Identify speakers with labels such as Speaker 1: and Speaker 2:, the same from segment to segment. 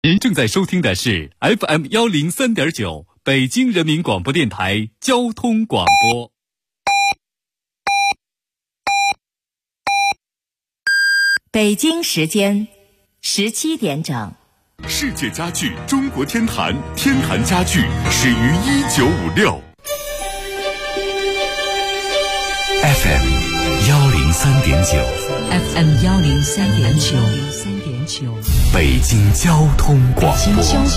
Speaker 1: 您正在收听的是 FM103.9 北京人民广播电台交通广播。
Speaker 2: 北京时间17点整。
Speaker 3: 世界家具中国天坛，天坛家具始于1956。
Speaker 4: FM103.9
Speaker 3: 北京交通广播。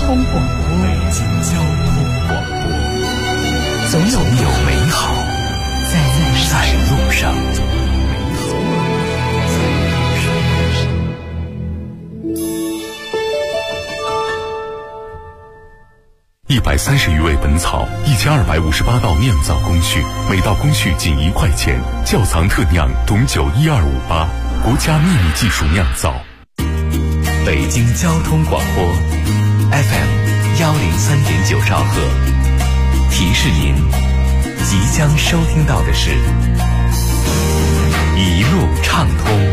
Speaker 3: 总有美好在路上。130余味本草，1258道酿造工序，每道工序仅1块钱。窖藏特酿董酒12588，国家秘密技术酿造。
Speaker 5: 北京交通广播 FM103.9 兆赫，提示您即将收听到的是一路畅通。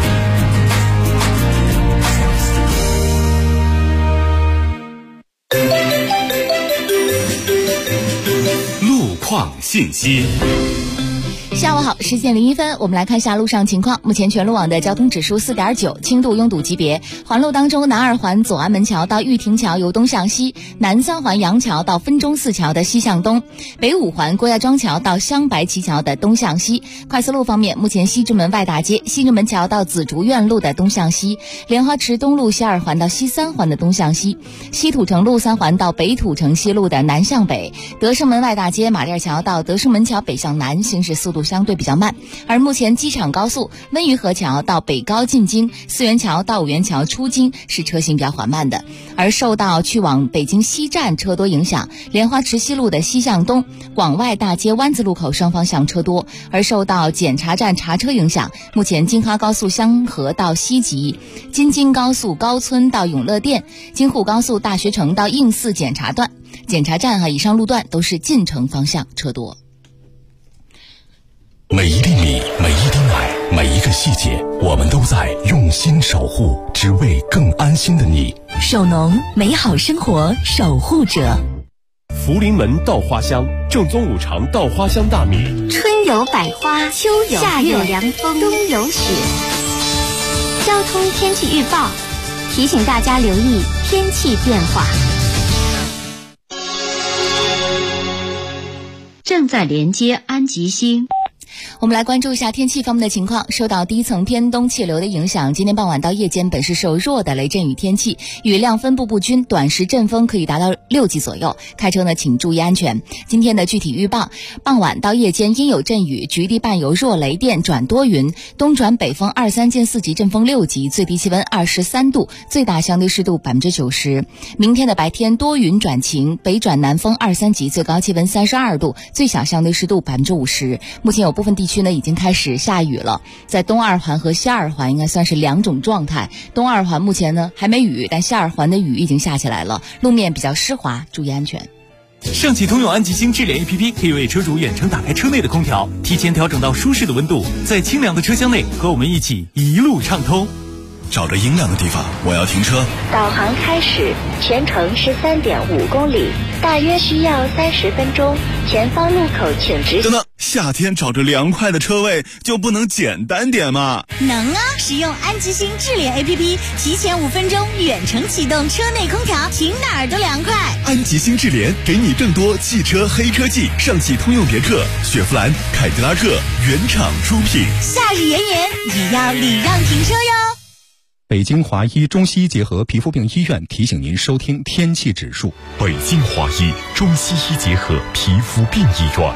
Speaker 3: 况信息。
Speaker 2: 下午好，10点01分，我们来看一下路上情况。目前全路网的交通指数4.9，轻度拥堵级别。环路当中，南二环左安门桥到玉亭桥由东向西，南三环杨桥到分钟寺桥的西向东，北五环郭家庄桥到香白旗桥的东向西。快速路方面，目前西直门外大街、西直门桥到紫竹院路的东向西，莲花池东路西二环到西三环的东向西，西土城路3环到北土城西路的南向北，德胜门外大街马甸桥到德胜门桥北向南，行驶速度相对比较慢。而目前机场高速温榆河桥到北高进京，四元桥到五元桥出京是车行比较缓慢的。而受到去往北京西站车多影响，莲花池西路的西向东、广外大街湾子路口双方向车多。而受到检查站查车影响，目前京哈高速香河到西吉、京津高速高村到永乐店、京沪高速大学城到应四检查站以上路段都是进城方向车多。
Speaker 3: 每一粒米，每一滴奶，每一个细节，我们都在用心守护，只为更安心的你。
Speaker 4: 守农，美好生活守护者。
Speaker 6: 福临门稻花香，正宗五常稻花香大米。
Speaker 7: 春有百花，秋有夏有凉风，冬有雪。交通天气预报提醒大家留意天气变化。
Speaker 8: 正在连接安吉星。
Speaker 2: 我们来关注一下天气方面的情况。受到低层偏东气流的影响，今天傍晚到夜间本市受弱的雷阵雨天气，雨量分布不均，短时阵风可以达到6级左右，开车呢请注意安全。今天的具体预报，傍晚到夜间阴有阵雨，局地伴有弱雷电转多云，东转北风2、3见4级，阵风6级，最低气温23度，最大相对湿度90%。明天的白天多云转晴，北转南风2、3级，最高气温32度，最小相对湿度50%。目前有部分地区呢已经开始下雨了，在东二环和西二环应该算是两种状态。东二环目前呢还没雨，但西二环的雨已经下起来了，路面比较湿滑，注意安全。
Speaker 9: 上汽通用安吉星智联 APP 可以为车主远程打开车内的空调，提前调整到舒适的温度，在清凉的车厢内和我们一起一路畅通。
Speaker 3: 找着阴凉的地方，我要停车。
Speaker 7: 导航开始，全程13.5公里，大约需要30分钟。前方路口请直行。
Speaker 3: 等等，夏天找着凉快的车位就不能简单点吗？
Speaker 10: 能啊！使用安吉星智联 APP， 提前5分钟远程启动车内空调，停哪儿都凉快。
Speaker 3: 安吉星智联给你更多汽车黑科技，上汽通用别克、雪佛兰、凯迪拉克原厂出品。
Speaker 10: 夏日炎炎，也要礼让停车哟。
Speaker 11: 北京华医中西医结合皮肤病医院提醒您收听天气指数。
Speaker 3: 北京华医中西医结合皮肤病医院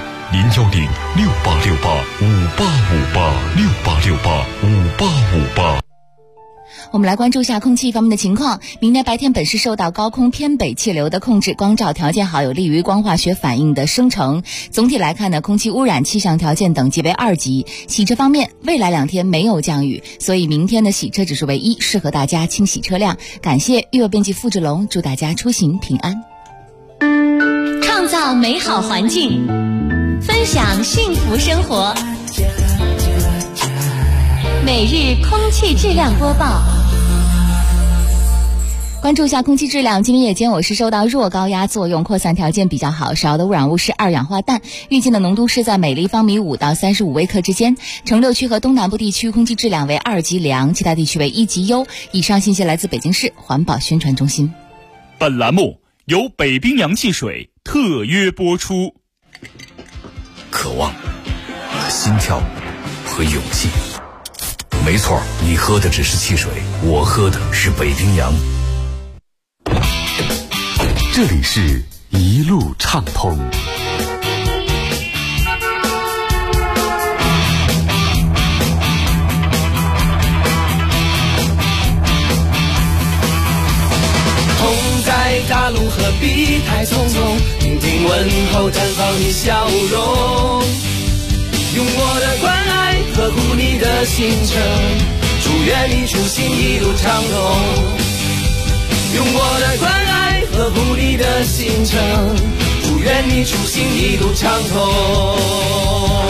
Speaker 3: ，01068685858，68685858。
Speaker 2: 我们来关注一下空气方面的情况。明天白天本市受到高空偏北气流的控制，光照条件好，有利于光化学反应的生成。总体来看呢，空气污染气象条件等级为2级。洗车方面，未来2天没有降雨，所以明天的洗车指数为1，适合大家清洗车辆。感谢育儿编辑付志龙，祝大家出行平安。
Speaker 10: 创造美好环境，分享幸福生活。每日空气质量播报。
Speaker 2: 关注一下空气质量，今天夜间我市受到弱高压作用，扩散条件比较好，少的污染物是二氧化氮，预计的浓度是在每立方米5到35微克之间。城6区和东南部地区空气质量为2级良，其他地区为1级优。以上信息来自北京市环保宣传中心。
Speaker 9: 本栏目由北冰洋汽水特约播出。
Speaker 5: 渴望、心跳和勇气。没错，你喝的只是汽水，我喝的是北冰洋。
Speaker 3: 这里是一路畅通。
Speaker 12: 痛在大路何必太匆匆，听听问候，绽放你笑容，用我的关爱呵护你的行程，祝愿你出行一路畅通。用我的关爱呵护你的行程，祝愿你出行一路畅通。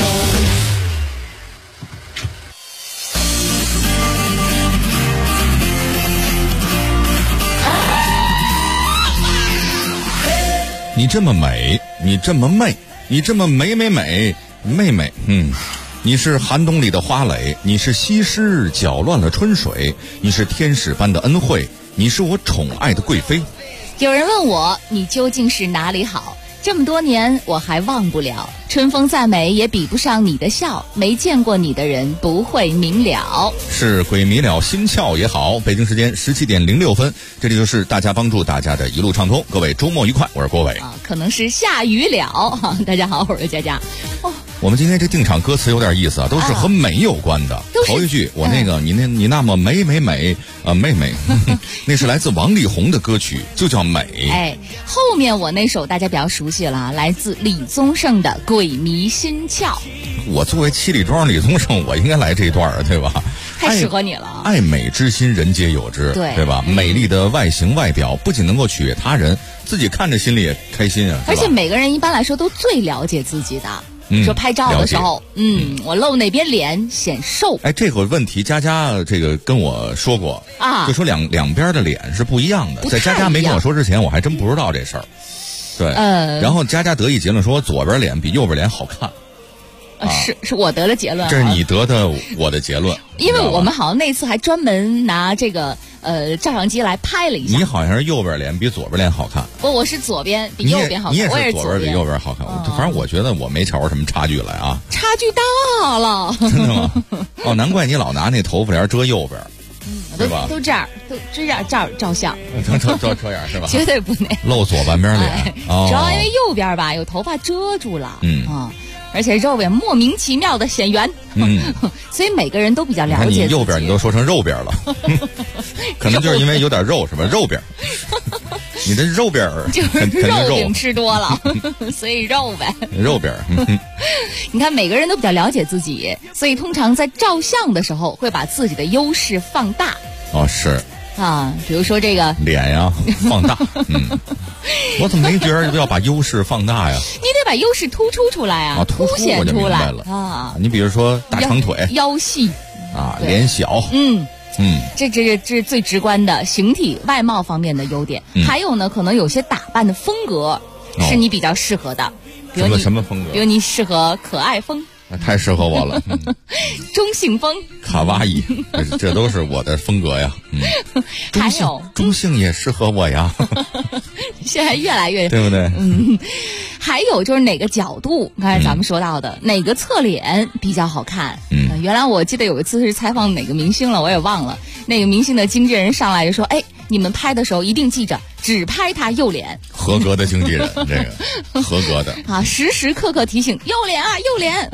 Speaker 13: 你这么美，你这么媚，你这么美，妹妹，你是寒冬里的花蕾，你是西施搅乱了春水，你是天使般的恩惠，你是我宠爱的贵妃。
Speaker 2: 有人问我，你究竟是哪里好？这么多年我还忘不了，春风再美也比不上你的笑，没见过你的人不会明了。
Speaker 13: 是鬼迷了心窍也好。北京时间17点06分，这里就是大家帮助大家的一路畅通。各位周末愉快，我是郭伟。
Speaker 2: 可能是下雨了。大家好，我是佳佳。
Speaker 13: 我们今天这定场歌词有点意思啊，都是和美有关的。头一句我那个你那么美妹妹，那是来自王力宏的歌曲，就叫美。
Speaker 2: 后面我那首大家比较熟悉了，来自李宗盛的《鬼迷心窍》。
Speaker 13: 我作为七里庄李宗盛，我应该来这一段，对吧？
Speaker 2: 太适合你了。
Speaker 13: 爱美之心，人皆有之，对吧？美丽的外形外表不仅能够取悦他人，自己看着心里也开心啊。
Speaker 2: 而且每个人一般来说都最了解自己的。说拍照的时候，我露哪边脸显瘦。
Speaker 13: 这个问题佳佳这个跟我说过
Speaker 2: 啊，
Speaker 13: 就说两边的脸是不一样的。在佳佳没跟我说之前，我还真不知道这事儿。对，然后佳佳得意结论说，左边脸比右边脸好看。
Speaker 2: 是我得了结论，
Speaker 13: 这是你得的我的结论。
Speaker 2: 因为我们好像那次还专门拿这个照相机来拍了一下。
Speaker 13: 你好像是右边脸比左边脸好看。
Speaker 2: 我是左边比右边好看。
Speaker 13: 你也是左边比右边好看。反正我觉得我没瞧出什么差距来啊。
Speaker 2: 差距大了。
Speaker 13: 真的吗？难怪你老拿那头发帘遮右边。对吧？
Speaker 2: 都这样，都这样照相，
Speaker 13: 这样是吧？
Speaker 2: 绝对不那
Speaker 13: 露左半边脸。
Speaker 2: 主要因为右边吧有头发遮住了，而且肉边莫名其妙的显圆，所以每个人都比较了解自己。
Speaker 13: 你右边你都说成肉边了，可能就是因为有点肉是吧？肉边，你的肉边
Speaker 2: 就是肉饼吃多了，所以肉呗。
Speaker 13: 肉边，
Speaker 2: 你看每个人都比较了解自己，所以通常在照相的时候会把自己的优势放大。
Speaker 13: 是。
Speaker 2: 比如说这个
Speaker 13: 脸呀，放大。我怎么没觉得要把优势放大呀？
Speaker 2: 你得把优势突出出来啊，凸显出来
Speaker 13: 了你比如说大长腿、
Speaker 2: 腰细
Speaker 13: 脸小，
Speaker 2: 这是最直观的形体外貌方面的优点。还有呢，可能有些打扮的风格是你比较适合的，比如你
Speaker 13: 什么风格？
Speaker 2: 比如你适合可爱风。
Speaker 13: 太适合我了。
Speaker 2: 中性风、
Speaker 13: 卡哇伊，这都是我的风格呀。
Speaker 2: 还有
Speaker 13: 中性也适合我呀。
Speaker 2: 现在越来越
Speaker 13: 对不对？
Speaker 2: 还有就是哪个角度，刚才咱们说到的哪个侧脸比较好看。原来我记得有一次是采访哪个明星了，我也忘了。那个明星的经纪人上来就说：“你们拍的时候一定记着只拍他右脸。”
Speaker 13: 合格的经纪人，这个合格的
Speaker 2: 时时刻刻提醒右脸啊，右脸。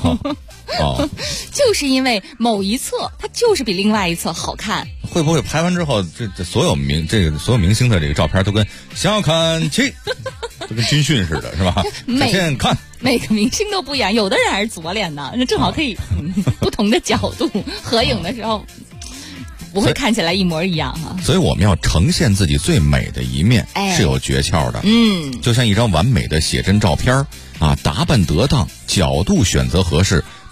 Speaker 2: 就是因为某一侧它就是比另外一侧好看。
Speaker 13: 会不会拍完之后，这所有明星的这个照片都跟想要看齐，就跟军训似的，是吧？先看
Speaker 2: 每个明星都不一样，有的人还是左脸呢，那正好可以不同的角度合影的时候。不会看起来一模一样哈，
Speaker 13: 所以我们要呈现自己最美的一面，是有诀窍的。就像一张完美的写真照片打扮得当，角度选择合适，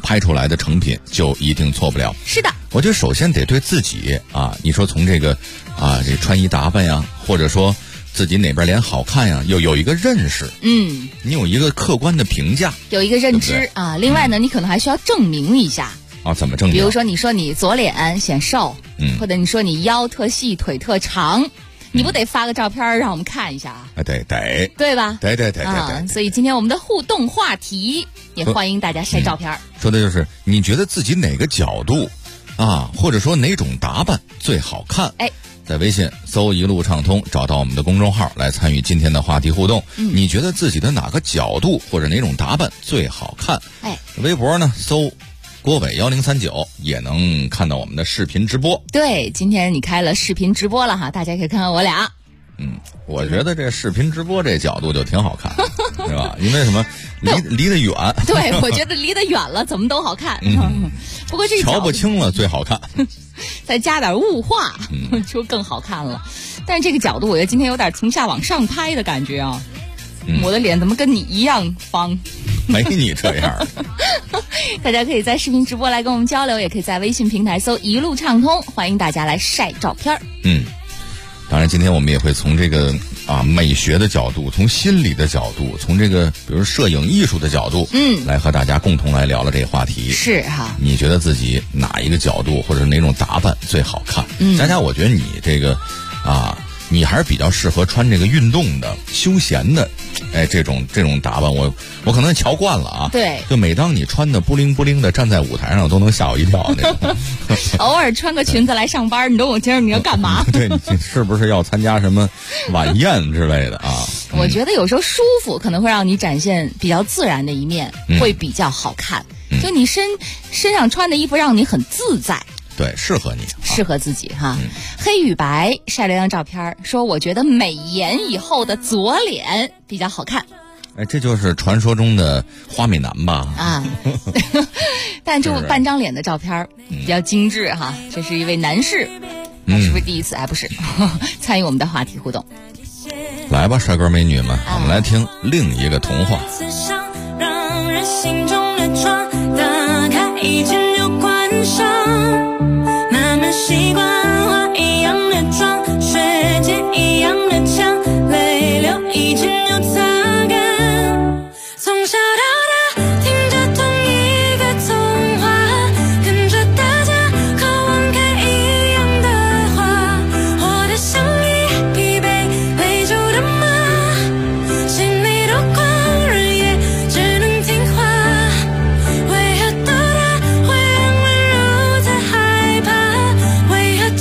Speaker 13: 拍出来的成品就一定错不了。
Speaker 2: 是的，
Speaker 13: 我觉得首先得对自己啊，你说从这个这穿衣打扮呀，或者说自己哪边脸好看呀，有一个认识，你有一个客观的评价，
Speaker 2: 有一个认知，对对另外呢，你可能还需要证明一下。
Speaker 13: 怎么证明？
Speaker 2: 比如说你说你左脸显瘦，或者你说你腰特细腿特长，你不得发个照片让我们看一下啊？对吧？
Speaker 13: 对。
Speaker 2: 所以今天我们的互动话题也欢迎大家晒照片。
Speaker 13: 说的就是你觉得自己哪个角度或者说哪种打扮最好看？在微信搜一路畅通，找到我们的公众号来参与今天的话题互动。你觉得自己的哪个角度或者哪种打扮最好看？微博呢搜郭伟1039也能看到我们的视频直播。
Speaker 2: 对，今天你开了视频直播了哈，大家可以看看我俩。
Speaker 13: 我觉得这视频直播这角度就挺好看，是吧？因为什么？离得远。
Speaker 2: 对，我觉得离得远了怎么都好看。不过这
Speaker 13: 瞧不清了最好看。
Speaker 2: 再加点雾化，就更好看了。但是这个角度，我觉得今天有点从下往上拍的感觉啊。我的脸怎么跟你一样方？
Speaker 13: 没你这样。
Speaker 2: 大家可以在视频直播来跟我们交流，也可以在微信平台搜一路畅通，欢迎大家来晒照片。
Speaker 13: 当然今天我们也会从这个美学的角度，从心理的角度，从这个比如摄影艺术的角度，来和大家共同来聊聊这个话题。
Speaker 2: 是哈，
Speaker 13: 你觉得自己哪一个角度或者哪种打扮最好看？佳佳，我觉得你这个你还是比较适合穿这个运动的、休闲的，这种打扮，我可能瞧惯了啊。
Speaker 2: 对，
Speaker 13: 就每当你穿的不灵不灵的站在舞台上，都能吓我一跳那种。
Speaker 2: 偶尔穿个裙子来上班，你问我今儿你要干嘛？
Speaker 13: 对，你是不是要参加什么晚宴之类的啊？
Speaker 2: 我觉得有时候舒服可能会让你展现比较自然的一面，会比较好看。就你身上穿的衣服让你很自在。
Speaker 13: 对，适合你，
Speaker 2: 适合自己哈。黑与白晒了张照片，说我觉得美颜以后的左脸比较好看。
Speaker 13: 这就是传说中的花美男吧？
Speaker 2: 但就半张脸的照片比较精致哈。这是一位男士，是不是第一次？不是，参与我们的话题互动。
Speaker 13: 来吧，帅哥美女们，我们来听另一个童话。
Speaker 14: 让人心中的窗打开一前就关上，慢慢习惯化一样的妆，学姐一样的墙，泪流一前就擦干。从小到大听着同一个童话，跟着大家渴望开一样的花，活得像一匹被累皱的马，谁没多狂人也只能听话。为何到达会让温柔在害怕？为何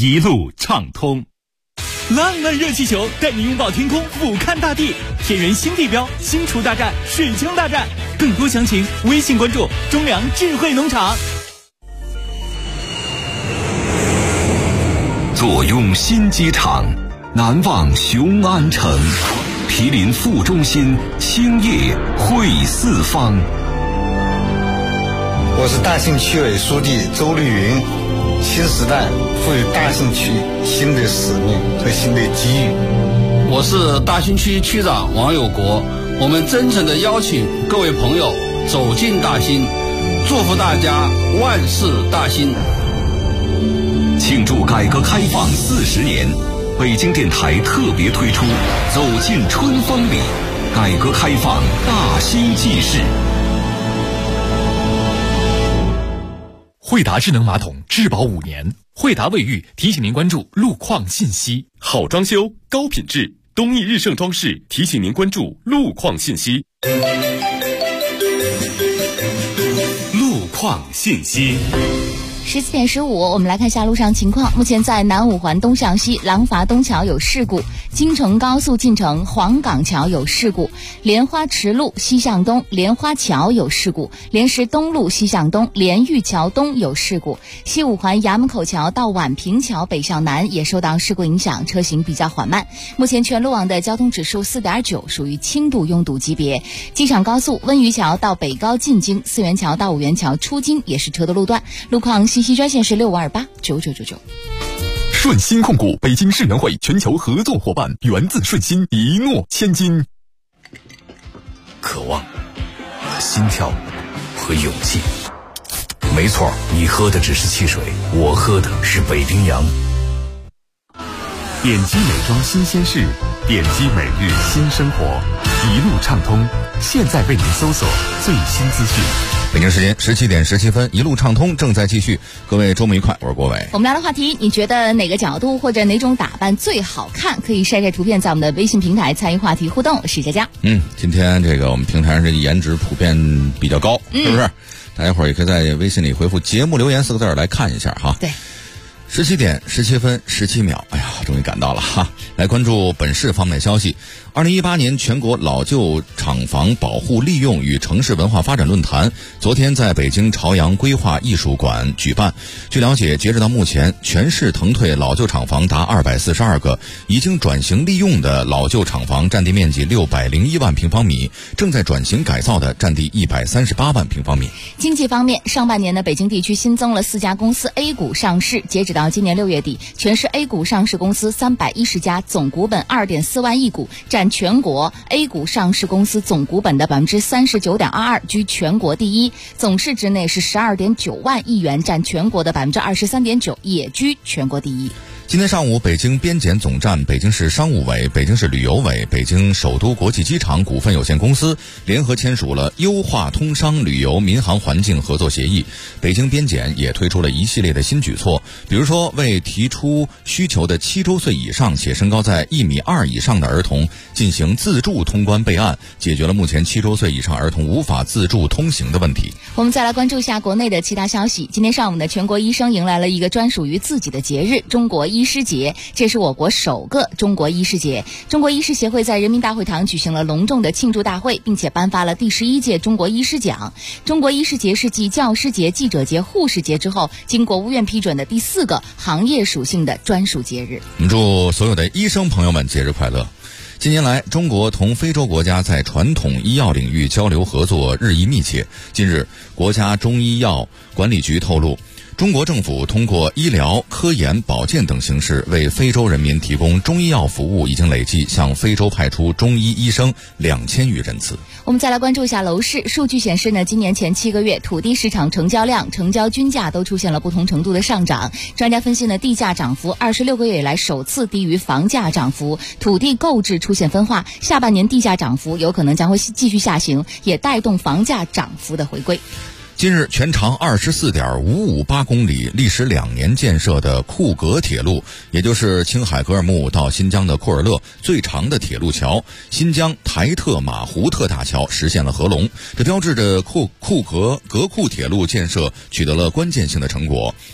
Speaker 1: 一路畅通。
Speaker 9: 浪漫热气球带你拥抱天空，俯瞰大地，天人新地标，星厨大战，水枪大战。更多详情，微信关注中粮智慧农场。
Speaker 3: 坐拥新机场，难忘雄安城，毗邻副中心，兴业汇四方。
Speaker 15: 我是大兴区委书记周绿云。新时代赋予大兴区新的使命和新的机遇。
Speaker 16: 我是大兴区区长王有国，我们真诚地邀请各位朋友走进大兴，祝福大家万事大兴。
Speaker 3: 庆祝改革开放40年，北京电台特别推出走进春风里，改革开放大兴记事。
Speaker 17: 惠达智能马桶质保5年，惠达卫浴提醒您关注路况信息。
Speaker 6: 好装修高品质，东益日盛装饰提醒您关注路况信息。
Speaker 1: 路况信息。
Speaker 2: 14点15，我们来看一下路上情况。目前在南五环东向西廊坊东桥有事故，京承高速进城黄岗桥有事故，莲花池路西向东莲花桥有事故，莲石东路西向东莲玉桥东有事故，西五环衙门口桥到宛平桥北向南也受到事故影响，车行比较缓慢。目前全路网的交通指数4.9，属于轻度拥堵级别。机场高速温榆桥到北高进京，四元桥到五元桥出京也是车的路段。路况信息专线是65289999。
Speaker 18: 顺鑫控股北京世园会全球合作伙伴，源自顺鑫，一诺千金。
Speaker 5: 渴望、心跳和勇气。没错，你喝的只是汽水，我喝的是北冰洋。
Speaker 3: 点击美妆新鲜事，点击每日新生活，一路畅通。现在为您搜索最新资讯。
Speaker 13: 北京时间17点17分，一路畅通正在继续。各位周末愉快，我是郭伟。
Speaker 2: 我们聊的话题，你觉得哪个角度或者哪种打扮最好看？可以晒晒图片，在我们的微信平台参与话题互动。我是佳佳。
Speaker 13: 今天这个我们平台上这个颜值普遍比较高，是不是？大家伙儿也可以在微信里回复节目留言4个字来看一下哈。
Speaker 2: 对。
Speaker 13: 17点17分17秒，哎呀，终于赶到了哈！来关注本市方面的消息。2018年全国老旧厂房保护利用与城市文化发展论坛昨天在北京朝阳规划艺术馆举办。据了解，截止到目前，全市腾退老旧厂房达242个，已经转型利用的老旧厂房占地面积601万平方米，正在转型改造的占地138万平方米。
Speaker 2: 经济方面，上半年呢，北京地区新增了4家公司 A 股上市，截止到今年6月底，全市 A 股上市公司310家，总股本2.4万亿股，占全国 A 股上市公司总股本的39.22%，居全国第一。总市值内是12.9万亿元，占全国的23.9%，也居全国第一。
Speaker 13: 今天上午，北京边检总站、北京市商务委、北京市旅游委、北京首都国际机场股份有限公司联合签署了优化通商旅游民航环境合作协议。北京边检也推出了一系列的新举措，比如说为提出需求的7周岁以上且身高在1.2米以上的儿童进行自助通关备案，解决了目前7周岁以上儿童无法自助通行的问题。
Speaker 2: 我们再来关注一下国内的其他消息。今天上午呢，全国医生迎来了一个专属于自己的节日——中国医师节，这是我国首个中国医师节。中国医师协会在人民大会堂举行了隆重的庆祝大会，并且颁发了第11届中国医师奖。中国医师节是继教师节、记者节、护士节之后，经国务院批准的第4个行业属性的专属节日。
Speaker 13: 我们祝所有的医生朋友们节日快乐。近年来，中国同非洲国家在传统医药领域交流合作日益密切。近日，国家中医药管理局透露，中国政府通过医疗、科研、保健等形式为非洲人民提供中医药服务，已经累计向非洲派出中医医生2000余人次。
Speaker 2: 我们再来关注一下楼市数据显示呢，今年前7个月土地市场成交量、成交均价都出现了不同程度的上涨。专家分析呢，地价涨幅26个月以来首次低于房价涨幅，土地购置出现分化，下半年地价涨幅有可能将会继续下行，也带动房价涨幅的回归。
Speaker 13: 近日，全长24.558公里、历时2年建设的库格铁路，也就是青海格尔木到新疆的库尔勒最长的铁路桥——新疆台特玛胡特大桥实现了合龙，这标志着格库铁路建设取得了关键性的成果。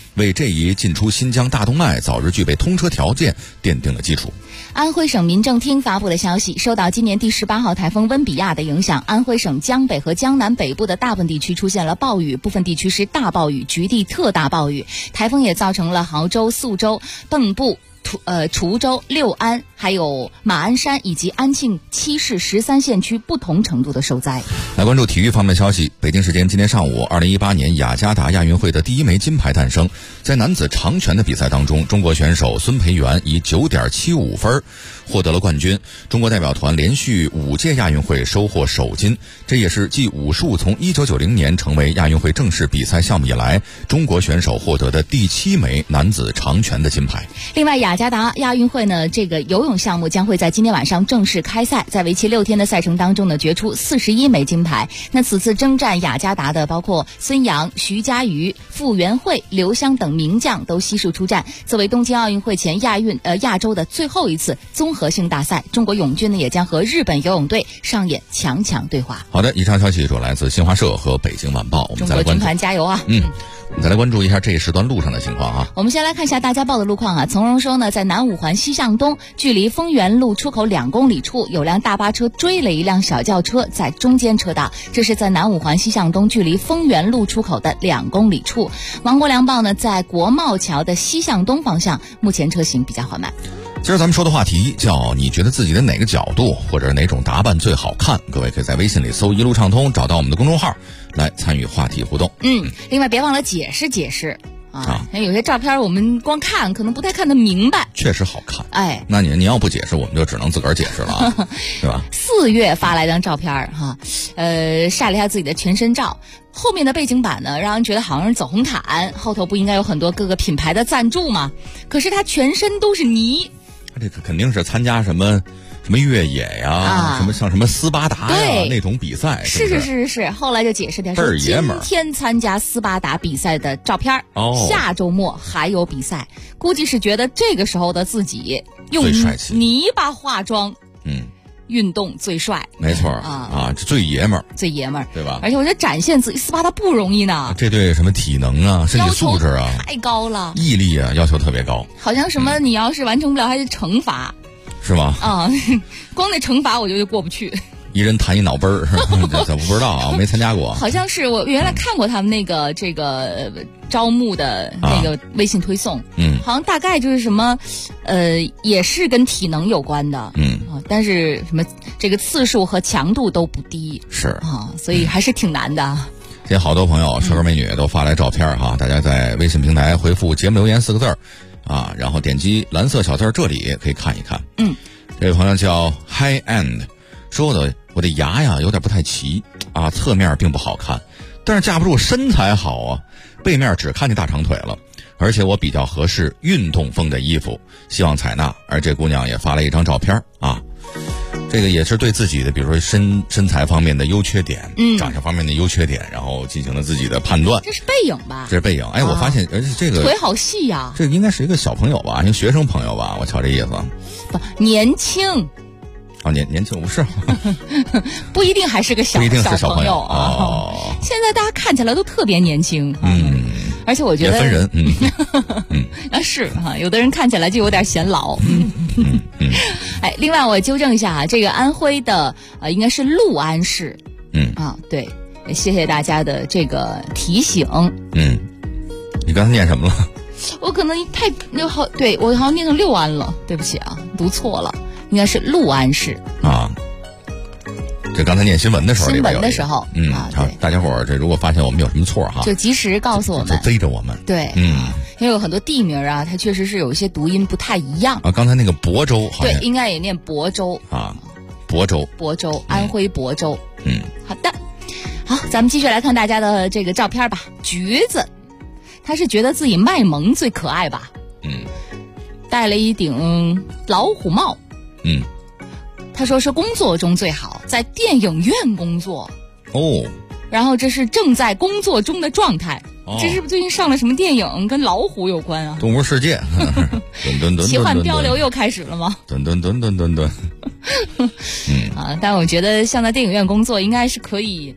Speaker 13: 为这一进出新疆大动脉早日具备通车条件奠定了基础。
Speaker 2: 安徽省民政厅发布的消息，受到今年第18号台风温比亚的影响，安徽省江北和江南北部的大部分地区出现了暴雨，部分地区是大暴雨，局地特大暴雨。台风也造成了亳州、宿州、蚌埠、滁州、六安还有马鞍山以及安庆7市13县区不同程度的受灾。
Speaker 13: 来关注体育方面的消息。北京时间今天上午，2018年雅加达亚运会的第一枚金牌诞生。在男子长拳的比赛当中，中国选手孙培元以 9.75 分获得了冠军。中国代表团连续5届亚运会收获首金，这也是继武术从1990年成为亚运会正式比赛项目以来，中国选手获得的第7枚男子长拳的金牌。
Speaker 2: 另外，雅加达亚运会呢，这个游泳项目将会在今天晚上正式开赛，在为期6天的赛程当中呢，决出41枚金牌。那此次征战雅加达的包括孙杨、徐嘉余、傅园慧、刘湘等名将都悉数出战。作为东京奥运会前亚洲的最后一次综合性大赛，中国泳军呢也将和日本游泳队上演强强对话。
Speaker 13: 好的，以上消息主要来自新华社和北京晚报。我们再来关注，中国军
Speaker 2: 团加油啊！
Speaker 13: 我们再来关注一下这一时段路上的情况啊。
Speaker 2: 我们先来看一下大家报的路况啊。从容说呢，在南五环西向东，距离丰源路出口2公里处，有辆大巴车追了一辆小轿车，在中间车道。这是在南五环西向东，距离丰源路出口的2公里处。王国良报呢，在国贸桥的西向东方向，目前车行比较缓慢。
Speaker 13: 今儿咱们说的话题叫你觉得自己的哪个角度或者哪种打扮最好看？各位可以在微信里搜一路畅通，找到我们的公众号来参与话题互动。
Speaker 2: 另外别忘了解释解释啊，有些照片我们光看可能不太看得明白，
Speaker 13: 确实好看。
Speaker 2: 哎，
Speaker 13: 那你要不解释，我们就只能自个儿解释了啊，对吧
Speaker 2: ？4月发来张照片哈，晒了一下自己的全身照。后面的背景板呢，让人觉得好像是走红毯，后头不应该有很多各个品牌的赞助吗？可是他全身都是泥。
Speaker 13: 这个肯定是参加什么越野呀，什么斯巴达呀那种比赛。
Speaker 2: 是。后来就解释点说，今天参加斯巴达比赛的照片，下周末还有比赛，估计是觉得这个时候的自己用泥巴化妆，运动最帅，
Speaker 13: 没错啊，这最爷们儿，对吧？
Speaker 2: 而且我觉得展现自己斯巴达不容易呢，
Speaker 13: 这对什么体能啊、身体素质啊
Speaker 2: 太高了，
Speaker 13: 毅力啊要求特别高。
Speaker 2: 好像什么你要是完成不了还得惩罚，
Speaker 13: 是吗？
Speaker 2: 光那惩罚我就过不去。
Speaker 13: 一人弹一脑崩儿，我不知道啊，没参加过。
Speaker 2: 好像是我原来看过他们那个这个招募的那个微信推送，好像大概就是什么，也是跟体能有关的，但是什么这个次数和强度都不低，
Speaker 13: 是
Speaker 2: 啊，所以还是挺难的。
Speaker 13: 今天好多朋友帅哥美女都发来照片哈，大家在微信平台回复节目留言4个字啊，然后点击蓝色小字这里可以看一看。这位朋友叫 High End。说我的牙呀有点不太齐啊，侧面并不好看，但是架不住身材好啊，背面只看见大长腿了，而且我比较合适运动风的衣服，希望采纳。而这姑娘也发了一张照片啊，这个也是对自己的比如说身材方面的优缺点，长相方面的优缺点，然后进行了自己的判断。
Speaker 2: 这是背影吧？
Speaker 13: 这是背影。哎，我发现而且这个
Speaker 2: 腿好细呀，
Speaker 13: 这个应该是一个小朋友吧，一个学生朋友吧，我瞧这意思。
Speaker 2: 不，年轻。
Speaker 13: 年轻不是，
Speaker 2: 不一定还是个小朋友啊。现在大家看起来都特别年轻，而且我觉得
Speaker 13: 也分人，
Speaker 2: 是哈，有的人看起来就有点显老，哎，另外我纠正一下啊，这个安徽的应该是六安市，对，谢谢大家的这个提醒，
Speaker 13: 你刚才念什么了？
Speaker 2: 我可能对我好像念成六安了，对不起啊，读错了。应该是六安市
Speaker 13: 啊，这刚才念新闻的时候，
Speaker 2: 好，
Speaker 13: 大家伙儿这如果发现我们有什么错哈，
Speaker 2: 就及时告诉我们，
Speaker 13: 就追着我们。
Speaker 2: 对，因为有很多地名啊，它确实是有一些读音不太一样
Speaker 13: 啊。刚才那个亳州，
Speaker 2: 对，应该也念亳州
Speaker 13: 啊，亳州，
Speaker 2: 安徽亳州。好的，好，咱们继续来看大家的这个照片吧。橘子，他是觉得自己卖萌最可爱吧？戴了一顶老虎帽。他说是工作中最好，在电影院工作然后这是正在工作中的状态。这是不是最近上了什么电影跟老虎有关啊？
Speaker 13: 动物世界，
Speaker 2: 奇幻漂流又开始了吗？
Speaker 13: 蹲。
Speaker 2: 但我觉得像在电影院工作应该是可以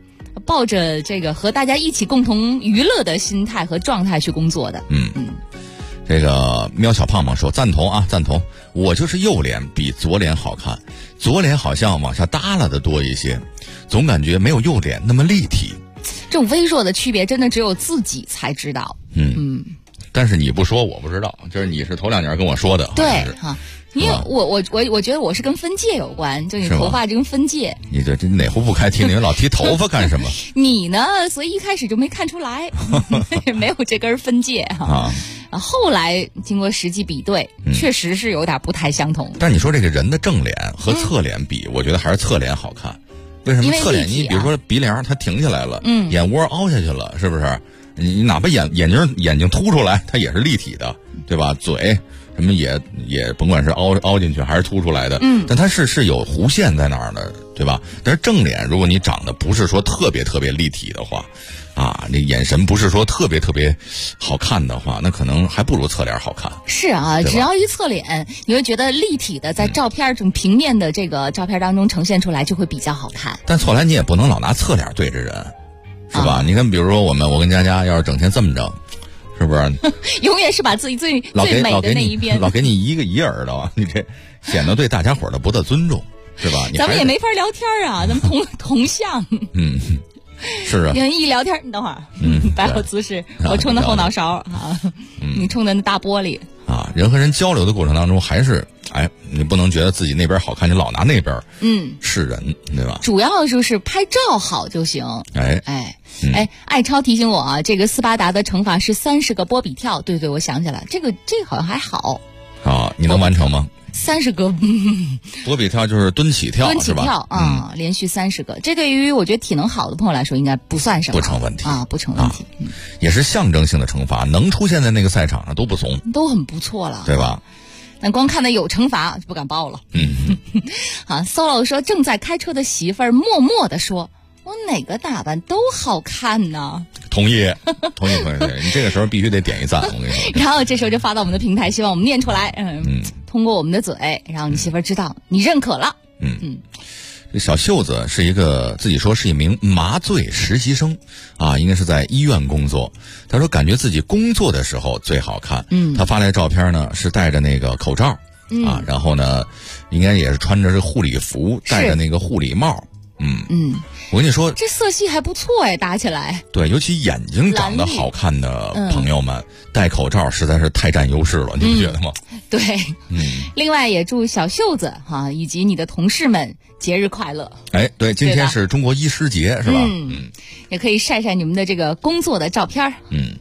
Speaker 2: 抱着这个和大家一起共同娱乐的心态和状态去工作的。
Speaker 13: 这个喵小胖胖说赞同啊，赞同。我就是右脸比左脸好看，左脸好像往下耷拉的多一些，总感觉没有右脸那么立体。
Speaker 2: 这种微弱的区别真的只有自己才知道。
Speaker 13: 但是你不说我不知道，就是你是头2年跟我说的。
Speaker 2: 对哈，因为我觉得我是跟分界有关，就你头发这跟分界。
Speaker 13: 你这哪壶不开提，你老提头发干什么？
Speaker 2: 你呢？所以一开始就没看出来，没有这根分界哈。后来经过实际比对，确实是有点不太相同。
Speaker 13: 但是你说这个人的正脸和侧脸比，我觉得还是侧脸好看。为什么侧脸？你比如说鼻梁它挺起来了，眼窝凹下去了，是不是？你哪怕眼睛凸出来，它也是立体的，对吧？嘴什么也甭管是凹进去还是凸出来的，但它是有弧线在那儿的，对吧？但是正脸，如果你长得不是说特别立体的话，那眼神不是说特别好看的话，那可能还不如侧脸好看。
Speaker 2: 是啊，只要一侧脸，你会觉得立体的在照片这种平面的这个照片当中呈现出来就会比较好看。
Speaker 13: 但后来你也不能老拿侧脸对着人，是吧？你看，比如说我跟佳佳要是整天这么着，是不是？
Speaker 2: 永远是把自己最美的那一边，
Speaker 13: 老给你一耳朵，你这显得对大家伙的不得尊重，是吧？
Speaker 2: 咱们也没法聊天啊，咱们同向。
Speaker 13: 是啊，
Speaker 2: 因为一聊天，你等会儿，摆好姿势，我冲的后脑勺啊，你冲的那大玻璃
Speaker 13: 啊。人和人交流的过程当中，还是你不能觉得自己那边好看，你老拿那边是人，对吧？
Speaker 2: 主要就是拍照好就行。艾超提醒我啊，这个斯巴达的惩罚是30个波比跳。对，我想起来，这个好像还好
Speaker 13: 啊，你能完成吗
Speaker 2: ？30个
Speaker 13: 波比跳就是蹲起跳是吧？
Speaker 2: 连续30个，这对于我觉得体能好的朋友来说应该不算什么，
Speaker 13: 不成问题
Speaker 2: 啊，不成问题。
Speaker 13: 也是象征性的惩罚，能出现在那个赛场上都不怂，
Speaker 2: 都很不错了，
Speaker 13: 对吧？
Speaker 2: 但光看到有惩罚就不敢报了。Solo 说正在开车的媳妇儿默默地说：“我哪个打扮都好看呢。”
Speaker 13: 同意，你这个时候必须得点一赞，我跟你说。
Speaker 2: 然后这时候就发到我们的平台，希望我们念出来，通过我们的嘴，让你媳妇儿知道你认可了。这小秀子是自己说是一名麻醉实习生啊，应该是在医院工作。他说感觉自己工作的时候最好看。他发来照片呢是戴着那个口罩然后呢应该也是穿着这护理服，戴着那个护理帽。我跟你说， 这色系还不错哎，打起来。
Speaker 13: 对，尤其眼睛长得好看的朋友们，戴口罩实在是太占优势了，你不觉得吗？
Speaker 2: 对，另外也祝小秀子以及你的同事们节日快乐。
Speaker 13: 对，今天是中国医师节，是吧？
Speaker 2: 也可以晒晒你们的这个工作的照片。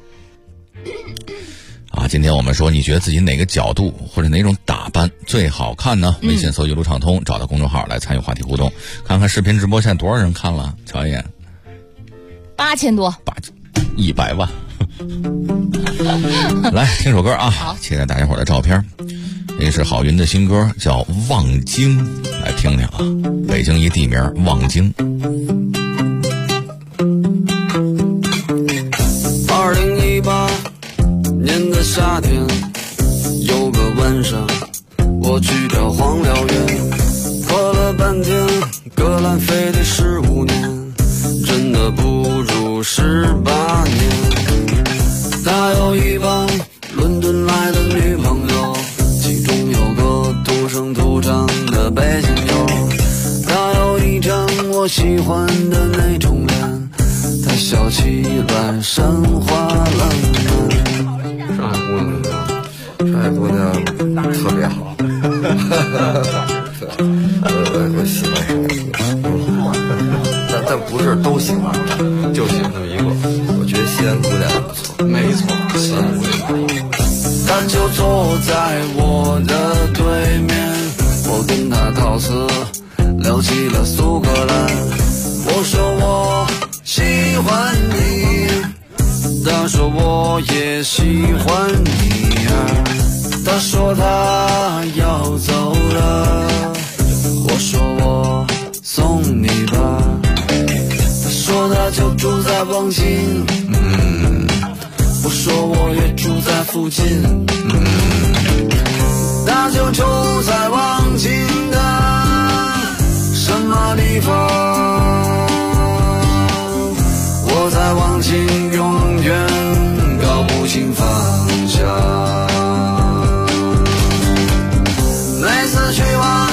Speaker 13: 今天我们说，你觉得自己哪个角度或者哪种打扮最好看呢？微信搜一路畅通，找到公众号来参与话题互动，看看视频直播现在多少人看了，瞧一眼
Speaker 2: ，8000多
Speaker 13: ，100万。来听首歌啊，好，期待大家伙的照片。这是郝云的新歌，叫《望京》，来听听啊。北京一地名望京。
Speaker 12: 2018年的夏天，有个晚上，我去找黄辽源，喝了半天，格兰菲迪15年，真的不如18年。他有一帮伦敦来的女朋友，其中有个土生土长的北京友。他有一张我喜欢的那种脸，他笑起来山花烂漫。
Speaker 15: 上海姑娘上海姑娘特别好。我喜欢上海姑娘，但不是都喜欢，就喜欢那么一个。我觉得西安姑娘不错，没错，西安姑娘。
Speaker 12: 他就坐在我的对面，我跟他陶瓷聊起了苏格兰。我说我喜欢你，他说我也喜欢你啊。他说他要走了，我说我送你吧。他说他就住在望京，我说我也住在附近，他就住在望京的什么地方？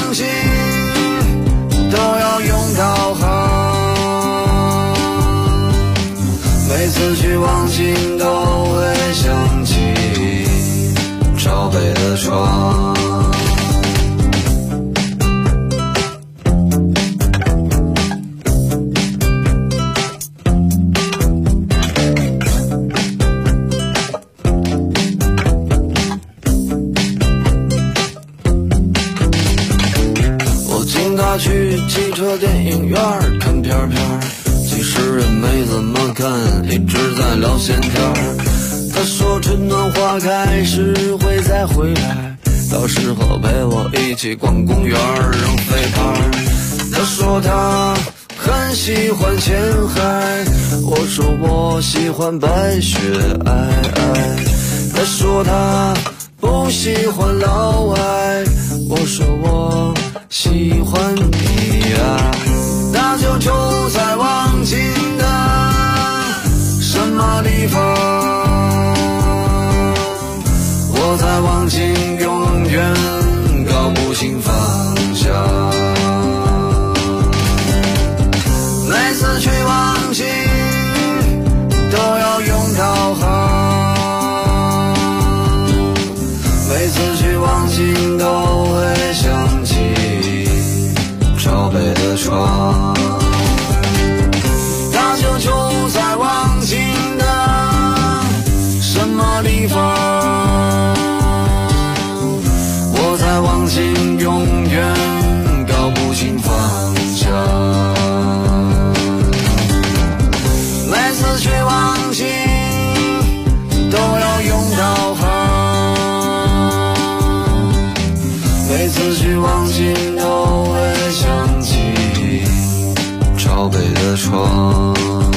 Speaker 12: 往情都要用到好，每次去望京都会想起朝北的窗。去汽车电影院看片片，其实也没怎么看，一直在聊闲天。他说春暖花开时会再回来，到时候陪我一起逛公园扔飞盘。他说他很喜欢前海，我说我喜欢白雪皑皑。他说他不喜欢老外，我说我喜欢你啊。那就住在望京的什么地方？我在望京永远搞不清方向，每次去望京都要用到好，每次去望京都会想起朝北的窗。他就住在望京的什么地方？我在望京永远搞不清方向，每次去望京都要用到好，每次去望京都会想起朝北的窗。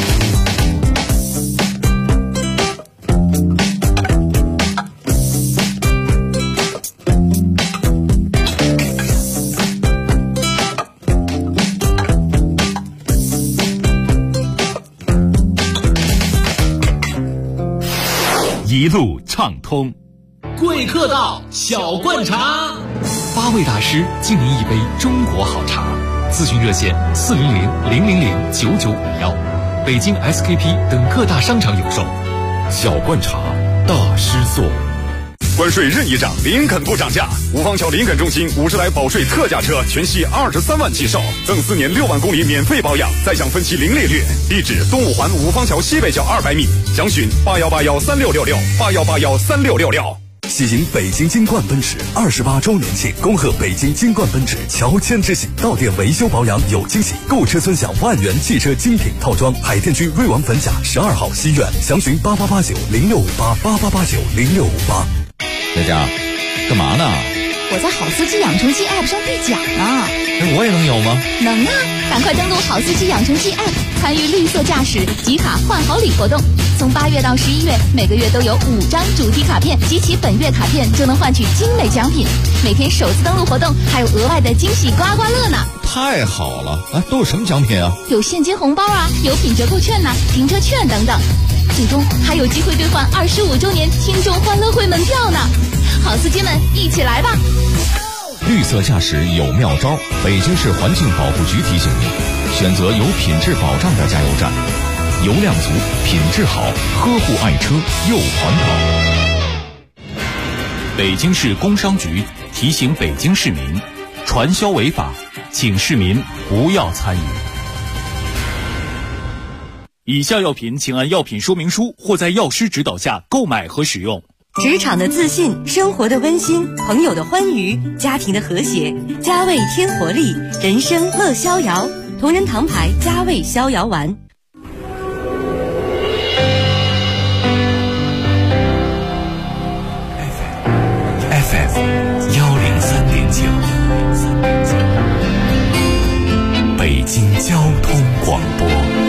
Speaker 1: 一路畅通，
Speaker 9: 贵客到，小灌茶
Speaker 17: ，8位大师敬您一杯中国好茶。咨询热线400-000-9951，北京 SKP 等各大商场有售。
Speaker 18: 小灌茶，大师做。关税任意涨，林肯不涨价。五方桥林肯中心50台保税特价车，全系23万起售，赠4年6万公里免费保养，再享分期零利率。地址：东五环五方桥西北角200米，详询81813666，81813666。
Speaker 19: 喜迎北京金冠奔驰28周年庆，恭贺北京金冠奔驰乔迁之喜，到店维修保养有惊喜，购车尊享万元汽车精品套装。海淀区瑞王粉甲12号西苑，详询88890658，88890658。
Speaker 13: 佳佳，干嘛呢？
Speaker 2: 我在好司机养成记 App 上兑奖呢。
Speaker 13: 我也能有吗？
Speaker 2: 能啊！赶快登录好司机养成记 App， 参与绿色驾驶集卡换好礼活动。从8月到11月，每个月都有5张主题卡片，集齐本月卡片就能换取精美奖品。每天首次登录活动还有额外的惊喜刮刮乐呢！
Speaker 13: 太好了！都有什么奖品啊？
Speaker 2: 有现金红包啊，有品折扣券呐，停车券等等。最终还有机会兑换25周年听众欢乐会门票呢！好司机们，一起来吧！
Speaker 13: 绿色驾驶有妙招，北京市环境保护局提醒您，选择有品质保障的加油站，油量足，品质好，呵护爱车又环保。
Speaker 1: 北京市工商局提醒北京市民，传销违法，请市民不要参与。以下药品请按药品说明书或在药师指导下购买和使用。
Speaker 4: 职场的自信，生活的温馨，朋友的欢愉，家庭的和谐，佳味添活力，人生乐逍遥。同仁堂牌佳味逍遥丸。
Speaker 3: FM 103.9，北京交通广播。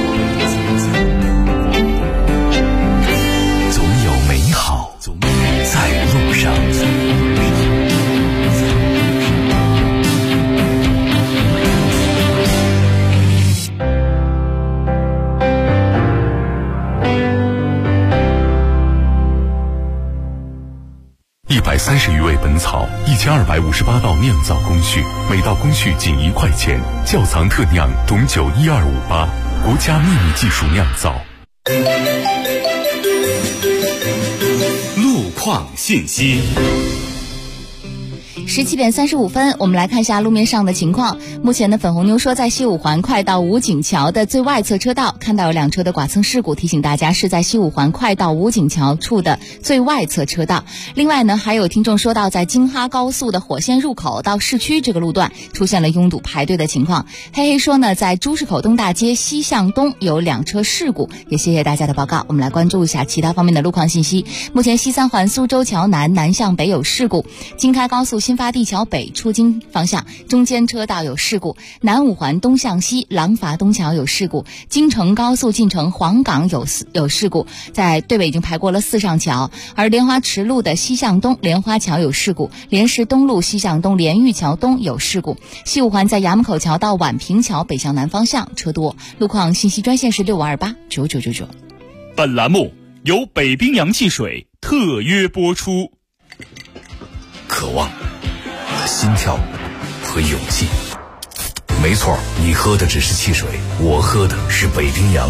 Speaker 3: 总有美好在路上。 1258道酿造工序，每道工序仅1块钱。窖藏特酿董酒12588，国家秘密技术酿造。
Speaker 1: 路况信息。
Speaker 2: 17点35分，我们来看一下路面上的情况。目前的粉红妞说，在西五环快到武警桥的最外侧车道看到有2车的剐蹭事故，提醒大家是在西五环快到武警桥处的最外侧车道。另外呢，还有听众说到，在京哈高速的火线入口到市区这个路段出现了拥堵排队的情况。黑黑说呢，在朱市口东大街西向东有2车事故，也谢谢大家的报告。我们来关注一下其他方面的路况信息。目前西3环苏州桥南向北有事故，京开高速新发地桥北出京方向中间车道有事故，南5环东向西廊坊东桥有事故，京承高速进城黄岗有事故，在队尾已经排过了4上桥。而莲花池路的西向东莲花桥有事故，莲石东路西向东莲玉桥东有事故，西5环在衙门口桥到宛平桥北向南方向车多。路况信息专线是6528999999。
Speaker 9: 本栏目由北冰洋汽水特约播出。
Speaker 5: 渴望、心跳和勇气。没错，你喝的只是汽水，我喝的是北冰洋。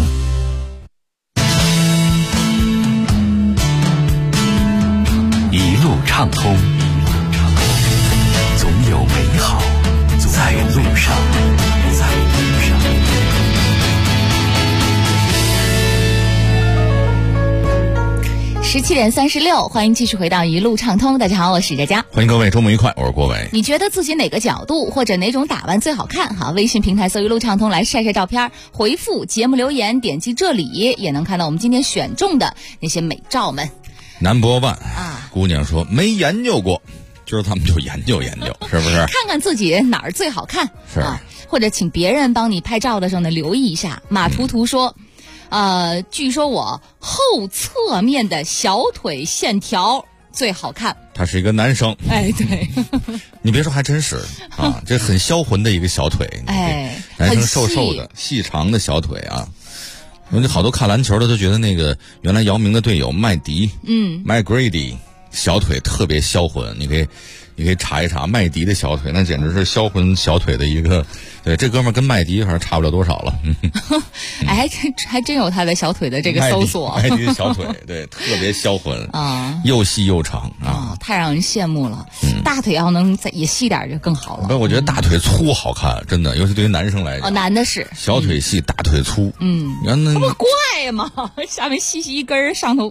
Speaker 1: 一路畅通，总有美好在路上。
Speaker 2: 17点36，欢迎继续回到一路畅通。大家好，我是佳佳，
Speaker 13: 欢迎各位，周末愉快，我是郭伟。
Speaker 2: 你觉得自己哪个角度或者哪种打扮最好看？哈，微信平台搜一路畅通来晒晒照片，回复节目留言，点击这里也能看到我们今天选中的那些美照们。
Speaker 13: Number one 啊，姑娘说没研究过，今儿他们就研究研究，是不是？
Speaker 2: 看看自己哪儿最好看，
Speaker 13: 是
Speaker 2: 啊，或者请别人帮你拍照的时候呢，留意一下。马图图说。据说我后侧面的小腿线条最好看。
Speaker 13: 他是一个男生，
Speaker 2: 哎，对，
Speaker 13: 你别说，还真是啊，这很销魂的一个小腿，
Speaker 2: 哎，
Speaker 13: 男生瘦瘦的、细长的小腿啊。我好多看篮球的都觉得那个原来姚明的队友麦迪，Mike Grady 小腿特别销魂，你可以查一查麦迪的小腿，那简直是销魂小腿的一个。对，这哥们儿跟麦迪好像差不了多少了。
Speaker 2: 哎，还真有他的小腿的这个搜索。
Speaker 13: 麦迪的小腿，对，特别销魂啊，又细又长啊，
Speaker 2: 太让人羡慕了。大腿要能再也细点就更好了。
Speaker 13: 不，我觉得大腿粗好看，真的，尤其对于男生来讲。
Speaker 2: 哦，男的是
Speaker 13: 小腿细，大腿粗。
Speaker 2: 那不怪吗？下面细细一根儿，上头。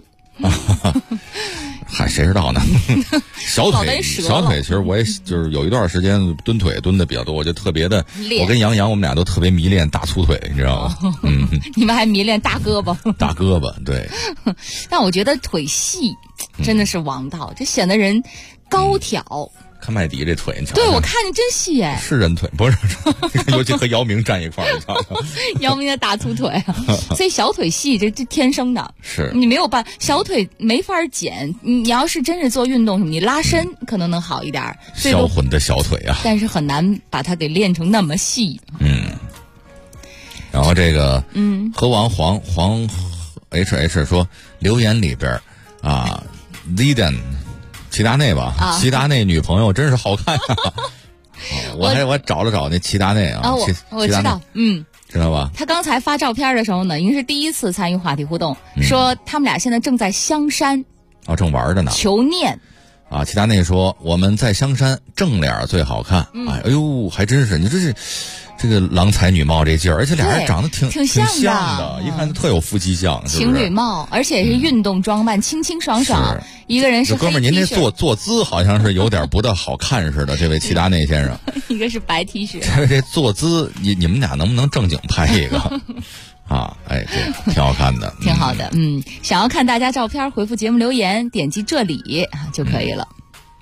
Speaker 13: 嗨，谁知道呢？小腿其实我也就是有一段时间蹲腿蹲的比较多，我就特别的，我跟杨洋我们俩都特别迷恋大粗腿，你知道吗？
Speaker 2: 你们还迷恋大胳膊？
Speaker 13: 大胳膊，对。
Speaker 2: 但我觉得腿细真的是王道，这显得人高挑。
Speaker 13: 看麦迪这腿，你瞧，
Speaker 2: 对，我看着真细哎，
Speaker 13: 是人腿，不是，尤其和姚明站一块儿，你瞧瞧，
Speaker 2: 姚明的大粗腿，所以小腿细这天生的，
Speaker 13: 是
Speaker 2: 你没有办小腿没法减，你要是真是做运动什么，你拉伸可能能好一点，
Speaker 13: 销魂的小腿啊，
Speaker 2: 但是很难把它给练成那么细。
Speaker 13: 然后这个和王黄 HH 说留言里边啊 Zidane。齐达内吧，齐达内女朋友真是好看呀！我找了找那齐达内啊，
Speaker 2: 我知道，
Speaker 13: 知道吧？
Speaker 2: 他刚才发照片的时候呢，应该是第一次参与话题互动，说他们俩现在正在香山，
Speaker 13: 正玩着呢，
Speaker 2: 求念。
Speaker 13: 齐达内说我们在香山正脸最好看，哎呦，还真是，你这个郎才女貌这劲儿，而且俩人长得挺像的，一看特有夫妻相，
Speaker 2: 情侣貌，而且是运动装扮，清清爽爽。一个人是
Speaker 13: 哥们儿，您这坐姿好像是有点不大好看似的，这位齐达内先生。
Speaker 2: 一个是白 T 恤，
Speaker 13: 这坐姿，你们俩能不能正经拍一个？哎，这挺好看的，
Speaker 2: 挺好的。想要看大家照片，回复节目留言，点击这里就可以了。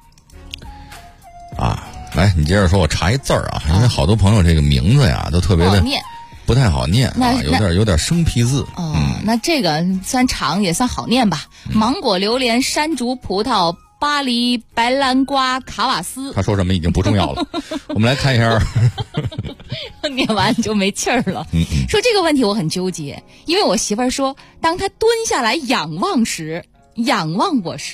Speaker 13: 来，你接着说，我查一字儿啊，因为好多朋友这个名字呀都特别的不太好念啊，有点生僻字。
Speaker 2: 那这个算长也算好念吧。芒果、榴莲、山竹、葡萄、巴黎、白兰瓜、卡瓦斯。
Speaker 13: 他说什么已经不重要了。我们来看一下。
Speaker 2: 念完就没气儿了。说这个问题我很纠结，因为我媳妇儿说，当她蹲下来仰望我时，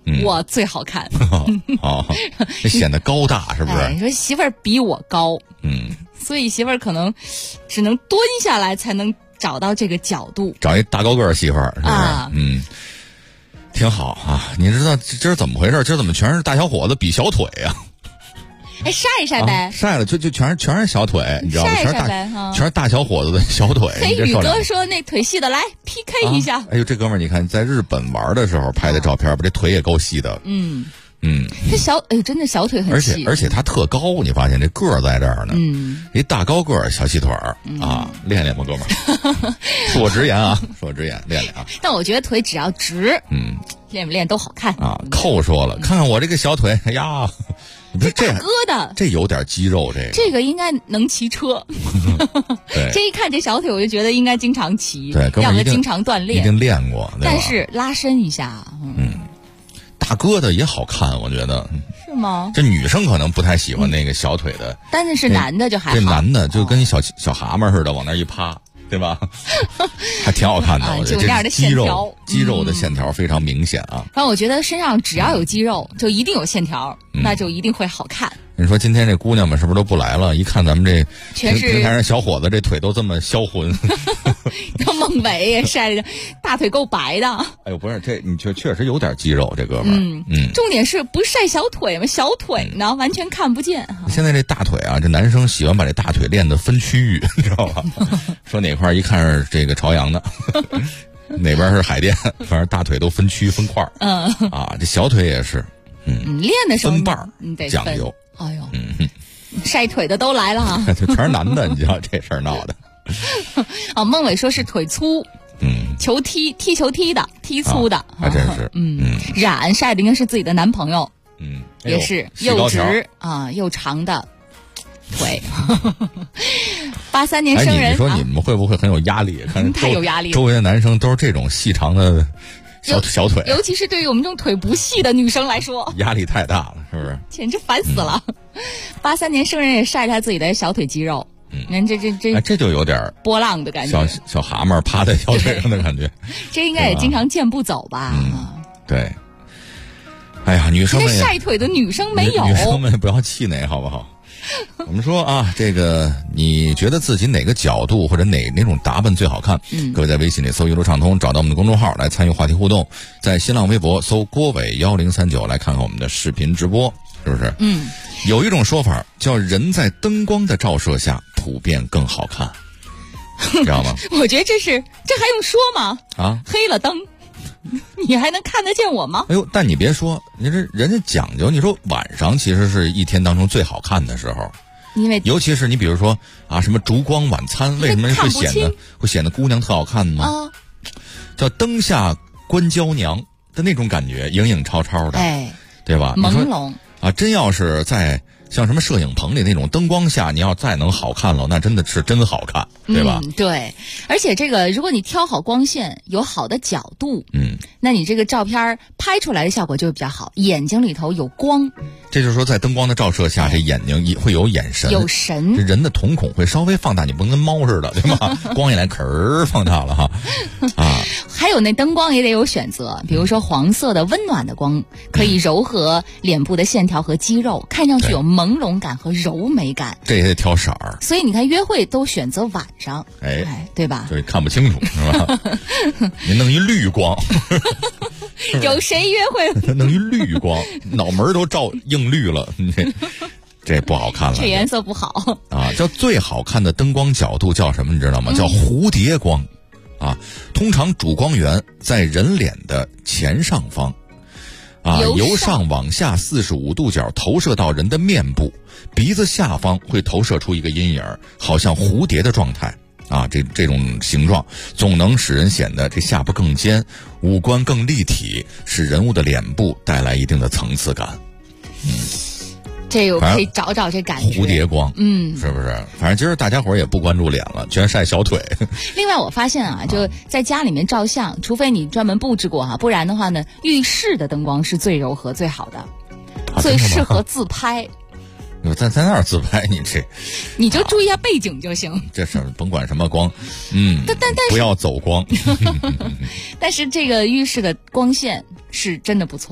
Speaker 2: 我最好看。
Speaker 13: 这显得高大是不是？
Speaker 2: 你说媳妇儿比我高，所以媳妇儿可能只能蹲下来才能找到这个角度，
Speaker 13: 找一大高个媳妇儿，是不是？挺好啊。你知道今儿怎么回事？今儿怎么全是大小伙子比小腿啊？
Speaker 2: 晒一晒呗，
Speaker 13: 晒了就全是小腿，你知道吗？全是大小伙子的小腿。
Speaker 2: 宇哥说那腿细的来 PK 一下。
Speaker 13: 哎呦，这哥们儿，你看在日本玩的时候拍的照片，把这腿也够细的。
Speaker 2: 他真的小腿很细，
Speaker 13: 而且他特高，你发现这个儿在这儿呢。一大高个儿小细腿儿啊，练练吧，哥们儿。恕我直言啊，练练啊。
Speaker 2: 但我觉得腿只要直，练不练都好看
Speaker 13: 啊。扣说了，看看我这个小腿，哎呀。
Speaker 2: 这大哥的，
Speaker 13: 这有点肌肉，
Speaker 2: 这个应该能骑车。这一看这小腿，我就觉得应该经常骑，要么经常锻炼，
Speaker 13: 一定练过。
Speaker 2: 但是拉伸一下，
Speaker 13: 大哥的也好看，我觉得。
Speaker 2: 是吗？
Speaker 13: 这女生可能不太喜欢那个小腿的，
Speaker 2: 但是男的就还好。
Speaker 13: 这男的就跟小蛤蟆似的，往那一趴。对吧？还挺好看的，我觉得这肌肉的线条非常明显啊。
Speaker 2: 反正我觉得身上只要有肌肉，就一定有线条，那就一定会好看。
Speaker 13: 你说今天这姑娘们是不是都不来了？一看咱们这
Speaker 2: 全是
Speaker 13: 平台上小伙子，这腿都这么销魂。
Speaker 2: 跟孟伟也晒着大腿够白的。
Speaker 13: 哎呦，不是这，你确实有点肌肉，这哥们儿。
Speaker 2: 重点是不晒小腿吗？小腿呢，完全看不见。
Speaker 13: 现在这大腿啊，这男生喜欢把这大腿练得分区域，你知道吧？说哪块一看是这个朝阳的，哪边是海淀，反正大腿都分区分块儿。这小腿也是，
Speaker 2: 练的时候
Speaker 13: 分瓣儿
Speaker 2: 得
Speaker 13: 讲究。
Speaker 2: 哎呦，晒腿的都来了哈，
Speaker 13: 全是男的，你知道这事儿闹的。
Speaker 2: 孟伟说是腿粗，球踢球踢的，踢粗的，
Speaker 13: 还真是。
Speaker 2: 冉晒的应该是自己的男朋友，也是又直又长的腿。83年生人，
Speaker 13: 你说你们会不会很有压力？看
Speaker 2: 太有压力了，
Speaker 13: 周围的男生都是这种细长的小腿，
Speaker 2: 尤其是对于我们这种腿不细的女生来说，
Speaker 13: 压力太大了，是不是？
Speaker 2: 简直烦死了。83年生人也晒他自己的小腿肌肉。你看
Speaker 13: 这就有点
Speaker 2: 波浪的感觉，
Speaker 13: 小蛤蟆趴在小腿上的感觉。
Speaker 2: 这应该也经常健步走吧？
Speaker 13: 对。哎呀，女生们
Speaker 2: 晒腿的女生没有，
Speaker 13: 女生们不要气馁，好不好？我们说啊，这个你觉得自己哪个角度或者哪种打扮最好看？各位在微信里搜一路畅通，找到我们的公众号来参与话题互动，在新浪微博搜郭伟1039来看看我们的视频直播，是不是？有一种说法叫人在灯光的照射下普遍更好看，知道吗？
Speaker 2: 我觉得这还用说吗？黑了灯，你还能看得见我吗？
Speaker 13: 哎呦，但你别说，你这人家讲究，你说晚上其实是一天当中最好看的时候，
Speaker 2: 因为
Speaker 13: 尤其是你比如说什么烛光晚餐，为什么会显得姑娘特好看呢？叫灯下观娇娘的那种感觉，影影绰绰的，对吧？
Speaker 2: 朦胧
Speaker 13: 真要是在像什么摄影棚里那种灯光下，你要再能好看了，那真的是真好看，对吧？
Speaker 2: 对，而且这个如果你挑好光线，有好的角度，那你这个照片拍出来的效果就会比较好，眼睛里头有光。
Speaker 13: 这就是说，在灯光的照射下，这眼睛也会有眼神，
Speaker 2: 有神，
Speaker 13: 这人的瞳孔会稍微放大，你不能跟猫似的，对吧？光一来，放大了哈。
Speaker 2: 还有那灯光也得有选择，比如说黄色的温暖的光，可以柔和脸部的线条和肌肉，看上去有朦胧感和柔美感。
Speaker 13: 这也得挑色儿。
Speaker 2: 所以你看，约会都选择晚上，对吧？
Speaker 13: 对，看不清楚是吧？你弄一绿光。
Speaker 2: 有谁约会
Speaker 13: 弄一绿光，脑门都照映绿了，这不好看了。
Speaker 2: 这颜色不好
Speaker 13: 叫最好看的灯光角度叫什么？你知道吗？叫蝴蝶光。通常主光源在人脸的前上方，由上往下45度角投射到人的面部，鼻子下方会投射出一个阴影，好像蝴蝶的状态。这种形状总能使人显得这下巴更尖，五官更立体，使人物的脸部带来一定的层次感。
Speaker 2: 这我可以找找这感觉。
Speaker 13: 蝴蝶光，是不是？反正今儿大家伙儿也不关注脸了，全晒小腿。
Speaker 2: 另外我发现就在家里面照相，除非你专门布置过不然的话呢，浴室的灯光是最柔和最好的，最适合自拍。
Speaker 13: 在那儿自拍，
Speaker 2: 你就注意一下背景就行。
Speaker 13: 这是甭管什么光，但不要走光。
Speaker 2: 但是这个浴室的光线是真的不错，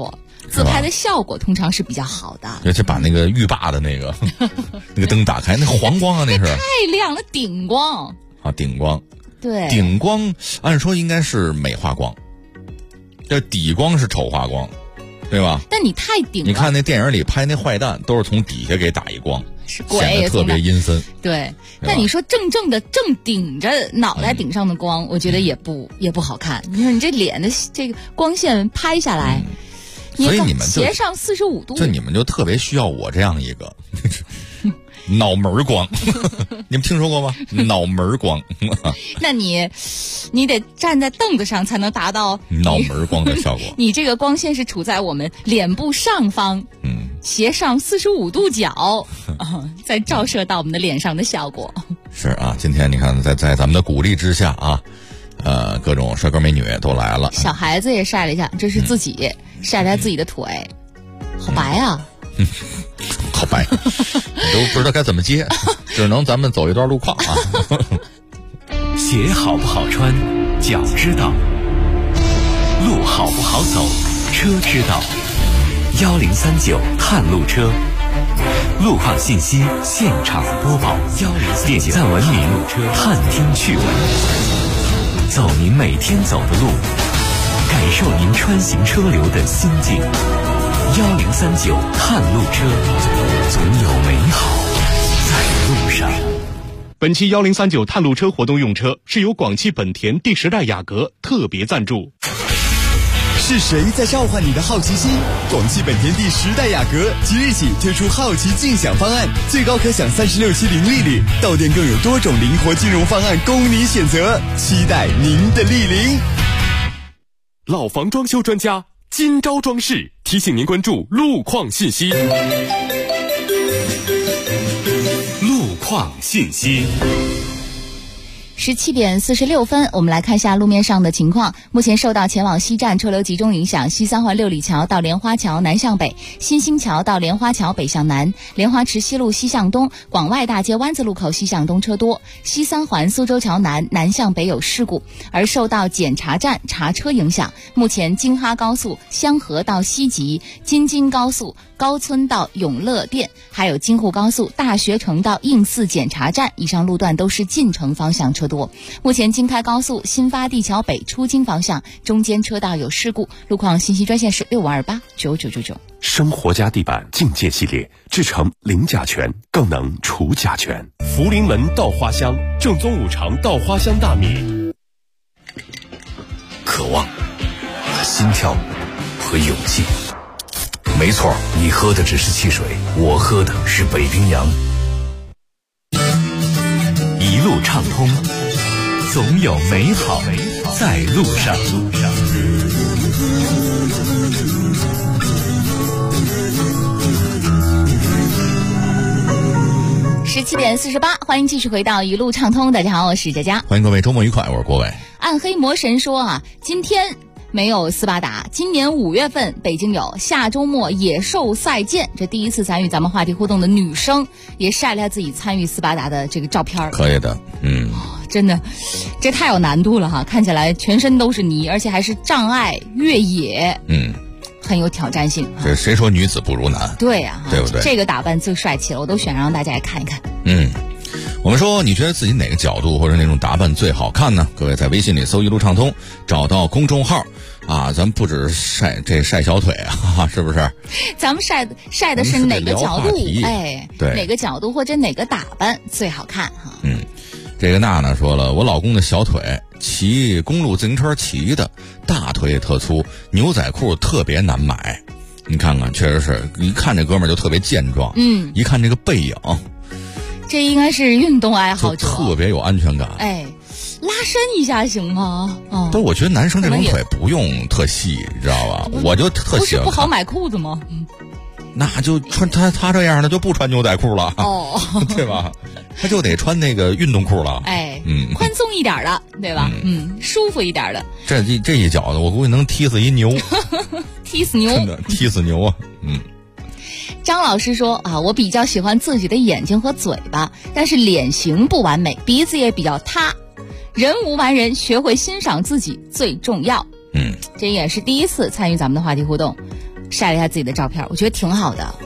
Speaker 2: 自拍的效果通常是比较好的。
Speaker 13: 尤其把那个浴霸的那个那个灯打开，那黄光啊，那是
Speaker 2: 太亮了，顶光
Speaker 13: 啊，顶光。
Speaker 2: 对，
Speaker 13: 顶光按说应该是美化光，这底光是丑化光，对吧？
Speaker 2: 但你太顶了，
Speaker 13: 你看那电影里拍那坏蛋都是从底下给打一光，
Speaker 2: 显
Speaker 13: 得特别阴森。
Speaker 2: 对，但你说正顶着脑袋顶上的光，我觉得也不好看。你说你这脸的这个光线拍下来，
Speaker 13: 所以你们
Speaker 2: 斜上45度，
Speaker 13: 就你们就特别需要我这样一个脑门光，你们听说过吗？脑门光。
Speaker 2: 那你得站在凳子上才能达到
Speaker 13: 脑门光的效果。
Speaker 2: 你这个光线是处在我们脸部上方，斜上45度角，再照射到我们的脸上的效果。
Speaker 13: 是啊，今天你看在咱们的鼓励之下啊，各种帅哥美女都来了，
Speaker 2: 小孩子也晒了一下，这是自己晒了自己的腿，好白啊。
Speaker 13: 好白，都不知道该怎么接，只能咱们走一段路况啊。
Speaker 1: 鞋好不好穿，脚知道；路好不好走，车知道。1039探路车，路况信息现场播报。点赞文明，探听趣闻，走您每天走的路，感受您穿行车流的心境。1039探路车，总有美好在路上。
Speaker 20: 本期1039探路车活动用车是由广汽本田第10代雅阁特别赞助。
Speaker 21: 是谁在召唤你的好奇心？广汽本田第10代雅阁即日起推出好奇竞享方案，最高可享36期零利率，到店更有多种灵活金融方案供你选择，期待您的莅临。
Speaker 6: 老房装修专家今朝装饰提醒您关注路况信息。
Speaker 1: 路况信息。
Speaker 2: 17点46分，我们来看一下路面上的情况。目前受到前往西站车流集中影响，西三环六里桥到莲花桥南向北，新兴桥到莲花桥北向南，莲花池西路西向东，广外大街湾子路口西向东车多，西三环苏州桥南向北有事故。而受到检查站查车影响，目前京哈高速香河到西集，京津高速高村到永乐店，还有京沪高速大学城到应四检查站，以上路段都是进城方向车多。目前京开高速新发地桥北出京方向中间车道有事故，路况信息专线是6528999999。
Speaker 6: 生活家地板境界系列，制成零甲醛，更能除甲醛。福临门稻花香，正宗5常稻花香大米。
Speaker 5: 渴望、心跳和勇气。没错，你喝的只是汽水，我喝的是北冰洋。
Speaker 1: 一路畅通，总有美好在路上。
Speaker 2: 17点48，欢迎继续回到一路畅通。大家好，我是佳佳，
Speaker 13: 欢迎各位周末愉快，我是郭伟。
Speaker 2: 暗黑魔神说啊，今天没有斯巴达，今年5月份北京有，下周末野兽赛见。这第一次参与咱们话题互动的女生也晒了下自己参与斯巴达的这个照片，
Speaker 13: 可以的，
Speaker 2: 真的，这太有难度了哈！看起来全身都是泥，而且还是障碍越野，很有挑战性。
Speaker 13: 这谁说女子不如男？
Speaker 2: 对呀，
Speaker 13: 对不对？
Speaker 2: 这个打扮最帅气了，我都选让大家也看一看。
Speaker 13: 我们说，你觉得自己哪个角度或者那种打扮最好看呢？各位在微信里搜一路畅通，找到公众号啊，咱不只晒小腿啊，是不是？
Speaker 2: 咱们晒的是哪个角度？哎，
Speaker 13: 对，
Speaker 2: 哪个角度或者哪个打扮最好看哈？
Speaker 13: 这个娜娜说了，我老公的小腿骑公路自行车骑的，大腿也特粗，牛仔裤特别难买。你看看，确实是一看这哥们儿就特别健壮，一看这个背影，
Speaker 2: 这应该是运动爱好者，
Speaker 13: 特别有安全感。
Speaker 2: 哎，拉伸一下行吗？
Speaker 13: 但我觉得男生这种腿不用特细，你知道吧？我就特喜欢。不
Speaker 2: 是不好买裤子吗？
Speaker 13: 那就穿他这样的就不穿牛仔裤了，对吧？他就得穿那个运动裤了。
Speaker 2: 哎，宽松一点的，对吧？舒服一点的。
Speaker 13: 这一脚的，我估计能踢死一牛，
Speaker 2: 踢死牛，
Speaker 13: 真的踢死牛啊！
Speaker 2: 张老师说啊，我比较喜欢自己的眼睛和嘴巴，但是脸型不完美，鼻子也比较塌。人无完人，学会欣赏自己最重要。这也是第一次参与咱们的话题互动。 晒了一下自己的照片，我觉得挺好的。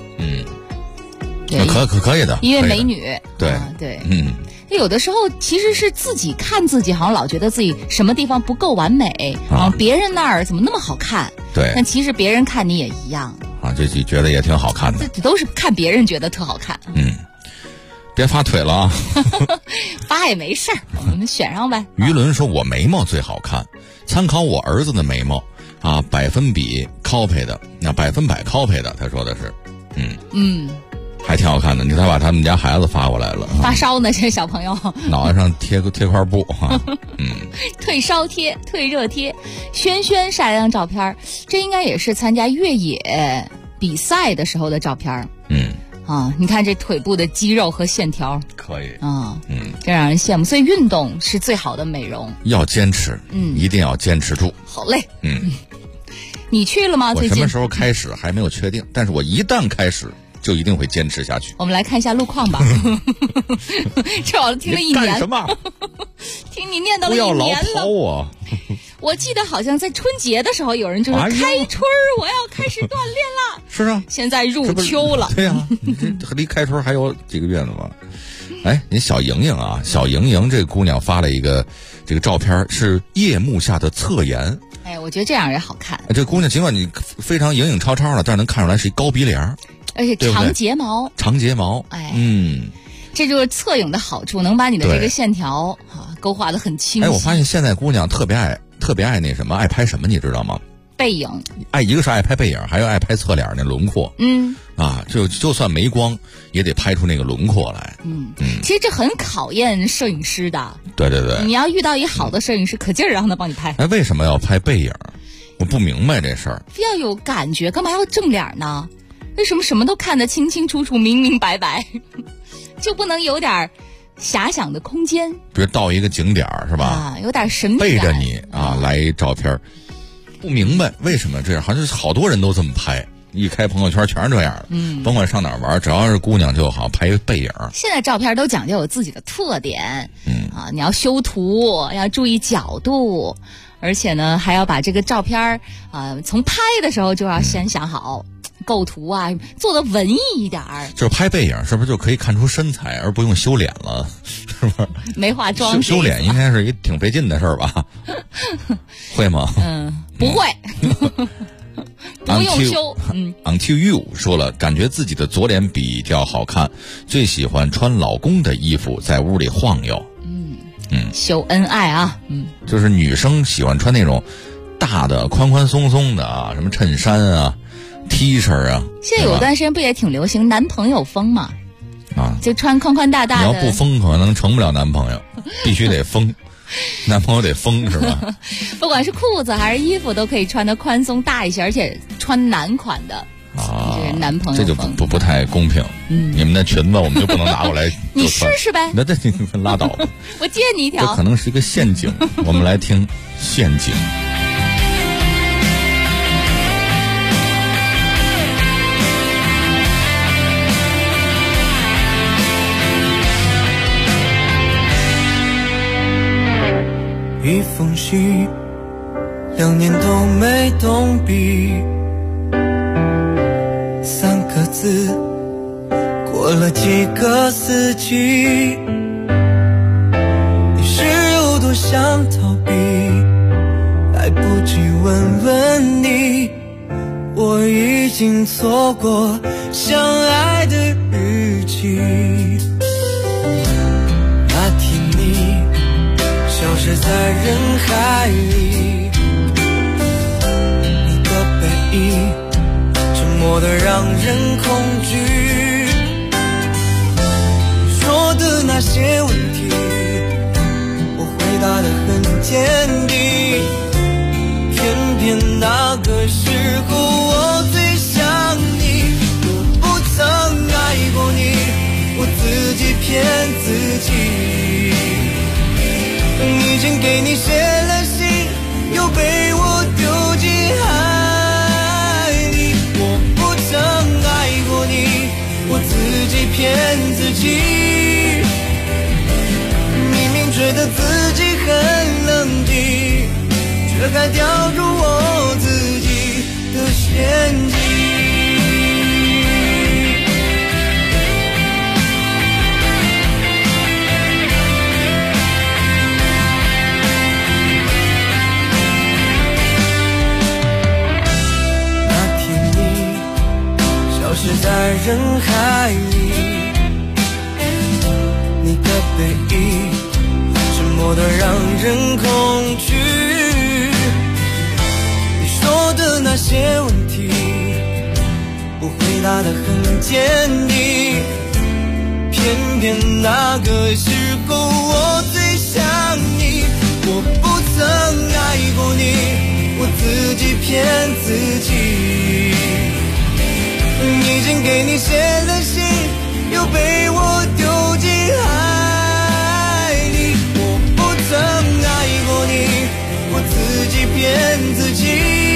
Speaker 13: 可以的，
Speaker 2: 因为美女，
Speaker 13: 对
Speaker 2: 对，有的时候其实是自己看自己，好像老觉得自己什么地方不够完美，然后别人那儿怎么那么好看？
Speaker 13: 对，
Speaker 2: 但其实别人看你也一样
Speaker 13: 啊，这觉得也挺好看的。
Speaker 2: 这都是看别人觉得特好看。
Speaker 13: 别发腿了啊！
Speaker 2: 发也没事儿，我们选上呗。
Speaker 13: 于伦说：“我眉毛最好看，参考我儿子的眉毛啊，百分比 copy 的，那100%copy 的。”他说的是，还挺好看的。他把他们家孩子发过来了，
Speaker 2: 发烧呢，这小朋友
Speaker 13: 脑袋上贴块布哈，
Speaker 2: 退烧贴、退热贴。轩轩晒了张照片，这应该也是参加越野比赛的时候的照片。你看这腿部的肌肉和线条，
Speaker 13: 可以
Speaker 2: 真让人羡慕。所以运动是最好的美容，
Speaker 13: 要坚持，一定要坚持住。
Speaker 2: 好嘞，你去了吗？最近
Speaker 13: 我什么时候开始还没有确定，但是我一旦开始，就一定会坚持下去。
Speaker 2: 我们来看一下路况吧。这我听了1年，
Speaker 13: 干什么？
Speaker 2: 听你念叨了1年了。
Speaker 13: 不要老跑我。
Speaker 2: 我记得好像在春节的时候，有人就说开春我要开始锻炼了。
Speaker 13: 是啊，
Speaker 2: 现在入秋了。
Speaker 13: 对呀，你这离开春还有几个月呢嘛。哎，你小莹莹啊，小莹莹这姑娘发了一个这个照片，是夜幕下的侧颜。
Speaker 2: 哎，我觉得这样也好看。
Speaker 13: 这姑娘尽管你非常影影绰绰的，但是能看出来是一高鼻梁，
Speaker 2: 而且长睫毛。
Speaker 13: 长睫毛，
Speaker 2: 哎，这就是侧影的好处，能把你的这个线条勾画得很清晰。
Speaker 13: 哎，我发现现在姑娘特别爱那什么，爱拍什么，你知道吗？
Speaker 2: 背影。
Speaker 13: 一个是爱拍背影，还有爱拍侧脸那轮廓。就算没光，也得拍出那个轮廓来。
Speaker 2: 其实这很考验摄影师的。对，你要遇到一好的摄影师，可劲儿让他帮你拍。
Speaker 13: 哎，为什么要拍背影？我不明白这事儿。
Speaker 2: 非要有感觉，干嘛要正脸呢？为什么什么都看得清清楚楚、明明白白，就不能有点遐想的空间？
Speaker 13: 比如到一个景点是吧？
Speaker 2: 有点神秘感。
Speaker 13: 背着你来一照片，不明白为什么这样，好像好多人都这么拍。一开朋友圈全是这样的，甭管上哪儿玩，只要是姑娘就好拍背影。
Speaker 2: 现在照片都讲究有自己的特点，你要修图，要注意角度，而且呢还要把这个照片从拍的时候就要先想好构图做的文艺一点儿。
Speaker 13: 就是拍背影是不是就可以看出身材，而不用修脸了？是不是？
Speaker 2: 没化妆
Speaker 13: 修脸应该是一挺费劲的事儿吧？会吗？
Speaker 2: 不会。不用修。
Speaker 13: Until you 说了，感觉自己的左脸比较好看，最喜欢穿老公的衣服在屋里晃悠。
Speaker 2: 秀恩爱啊。
Speaker 13: 就是女生喜欢穿那种大的宽宽松松的什么衬衫T 恤
Speaker 2: 现在有段时间不也挺流行男朋友风嘛？就穿宽宽大大的。
Speaker 13: 你要不疯可能成不了男朋友，必须得疯。男朋友得疯是吧？
Speaker 2: 不管是裤子还是衣服，都可以穿得宽松大一些，而且穿男款的这是男朋友风。
Speaker 13: 这就不太公平。你们的裙子我们就不能拿过来
Speaker 2: 你试试呗。
Speaker 13: 那你拉倒吧。
Speaker 2: 我借你一条。
Speaker 13: 这可能是一个陷阱。我们来听陷阱。
Speaker 12: 一封信，2年都没动笔，3个字，过了几个四季。你是有多想逃避，来不及问问你，我已经错过相爱的日期。那天你消失在人海里，你的背影沉默得让人恐惧。你说的那些问题，我回答得很坚定，偏偏那个时候我最想你。我不曾爱过你，我自己骗自己。已经给你写了信，又被我丢进海里。我不曾爱过你，我自己骗自己。明明觉得自己很冷静，却还掉入我自己的陷阱。 人海里，你的背影沉默的让人恐惧。你说的那些问题，我回答得很坚定，偏偏那个时候我最想你。我不曾爱过你，我自己骗自己。已经给你写了信，又被我丢进海里。我不曾爱过你，我自己骗自己。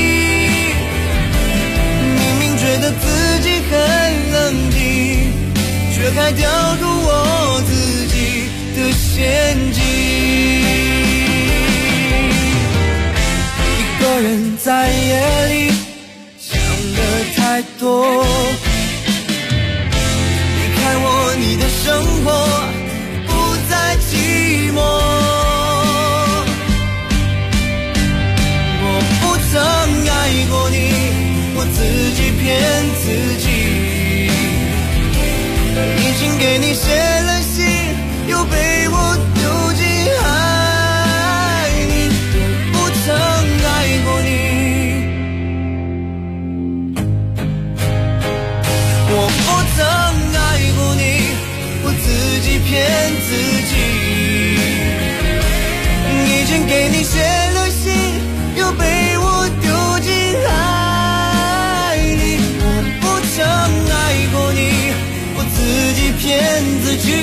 Speaker 12: 明明觉得自己很冷静，却还掉入我自己的陷阱。一个人在夜里想的太多，离开我，你的生活不再寂寞。我不曾爱过你，我自己骗自己。已经给你写了信，又被我丢进海里。我不曾爱过你，我不曾爱过你，我自己骗自己。已经给你写了信，又被我丢进海里。我不曾爱过你，我自己骗自己。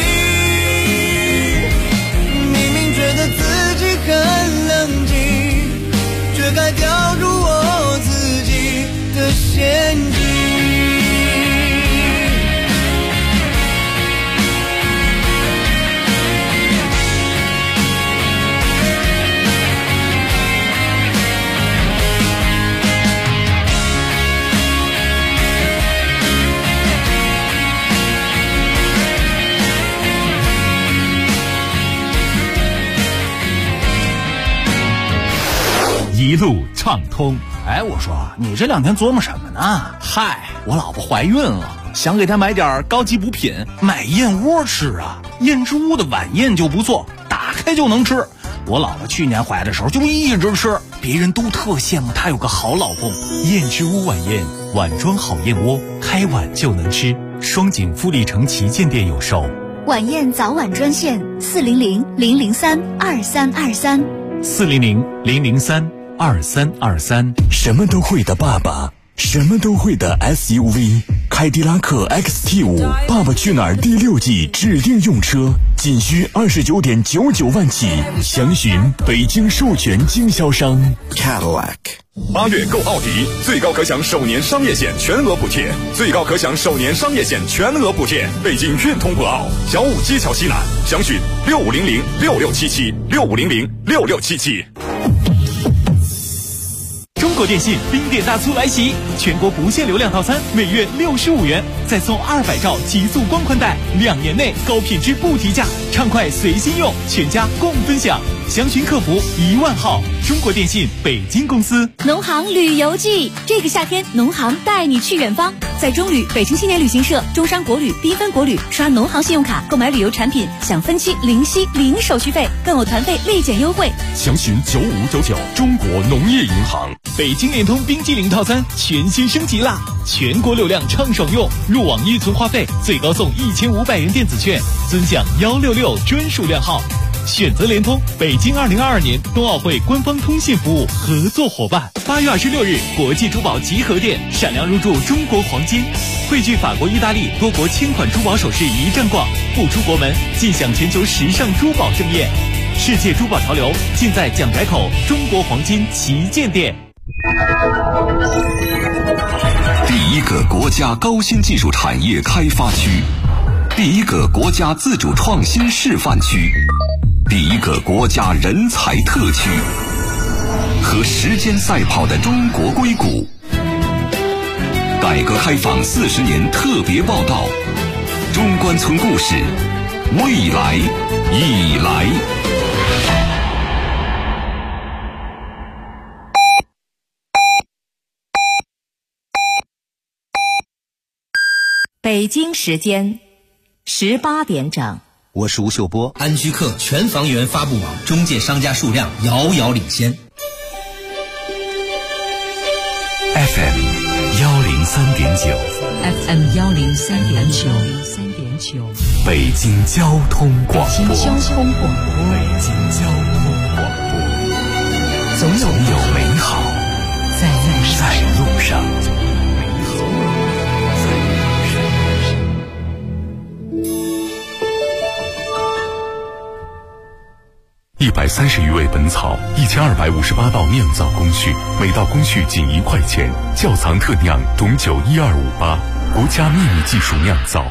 Speaker 12: 明明觉得自己很冷静，却该掉入我自己的陷阱。
Speaker 1: 一路畅通。
Speaker 8: 哎，我说你这两天琢磨什么呢？嗨，我老婆怀孕了，想给她买点高级补品，买燕窝吃啊。燕之屋的晚宴就不错，打开就能吃。我老婆去年怀的时候就一直吃，别人都特羡慕她有个好老公。
Speaker 1: 燕之屋晚宴，碗装好燕窝，开碗就能吃。双井富力城旗舰店有售。
Speaker 10: 晚宴早晚专线
Speaker 1: 400-003-2323，400-003-2323。
Speaker 6: 什么都会的爸爸，什么都会的 SUV， 凯迪拉克 XT5， 爸爸去哪儿第6季指定用车，仅需29.99万起，详询北京授权经销商 Cadillac。
Speaker 18: 8月购奥迪，最高可享首年商业险全额补贴，最高可享首年商业险全额补贴。北京运通博奥，小武街桥西南，详询6500-6677，6500-6677。
Speaker 9: 中国电信冰点大促来袭，全国不限流量套餐每月65元，再送200兆极速光宽带，2年内高品质不提价，畅快随心用，全家共分享。详询客服10000号。中国电信北京公司。
Speaker 10: 农行旅游季，这个夏天农行带你去远方，在中旅、北京青年旅行社、中山国旅、缤纷国旅刷农行信用卡购买旅游产品，享分期零息零手续费，更有团费立减优惠。
Speaker 6: 详询9599。中国农业银行。
Speaker 9: 北京联通冰激凌套餐全新升级啦！全国流量畅爽用，入网预存话费最高送1500元电子券，尊享166专属量号。选择联通，北京2022年冬奥会官方通信服务合作伙伴。8月26日，国际珠宝集合店闪亮入驻中国黄金，汇聚法国、意大利多国千款珠宝首饰一站逛，不出国门尽享全球时尚珠宝盛宴。世界珠宝潮流尽在蒋宅口中国黄金旗舰店。
Speaker 22: 第一个国家高新技术产业开发区，第一个国家自主创新示范区，第一个国家人才特区，和时间赛跑的中国硅谷。改革开放40年特别报道，中关村故事，未来已来。
Speaker 4: 北北京时间18点整。
Speaker 7: 我是吴秀波。安居客全房源发布网中介商家数量遥遥领先。
Speaker 1: FM 103.9
Speaker 4: FM 103.9
Speaker 1: 北京交通广播。
Speaker 4: 北京交通广播。
Speaker 1: 总有美好在路上。
Speaker 3: 130余味本草，1258道酿造工序，每道工序仅1块钱。窖藏特酿董酒12588，国家秘密技术酿造。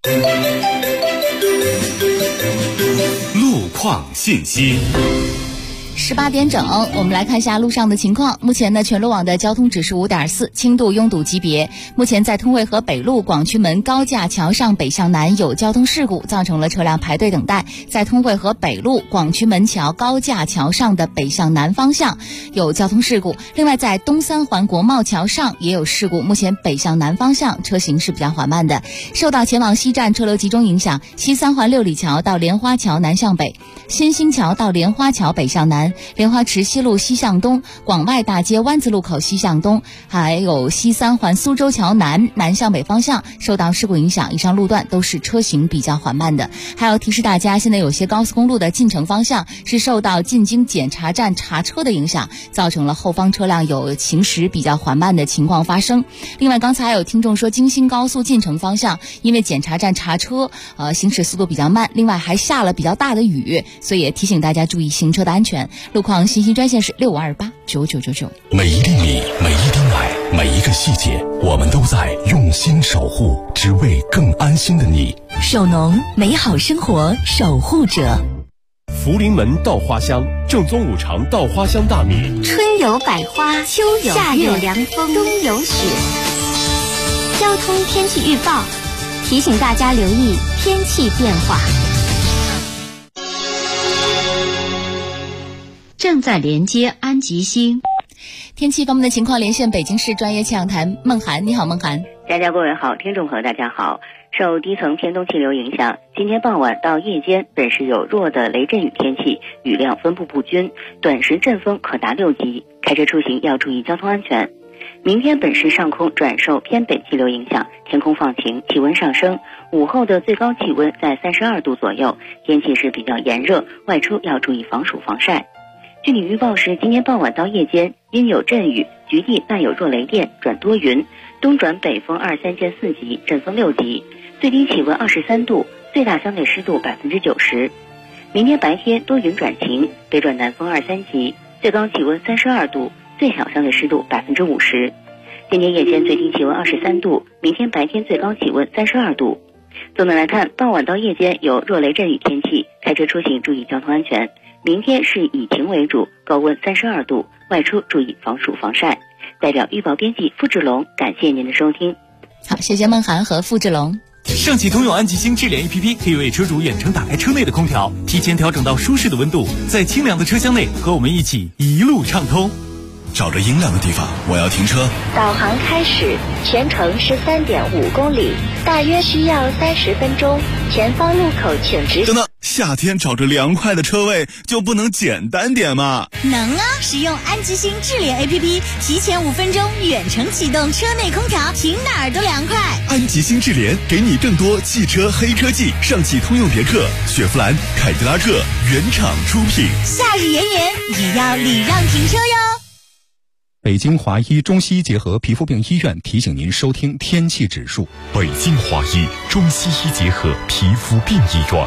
Speaker 1: 路况信息。
Speaker 2: 18点整，我们来看一下路上的情况。目前呢，全路网的交通指数5.4，轻度拥堵级别。目前在通惠河北路广渠门高架桥上北向南有交通事故，造成了车辆排队等待。在通惠河北路广渠门桥高架桥上的北向南方向有交通事故。另外，在东三环国贸桥上也有事故，目前北向南方向车行是比较缓慢的。受到前往西站车流集中影响，西三环六里桥到莲花桥南向北，新兴桥到莲花桥北向南，莲花池西路西向东，广外大街湾子路口西向东，还有西三环苏州桥南向北方向受到事故影响，以上路段都是车行比较缓慢的。还要提示大家，现在有些高速公路的进城方向是受到进京检查站查车的影响，造成了后方车辆有行驶比较缓慢的情况发生。另外，刚才还有听众说京新高速进城方向因为检查站查车行驶速度比较慢，另外还下了比较大的雨，所以也提醒大家注意行车的安全。路况信息专线是65289999。
Speaker 6: 每一粒米，每一滴奶，每一个细节，我们都在用心守护，只为更安心的你。
Speaker 4: 首农，美好生活守护者。
Speaker 20: 福临门稻花香，正宗五常稻花香大米。
Speaker 11: 春有百花，秋有夏有凉风，冬有雪。交通天气预报提醒大家留意天气变化。正在连接安吉星。
Speaker 2: 天气方面的情况，连线北京市专业气象台孟涵。你好，孟涵。
Speaker 23: 大家各位好，听众朋友大家好。受低层偏东气流影响，今天傍晚到夜间本市有弱的雷阵雨天气，雨量分布不均，短时阵风可达6级，开车出行要注意交通安全。明天本市上空转受偏北气流影响，天空放晴，气温上升，午后的最高气温在32度左右，天气是比较炎热，外出要注意防暑防晒。具体预报是，今天傍晚到夜间阴有阵雨，局地伴有弱雷电转多云，东转北风2、3见4级，阵风6级，最低气温23度，最大相对湿度90%。明天白天多云转晴，北转南风2、3级，最高气温32度，最小相对湿度50%。今天夜间最低气温23度，明天白天最高气温32度。总的来看，傍晚到夜间有弱雷阵雨天气，开车出行注意交通安全。明天是以晴为主，高温32度，外出注意防暑防晒。代表预报编辑付志龙，感谢您的收听。
Speaker 2: 好，谢谢孟涵和付志龙。
Speaker 9: 上汽通用安吉星智联 APP 可以为车主远程打开车内的空调，提前调整到舒适的温度，在清凉的车厢内和我们一起一路畅通。
Speaker 19: 找着阴凉的地方，我要停车。
Speaker 11: 导航开始，全程是3.5公里，大约需要30分钟。前方路口请直行。
Speaker 19: 等等，夏天找着凉快的车位就不能简单点吗？
Speaker 10: 能啊！使用安吉星智联 APP， 提前5分钟远程启动车内空调，停哪儿都凉快。
Speaker 19: 安吉星智联给你更多汽车黑科技，上汽通用别克、雪佛兰、凯迪拉克原厂出品。
Speaker 10: 夏日炎炎也要礼让停车哟。
Speaker 24: 北京华医中西医结合皮肤病医院提醒您收听天气指数。
Speaker 3: 北京华医中西医结合皮肤病医院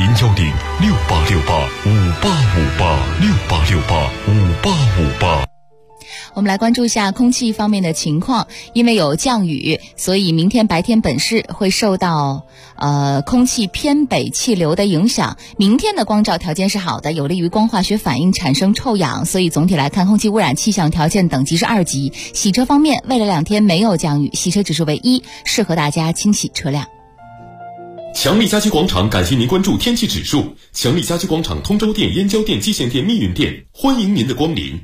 Speaker 3: ，010-6868-5858，6868-5858。
Speaker 2: 我们来关注一下空气方面的情况，因为有降雨，所以明天白天本市会受到空气偏北气流的影响。明天的光照条件是好的，有利于光化学反应产生臭氧，所以总体来看空气污染气象条件等级是2级。洗车方面，未来2天没有降雨，洗车指数为1，适合大家清洗车辆。
Speaker 25: 强力家居广场感谢您关注天气指数。强力家居广场通州店、燕郊店、蓟县店、密云店，欢迎您的光临。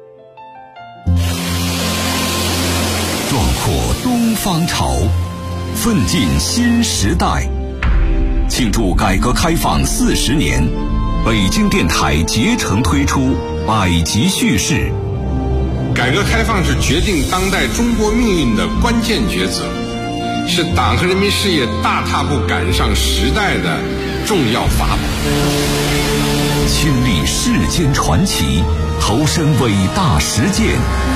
Speaker 22: 壮阔东方潮， 奋进新时代。庆祝改革开放40年，北京电台竭诚推出百集叙事。
Speaker 14: 改革开放是决定当代中国命运的关键抉择，是党和人民事业大踏步赶上时代的重要法宝。
Speaker 22: 亲历世间传奇，投身伟大实践，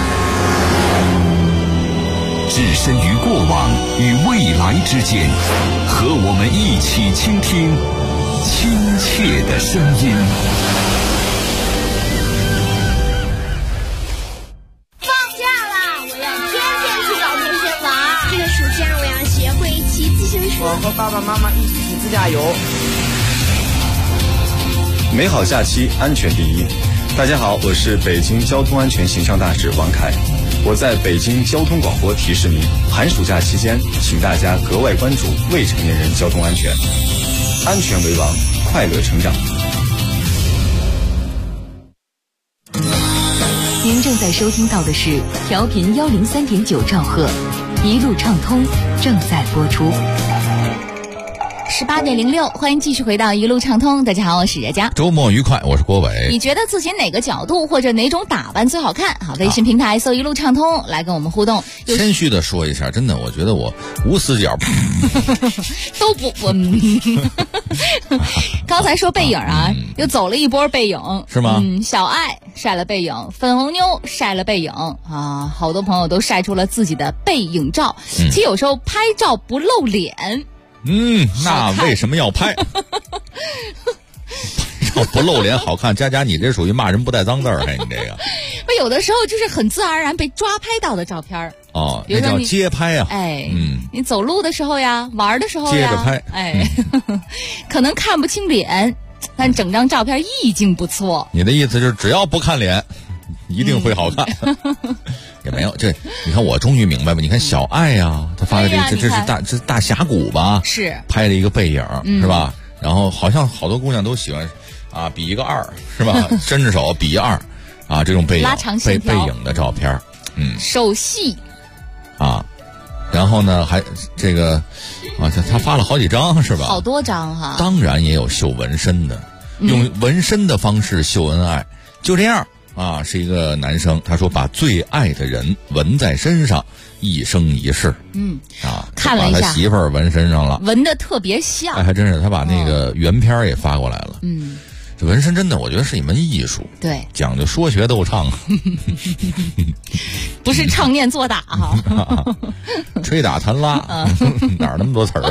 Speaker 22: 置身于过往与未来之间，和我们一起倾听亲切的声音。
Speaker 15: 放假啦！我要天天去找同学玩。这个暑假我要学会骑自行车。
Speaker 16: 我和爸爸妈妈一起去自驾游。
Speaker 17: 美好假期，安全第一。大家好，我是北京交通安全形象大使王凯。我在北京交通广播提示您，寒暑假期间，请大家格外关注未成年人交通安全，安全为王，快乐成长。
Speaker 10: 您正在收听到的是调频103.9兆赫，一路畅通正在播出。
Speaker 2: 18:06，欢迎继续回到一路畅通。大家好，我是佳佳。
Speaker 13: 周末愉快，我是郭伟。
Speaker 2: 你觉得自己哪个角度或者哪种打扮最好看？好，微信平台搜一路畅通来跟我们互动。
Speaker 13: 谦虚的说一下，真的，我觉得我无死角，
Speaker 2: 都不刚才说背影啊，又走了一波背影，
Speaker 13: 是吗？
Speaker 2: 小爱晒了背影，粉红妞晒了背影啊，好多朋友都晒出了自己的背影照。其实有时候拍照不露脸。
Speaker 13: 那为什么要拍？不露脸好看，佳佳你这属于骂人不带脏字儿，你这个。
Speaker 2: 不，有的时候就是很自然而然被抓拍到的照片
Speaker 13: 哦，那叫街拍啊。
Speaker 2: 你走路的时候呀，玩的时候呀，
Speaker 13: 接着拍。
Speaker 2: 可能看不清脸，但整张照片意境不错。
Speaker 13: 你的意思就是只要不看脸，一定会好看。也没有，这你看我终于明白吧？你看小爱呀，她发的这是大峡谷吧？
Speaker 2: 是
Speaker 13: 拍了一个背影，是吧？然后好像好多姑娘都喜欢啊，比一个2，是吧？伸着手比一2，啊，这种背影
Speaker 2: 拉长线条
Speaker 13: 背影的照片，
Speaker 2: 手细
Speaker 13: 啊，然后呢还这个啊，他发了好几张是吧？
Speaker 2: 好多张哈。
Speaker 13: 当然也有秀纹身的，用纹身的方式秀恩爱，就这样。啊，是一个男生，他说把最爱的人纹在身上，一生一世。
Speaker 2: 看了一下，
Speaker 13: 把他媳妇儿纹身上了，
Speaker 2: 纹的特别像。
Speaker 13: 还真是，他把那个原片也发过来了。这纹身真的，我觉得是一门艺术。
Speaker 2: 对，
Speaker 13: 讲究说学逗唱，
Speaker 2: 不是唱念做打哈，
Speaker 13: 吹打弹拉，哪儿那么多词儿？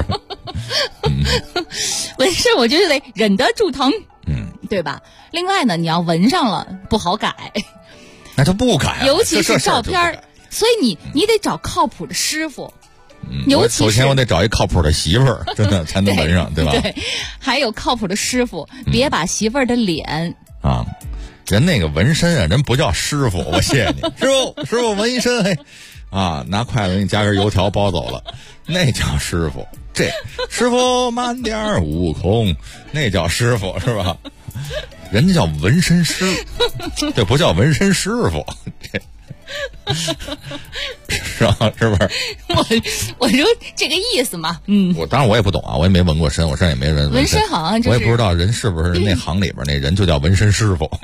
Speaker 2: 纹身我觉得得忍得住疼。对吧？另外呢，你要纹上了不好改，
Speaker 13: 那就不改
Speaker 2: 尤其是照片，所以你得找靠谱的师傅。尤其
Speaker 13: 首先我得找一靠谱的媳妇儿，真的才能纹上，对吧？
Speaker 2: 对，还有靠谱的师傅，别把媳妇儿的脸
Speaker 13: 啊，人那个纹身啊，人不叫师傅，我谢谢你，师傅纹一身，嘿，啊，拿筷子给你加根油条包走了，那叫师傅。这师傅慢点悟空，那叫师傅是吧？人家叫纹身师，这不叫纹身师傅，是吧？是不是？
Speaker 2: 我说这个意思嘛，
Speaker 13: 我当然我也不懂啊，我也没纹过身，我身上也没人
Speaker 2: 纹身，好像
Speaker 13: 我也不知道人是不是那行里边那人就叫纹身师傅。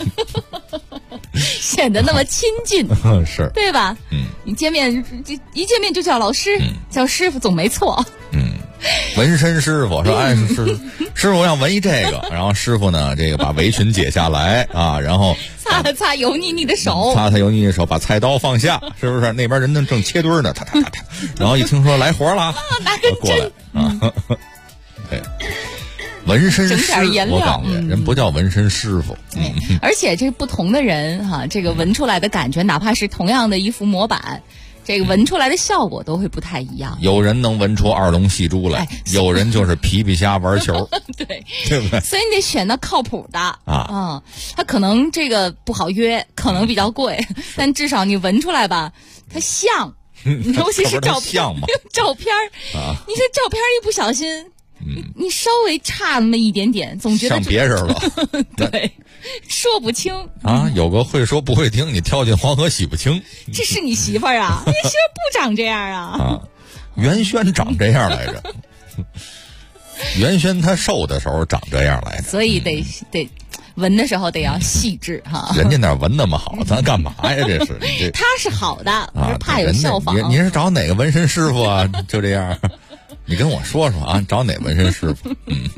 Speaker 2: 显得那么亲近，
Speaker 13: 是
Speaker 2: 对吧？你一见面就叫老师，叫师傅总没错。
Speaker 13: 纹身师傅说：“哎，师傅，我想纹一这个。”然后师傅呢，这个把围裙解下来啊，然后
Speaker 2: 擦了擦油腻腻的手，
Speaker 13: 擦油腻腻的手，把菜刀放下，是不是？那边人呢正切墩呢，然后一听说来活了，
Speaker 2: 拿根
Speaker 13: 过来啊，对。纹身师，我感觉人不叫纹身师傅，
Speaker 2: 而且这不同的人哈，这个纹出来的感觉，哪怕是同样的一幅模板，这个纹出来的效果都会不太一样。
Speaker 13: 有人能纹出二龙戏珠来，有人就是皮皮虾玩球，对不对？
Speaker 2: 所以你得选到靠谱的他可能这个不好约，可能比较贵，但至少你纹出来吧，它像，尤其是照片嘛，照片你这照片一不小心。你稍微差那么一点点，总觉得
Speaker 13: 像别人了，
Speaker 2: 对，说不清
Speaker 13: 啊。有个会说不会听，你跳进黄河洗不清。
Speaker 2: 这是你媳妇儿啊？你媳妇儿不长这样啊？
Speaker 13: 袁轩长这样来着。袁轩他瘦的时候长这样来着，
Speaker 2: 所以得闻的时候得要细致哈。
Speaker 13: 人家那闻那么好，咱干嘛呀？这是
Speaker 2: 他是好的，不是怕有效仿。
Speaker 13: 你是找哪个纹身师傅啊？就这样，你跟我说说啊，找哪纹身师傅？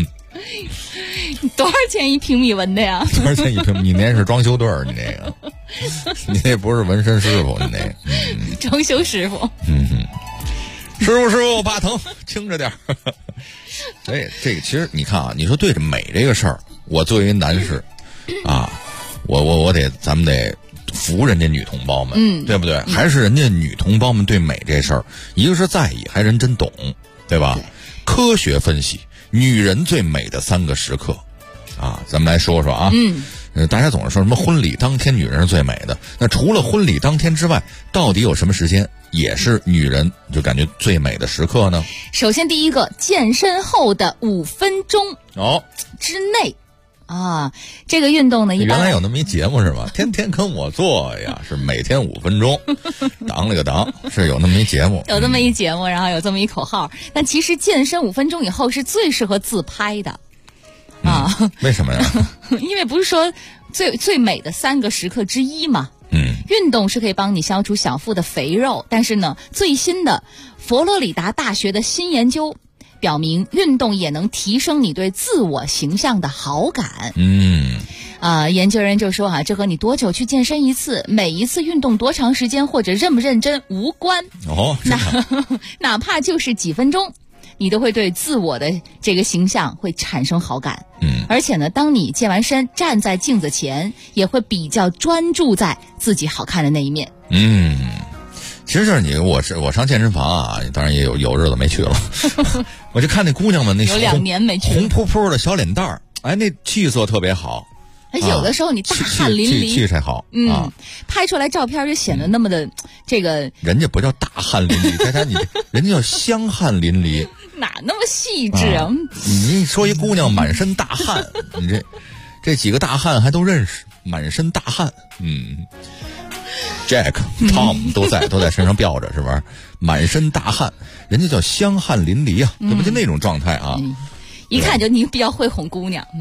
Speaker 2: 多少钱1平米纹的呀？
Speaker 13: 多少钱1平米？你那是装修队儿，你那个，你那不是纹身师傅，你那个，
Speaker 2: 装修师傅。
Speaker 13: 师傅怕疼，轻着点儿。所以这个其实你看啊，你说对着美这个事儿，我作为男士啊，我咱们得服人家女同胞们，对不对？还是人家女同胞们对美这事儿，一个是在意，还人真懂，对吧？科学分析女人最美的3个时刻啊，咱们来说说啊。大家总是说什么婚礼当天女人是最美的，那除了婚礼当天之外，到底有什么时间也是女人就感觉最美的时刻呢？
Speaker 2: 首先第一个，健身后的5分钟之内啊，这个运动呢，一般
Speaker 13: 原来有那么一节目是吧？天天跟我做呀，是每天5分钟，当了个当，是有那么一节目，
Speaker 2: 有这么一节目，然后有这么一口号。但其实健身5分钟以后是最适合自拍的。
Speaker 13: 为什么呀？
Speaker 2: 因为不是说最美的3个时刻之一嘛。运动是可以帮你消除小腹的肥肉，但是呢，最新的佛罗里达大学的新研究表明，运动也能提升你对自我形象的好感。研究人就说这和你多久去健身一次，每一次运动多长时间或者认不认真无关。哪怕就是几分钟，你都会对自我的这个形象会产生好感。而且呢，当你健完身站在镜子前，也会比较专注在自己好看的那一面。
Speaker 13: 其实就是我上健身房啊，当然也有日子没去了。我就看那姑娘们那
Speaker 2: 有2年没去，
Speaker 13: 红扑扑的小脸蛋儿，那气色特别好。
Speaker 2: 有的时候你大汗淋漓，
Speaker 13: 气色好
Speaker 2: 拍出来照片就显得那么的这个。
Speaker 13: 人家不叫大汗淋漓，人家叫香汗淋漓。
Speaker 2: 哪那么细致啊？
Speaker 13: 你说一姑娘满身大汗，你这几个大汉还都认识，满身大汗。Jack、Tom 都在身上吊着，是不是？满身大汗，人家叫香汗淋漓啊，这不就那种状态啊？
Speaker 2: 一看就你比较会哄姑娘。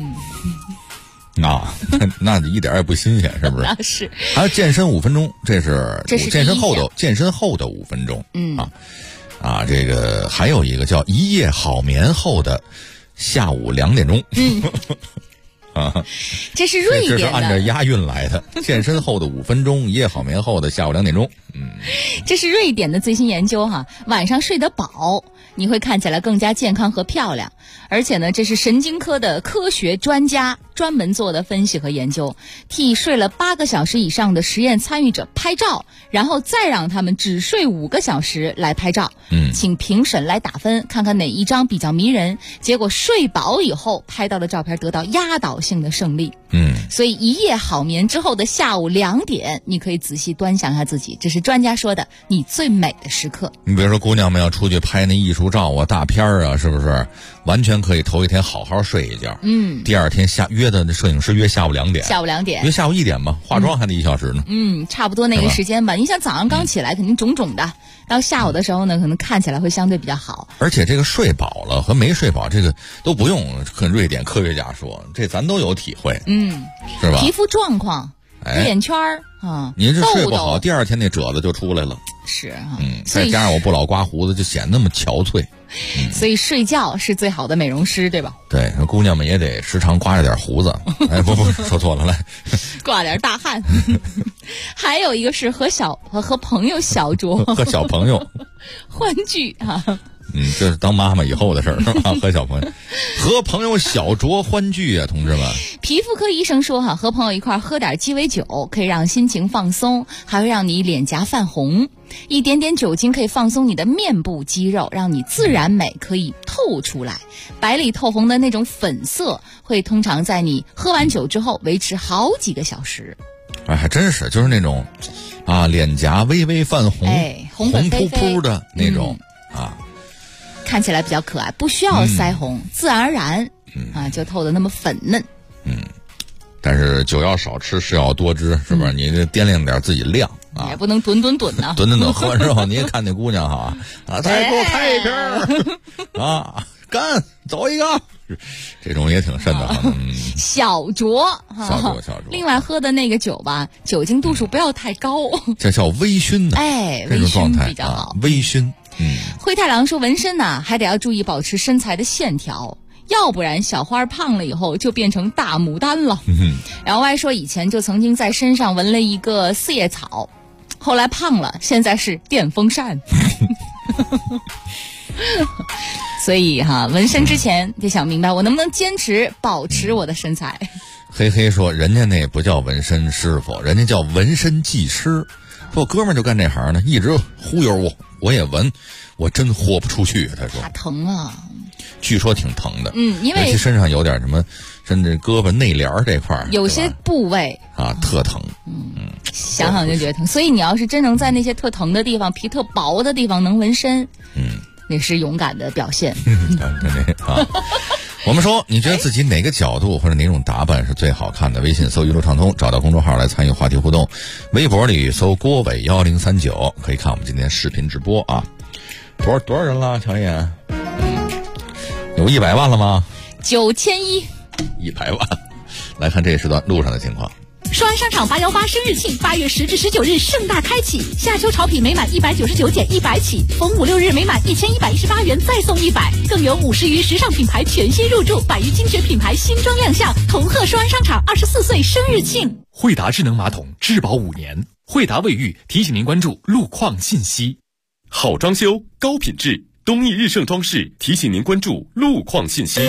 Speaker 13: 那一点也不新鲜，是不是？
Speaker 2: 是。
Speaker 13: 还有健身5分钟，这是健身后的5分钟。这个还有一个叫一夜好眠后的下午2点钟。
Speaker 2: 这是瑞典的，
Speaker 13: 这是按照押韵来的。健身后的5分钟，一夜好眠后的下午2点钟。
Speaker 2: 这是瑞典的最新研究晚上睡得饱，你会看起来更加健康和漂亮。而且呢，这是神经科的科学专家专门做的分析和研究，替睡了8个小时以上的实验参与者拍照，然后再让他们只睡5个小时来拍照，请评审来打分，看看哪一张比较迷人。结果睡饱以后拍到的照片得到压倒性的胜利。所以一夜好眠之后的下午2点，你可以仔细端详一下自己，这是专家说的你最美的时刻。
Speaker 13: 你比如说姑娘们要出去拍那艺术照啊、大片啊，是不是完全可以头一天好好睡一觉，第二天约的摄影师约下午2点，约下午1点吧，化妆还得1小时呢。
Speaker 2: 差不多那个时间吧。你想早上刚起来肯定肿肿的，到下午的时候呢，可能看起来会相对比较好。
Speaker 13: 而且这个睡饱了和没睡饱，这个都不用跟瑞典科学家说，这咱都有体会，是吧？
Speaker 2: 皮肤状况、脸圈
Speaker 13: 您这睡不好，第二天那褶子就出来了。
Speaker 2: 是
Speaker 13: 再加上我不老刮胡子，就显得那么憔悴。
Speaker 2: 所以睡觉是最好的美容师，对吧？
Speaker 13: 对，姑娘们也得时常刮着点胡子。不说错了，来
Speaker 2: 挂点大汗。还有一个是和朋友小酌，
Speaker 13: 和小朋友
Speaker 2: 欢聚
Speaker 13: 这是当妈妈以后的事儿，是吧？和小朋友和朋友小酌欢聚啊，同志们。
Speaker 2: 皮肤科医生说和朋友一块喝点鸡尾酒可以让心情放松，还会让你脸颊泛红。一点点酒精可以放松你的面部肌肉，让你自然美可以透出来。白里透红的那种粉色会通常在你喝完酒之后维持好几个小时。
Speaker 13: 还真是，就是那种脸颊微微泛红，红扑扑的那种
Speaker 2: 看起来比较可爱，不需要腮红，自然而然就透得那么粉嫩。
Speaker 13: 但是酒要少吃，事要多知，是不是？你掂量点自己量啊，
Speaker 2: 也不能吨呐。
Speaker 13: 吨喝完之后，你也看那姑娘哈啊，再给我开一瓶啊，干走一个，这种也挺瘆的。
Speaker 2: 小酌，
Speaker 13: 小酌。
Speaker 2: 另外喝的那个酒吧，酒精度数不要太高，
Speaker 13: 这叫微醺的，
Speaker 2: 微醺比较好。
Speaker 13: 微醺。
Speaker 2: 灰太狼说纹身呐，还得要注意保持身材的线条。要不然小花胖了以后就变成大牡丹了。然后还说以前就曾经在身上纹了一个四叶草，后来胖了，现在是电风扇。所以纹身之前得想明白我能不能坚持保持我的身材。
Speaker 13: 黑黑说人家那不叫纹身师傅，人家叫纹身技师。说我哥们就干这行呢，一直忽悠我也纹，我真豁不出去。他说
Speaker 2: 怕疼啊，
Speaker 13: 据说挺疼的。
Speaker 2: 因为
Speaker 13: 尤其身上有点什么，甚至胳膊内帘这块
Speaker 2: 有些部位
Speaker 13: 特疼。
Speaker 2: 想想就觉得疼。所以你要是真能在那些特疼的地方、皮特薄的地方能纹身，那是勇敢的表现。
Speaker 13: 我们说，你觉得自己哪个角度或者哪种打扮是最好看的？微信搜一路畅通，找到公众号来参与话题互动。微博里搜郭伟1039，可以看我们今天视频直播啊。多少人了？乔爷，有100万了吗
Speaker 2: ？9100。
Speaker 13: 100万。来看这一时段路上的情况。
Speaker 10: 双安商场818生日庆，8月10至19日盛大开启，夏秋潮品每满199减100起，逢5、6日每满1118元再送100，更有50余时尚品牌全新入驻，100余精选品牌新装亮相，同贺双安商场24岁生日庆。
Speaker 9: 惠达智能马桶质保5年，惠达卫浴提醒您关注路况信息。好装修高品质，东义日盛装饰提醒您关注路况信息。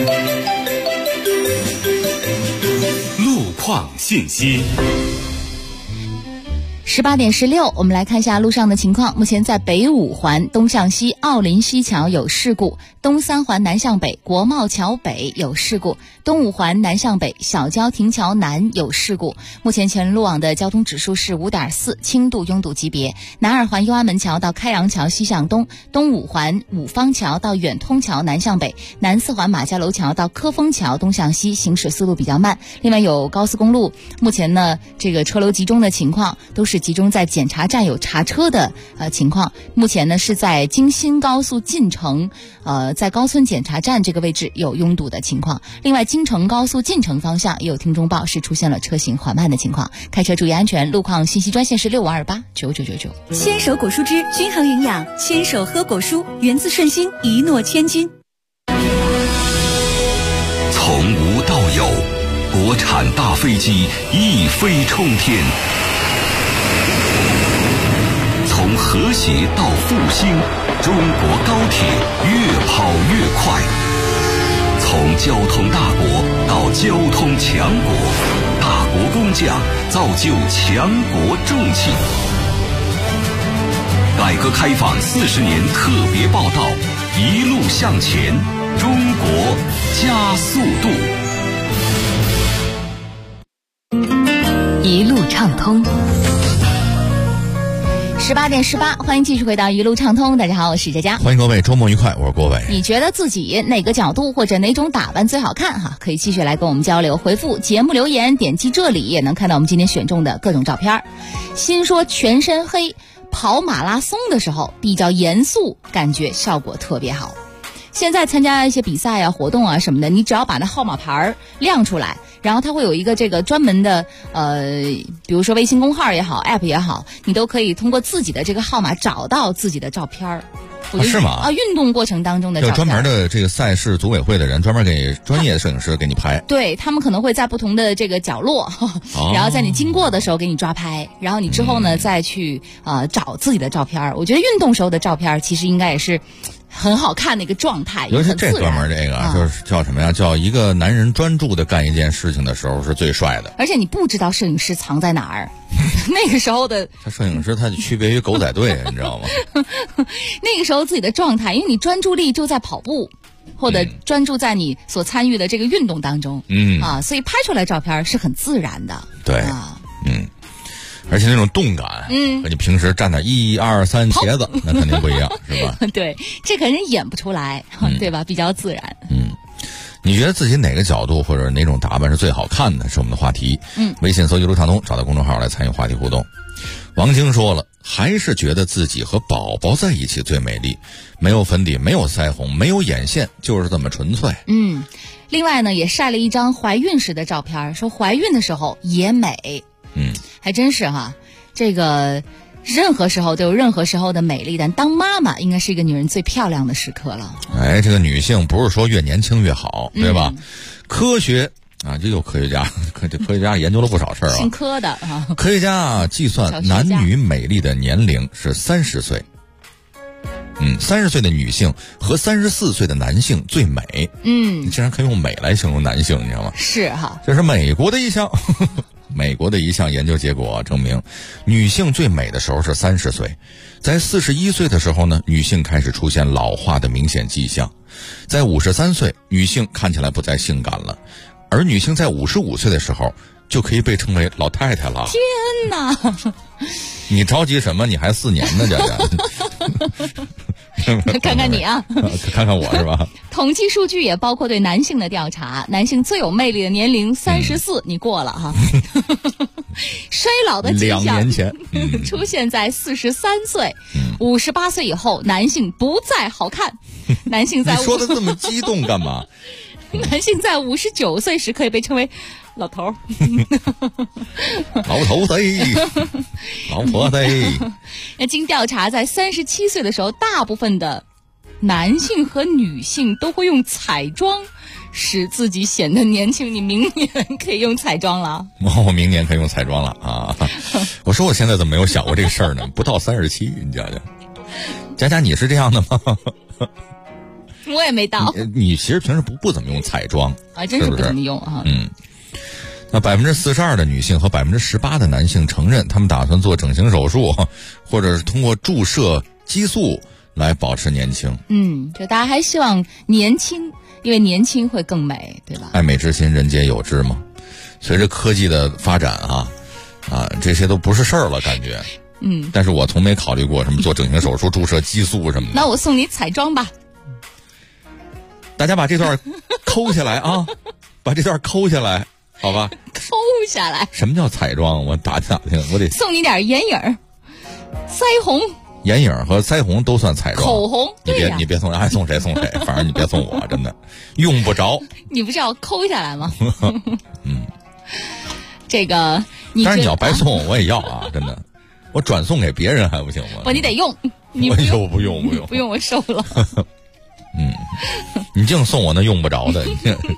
Speaker 9: 路况信息。
Speaker 2: 18点16，我们来看一下路上的情况。目前在北5环东向西奥林西桥有事故，东3环南向北国贸桥北有事故，东5环南向北小郊亭桥南有事故。目前全路网的交通指数是5.4，轻度拥堵级别。南2环右安门桥到开阳桥西向东，东5环五方桥到远通桥南向北，南4环马家楼桥到科丰桥东向西行驶速度比较慢。另外有高速公路，目前呢这个车流集中的情况都是集中在检查站有查车的情况。目前呢是在京新高速进城在高村检查站这个位置有拥堵的情况。另外京承高速进城方向也有听众报是出现了车行缓慢的情况，开车注意安全。路况信息专线是65289999。
Speaker 10: 牵手果蔬汁均衡营养，牵手喝果蔬，源自顺心，一诺千金。
Speaker 22: 从无到有，国产大飞机一飞冲天。从和谐到复兴，中国高铁越跑越快。从交通大国到交通强国，大国工匠造就强国重器。改革开放40年特别报道，一路向前，中国加速
Speaker 2: 度。一路畅通。18点18，欢迎继续回到一路畅通。大家好，我是佳佳，
Speaker 13: 欢迎各位，周末愉快，我是郭伟。
Speaker 2: 你觉得自己哪个角度或者哪种打扮最好看哈？可以继续来跟我们交流，回复节目留言，点击这里也能看到我们今天选中的各种照片。新说全身黑跑马拉松的时候比较严肃，感觉效果特别好。现在参加一些比赛啊、活动啊什么的，你只要把那号码牌亮出来，然后它会有一个这个专门的比如说微信公号也好 app 也好，你都可以通过自己的这个号码找到自己的照片。
Speaker 13: 是吗？
Speaker 2: 运动过程当中的照片，
Speaker 13: 有专门的这个赛事组委会的人专门给专业摄影师给你拍。
Speaker 2: 对，他们可能会在不同的这个角落，然后在你经过的时候给你抓拍，然后你之后呢再去找自己的照片。我觉得运动时候的照片其实应该也是很好看的一个状态，
Speaker 13: 尤其这哥们儿这个就是叫什么呀？叫一个男人专注的干一件事情的时候是最帅的。
Speaker 2: 而且你不知道摄影师藏在哪儿，那个时候的
Speaker 13: 他摄影师他就区别于狗仔队，你知道吗？
Speaker 2: 那个时候自己的状态，因为你专注力就在跑步，或者专注在你所参与的这个运动当中，所以拍出来照片是很自然的。
Speaker 13: 对，而且那种动感，和你平时站那1、2、3茄子，那肯定不一样，是吧？
Speaker 2: 对，这肯定演不出来，对吧？比较自然。
Speaker 13: 你觉得自己哪个角度或者哪种打扮是最好看的？是我们的话题。微信搜一路畅通，找到公众号来参与话题互动。 王晶说了，还是觉得自己和宝宝在一起最美丽，没有粉底，没有腮红，没有眼线，就是这么纯粹。
Speaker 2: 另外呢，也晒了一张怀孕时的照片，说怀孕的时候也美。还真是哈，这个任何时候都有任何时候的美丽，但当妈妈应该是一个女人最漂亮的时刻了。
Speaker 13: 这个女性不是说越年轻越好，对吧？科学啊，这有科学家，这科学家研究了不少事儿啊。
Speaker 2: 姓科的啊，
Speaker 13: 科学家计算男女美丽的年龄是30岁。30岁的女性和34岁的男性最美。你竟然可以用美来形容男性，你知道吗？
Speaker 2: 是哈，
Speaker 13: 这是美国的一项美国的一项研究结果证明，女性最美的时候是30岁，在41岁的时候呢，女性开始出现老化的明显迹象，在53岁，女性看起来不再性感了，而女性在55岁的时候就可以被称为老太太了。
Speaker 2: 天哪！
Speaker 13: 你着急什么？你还4年呢，佳佳。
Speaker 2: 看看你啊，
Speaker 13: 看看我是吧？
Speaker 2: 统计数据也包括对男性的调查，男性最有魅力的年龄34，你过了哈。衰老的迹象
Speaker 13: 2年前
Speaker 2: 出现在43岁，58岁以后，男性不再好看。男性在
Speaker 13: 你说的这么激动干嘛？
Speaker 2: 男性在59岁时可以被称为老头儿。
Speaker 13: 老头子，老婆子。
Speaker 2: 那经调查，在37岁的时候，大部分的男性和女性都会用彩妆使自己显得年轻。你明年可以用彩妆了。
Speaker 13: 我明年可以用彩妆了啊！我说我现在怎么没有想过这个事儿呢？不到37，你讲讲。佳佳，你是这样的吗？
Speaker 2: 我也没到。
Speaker 13: 你其实平时不怎么用彩妆
Speaker 2: 啊，真是不怎么用啊。
Speaker 13: 那42%的女性和18%的男性承认，他们打算做整形手术，或者是通过注射激素来保持年轻。
Speaker 2: 就大家还希望年轻，因为年轻会更美，对吧？
Speaker 13: 爱美之心，人皆有之嘛。随着科技的发展这些都不是事儿了，感觉。但是我从没考虑过什么做整形手术、注射激素什么的。
Speaker 2: 那我送你彩妆吧。
Speaker 13: 大家把这段抠下来啊，把这段抠下来，好吧？
Speaker 2: 抠下来。
Speaker 13: 什么叫彩妆？我打听，我得
Speaker 2: 送你点眼影、腮红。
Speaker 13: 眼影和腮红都算彩妆。
Speaker 2: 口红，
Speaker 13: 你别送人，爱送谁送谁，反正你别送我，真的用不着。
Speaker 2: 你不是要抠下来吗？这个
Speaker 13: 但是你要白送我也要啊，真的。我转送给别人还不行吗？
Speaker 2: 不，你得用。你
Speaker 13: 不用，
Speaker 2: 不用，我收了。
Speaker 13: 你净送我那用不着的。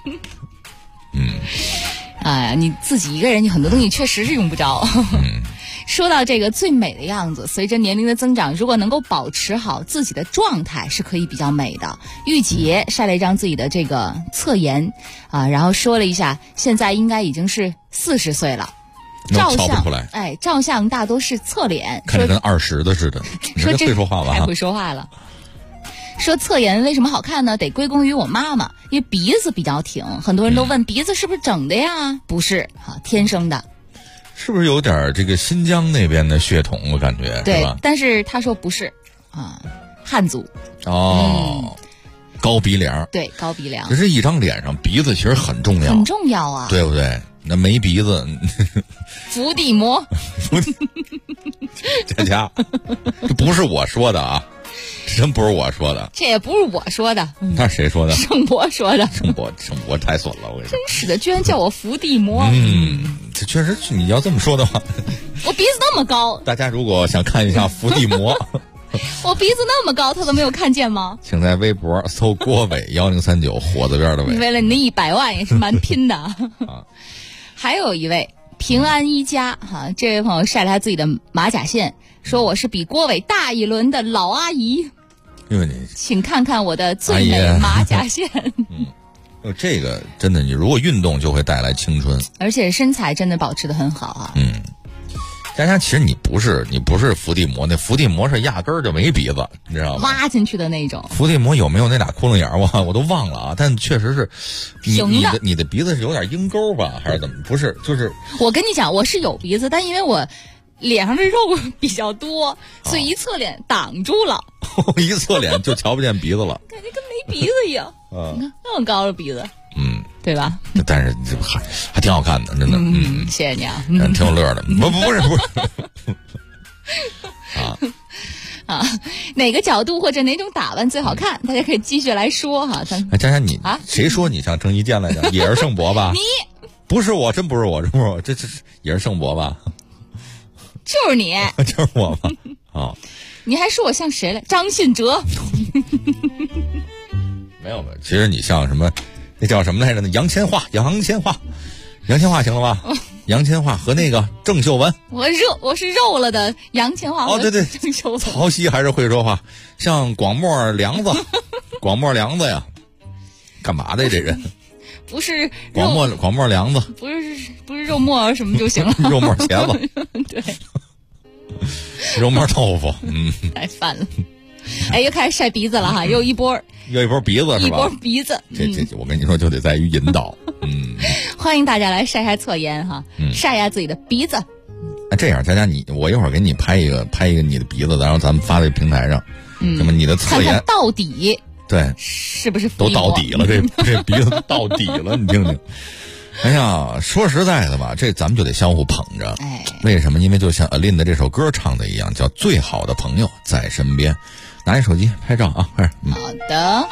Speaker 2: 哎呀，你自己一个人，你很多东西确实是用不着。说到这个最美的样子，随着年龄的增长，如果能够保持好自己的状态，是可以比较美的。玉洁晒了一张自己的这个侧颜然后说了一下，现在应该已经是40岁了。照相照相大多是侧脸，
Speaker 13: 看着跟20的似的。
Speaker 2: 说这
Speaker 13: 会说话吧？
Speaker 2: 太会说话了。说侧颜为什么好看呢？得归功于我妈妈，因为鼻子比较挺，很多人都问鼻子是不是整的呀？不是天生的。
Speaker 13: 是不是有点这个新疆那边的血统？我感觉
Speaker 2: 对，
Speaker 13: 是吧？
Speaker 2: 但是他说不是汉族
Speaker 13: 高鼻梁。
Speaker 2: 对，高鼻梁。
Speaker 13: 可是一张脸上鼻子其实很重要，
Speaker 2: 很重要啊，
Speaker 13: 对不对？那没鼻子，
Speaker 2: 伏地魔。
Speaker 13: 佳佳，这不是我说的啊，真不是我说的，
Speaker 2: 这也不是我说的，
Speaker 13: 那是谁说的？
Speaker 2: 盛博说的。
Speaker 13: 盛博太损了，我跟你说，
Speaker 2: 真是的，居然叫我伏地魔。
Speaker 13: 这确实，你要这么说的话，
Speaker 2: 我鼻子那么高，
Speaker 13: 大家如果想看一下伏地魔，
Speaker 2: 我鼻子那么高，他都没有看见吗？
Speaker 13: 请在微博搜郭伟1039火字边的伟。
Speaker 2: 为了你那100万也是蛮拼的。还有一位平安一家这位朋友晒了他自己的马甲线，说我是比郭伟大一轮的老阿姨。请看看我的最美马甲线。
Speaker 13: 这个真的，你如果运动就会带来青春，
Speaker 2: 而且身材真的保持得很好啊。
Speaker 13: 佳佳，其实你不是伏地魔，那伏地魔是压根儿就没鼻子，你知道吗？
Speaker 2: 挖进去的那种。
Speaker 13: 伏地魔有没有那俩窟窿眼儿？我都忘了啊。但确实是，你的鼻子是有点鹰钩吧，还是怎么？不是，就是
Speaker 2: 我跟你讲，我是有鼻子，但因为我脸上的肉比较多，所以一侧脸挡住了。
Speaker 13: 一侧脸就瞧不见鼻子了，
Speaker 2: 感觉跟没鼻子一样。你看那么高的鼻子，对吧？
Speaker 13: 但是还挺好看的，真的。
Speaker 2: 谢谢你啊，
Speaker 13: 挺有乐的。不是，
Speaker 2: 啊，哪个角度或者哪种打扮最好看？大家可以继续来说哈。
Speaker 13: 佳佳，你谁说你像郑伊健来着？也是盛博吧？
Speaker 2: 你
Speaker 13: 不是我，真不是我，这也是盛博吧？
Speaker 2: 就是你，
Speaker 13: 就是我吧？啊，
Speaker 2: 你还说我像谁来？张信哲？
Speaker 13: 没有，其实你像什么？那叫什么来着？杨千嬅行了吧？杨千嬅和那个郑秀文，
Speaker 2: 我是肉了的杨千嬅。
Speaker 13: 哦，对，
Speaker 2: 郑秀文。
Speaker 13: 曹曦还是会说话，像广末凉子呀，干嘛的呀？这人
Speaker 2: 不是
Speaker 13: 广末凉子，
Speaker 2: 不是肉末什么就行了，
Speaker 13: 肉末茄子，
Speaker 2: 对，
Speaker 13: 肉末豆腐，
Speaker 2: 太烦了。哎，又开始晒鼻子了哈，又一波
Speaker 13: 鼻子是吧？
Speaker 2: 一波鼻子，
Speaker 13: 这我跟你说就得在于引导。
Speaker 2: 欢迎大家来晒测烟哈，晒一下自己的鼻子。
Speaker 13: 这样，佳佳，我一会儿给你拍一个你的鼻子，然后咱们发在平台上。那么你的测烟
Speaker 2: 看看到底
Speaker 13: 对
Speaker 2: 是不是
Speaker 13: 都到底了？这鼻子到底了，你听听。哎呀，说实在的吧，这咱们就得相互捧着。为什么？因为就像 Aline 的这首歌唱的一样，叫最好的朋友在身边。拿起手机拍照啊，快点。
Speaker 2: 好的。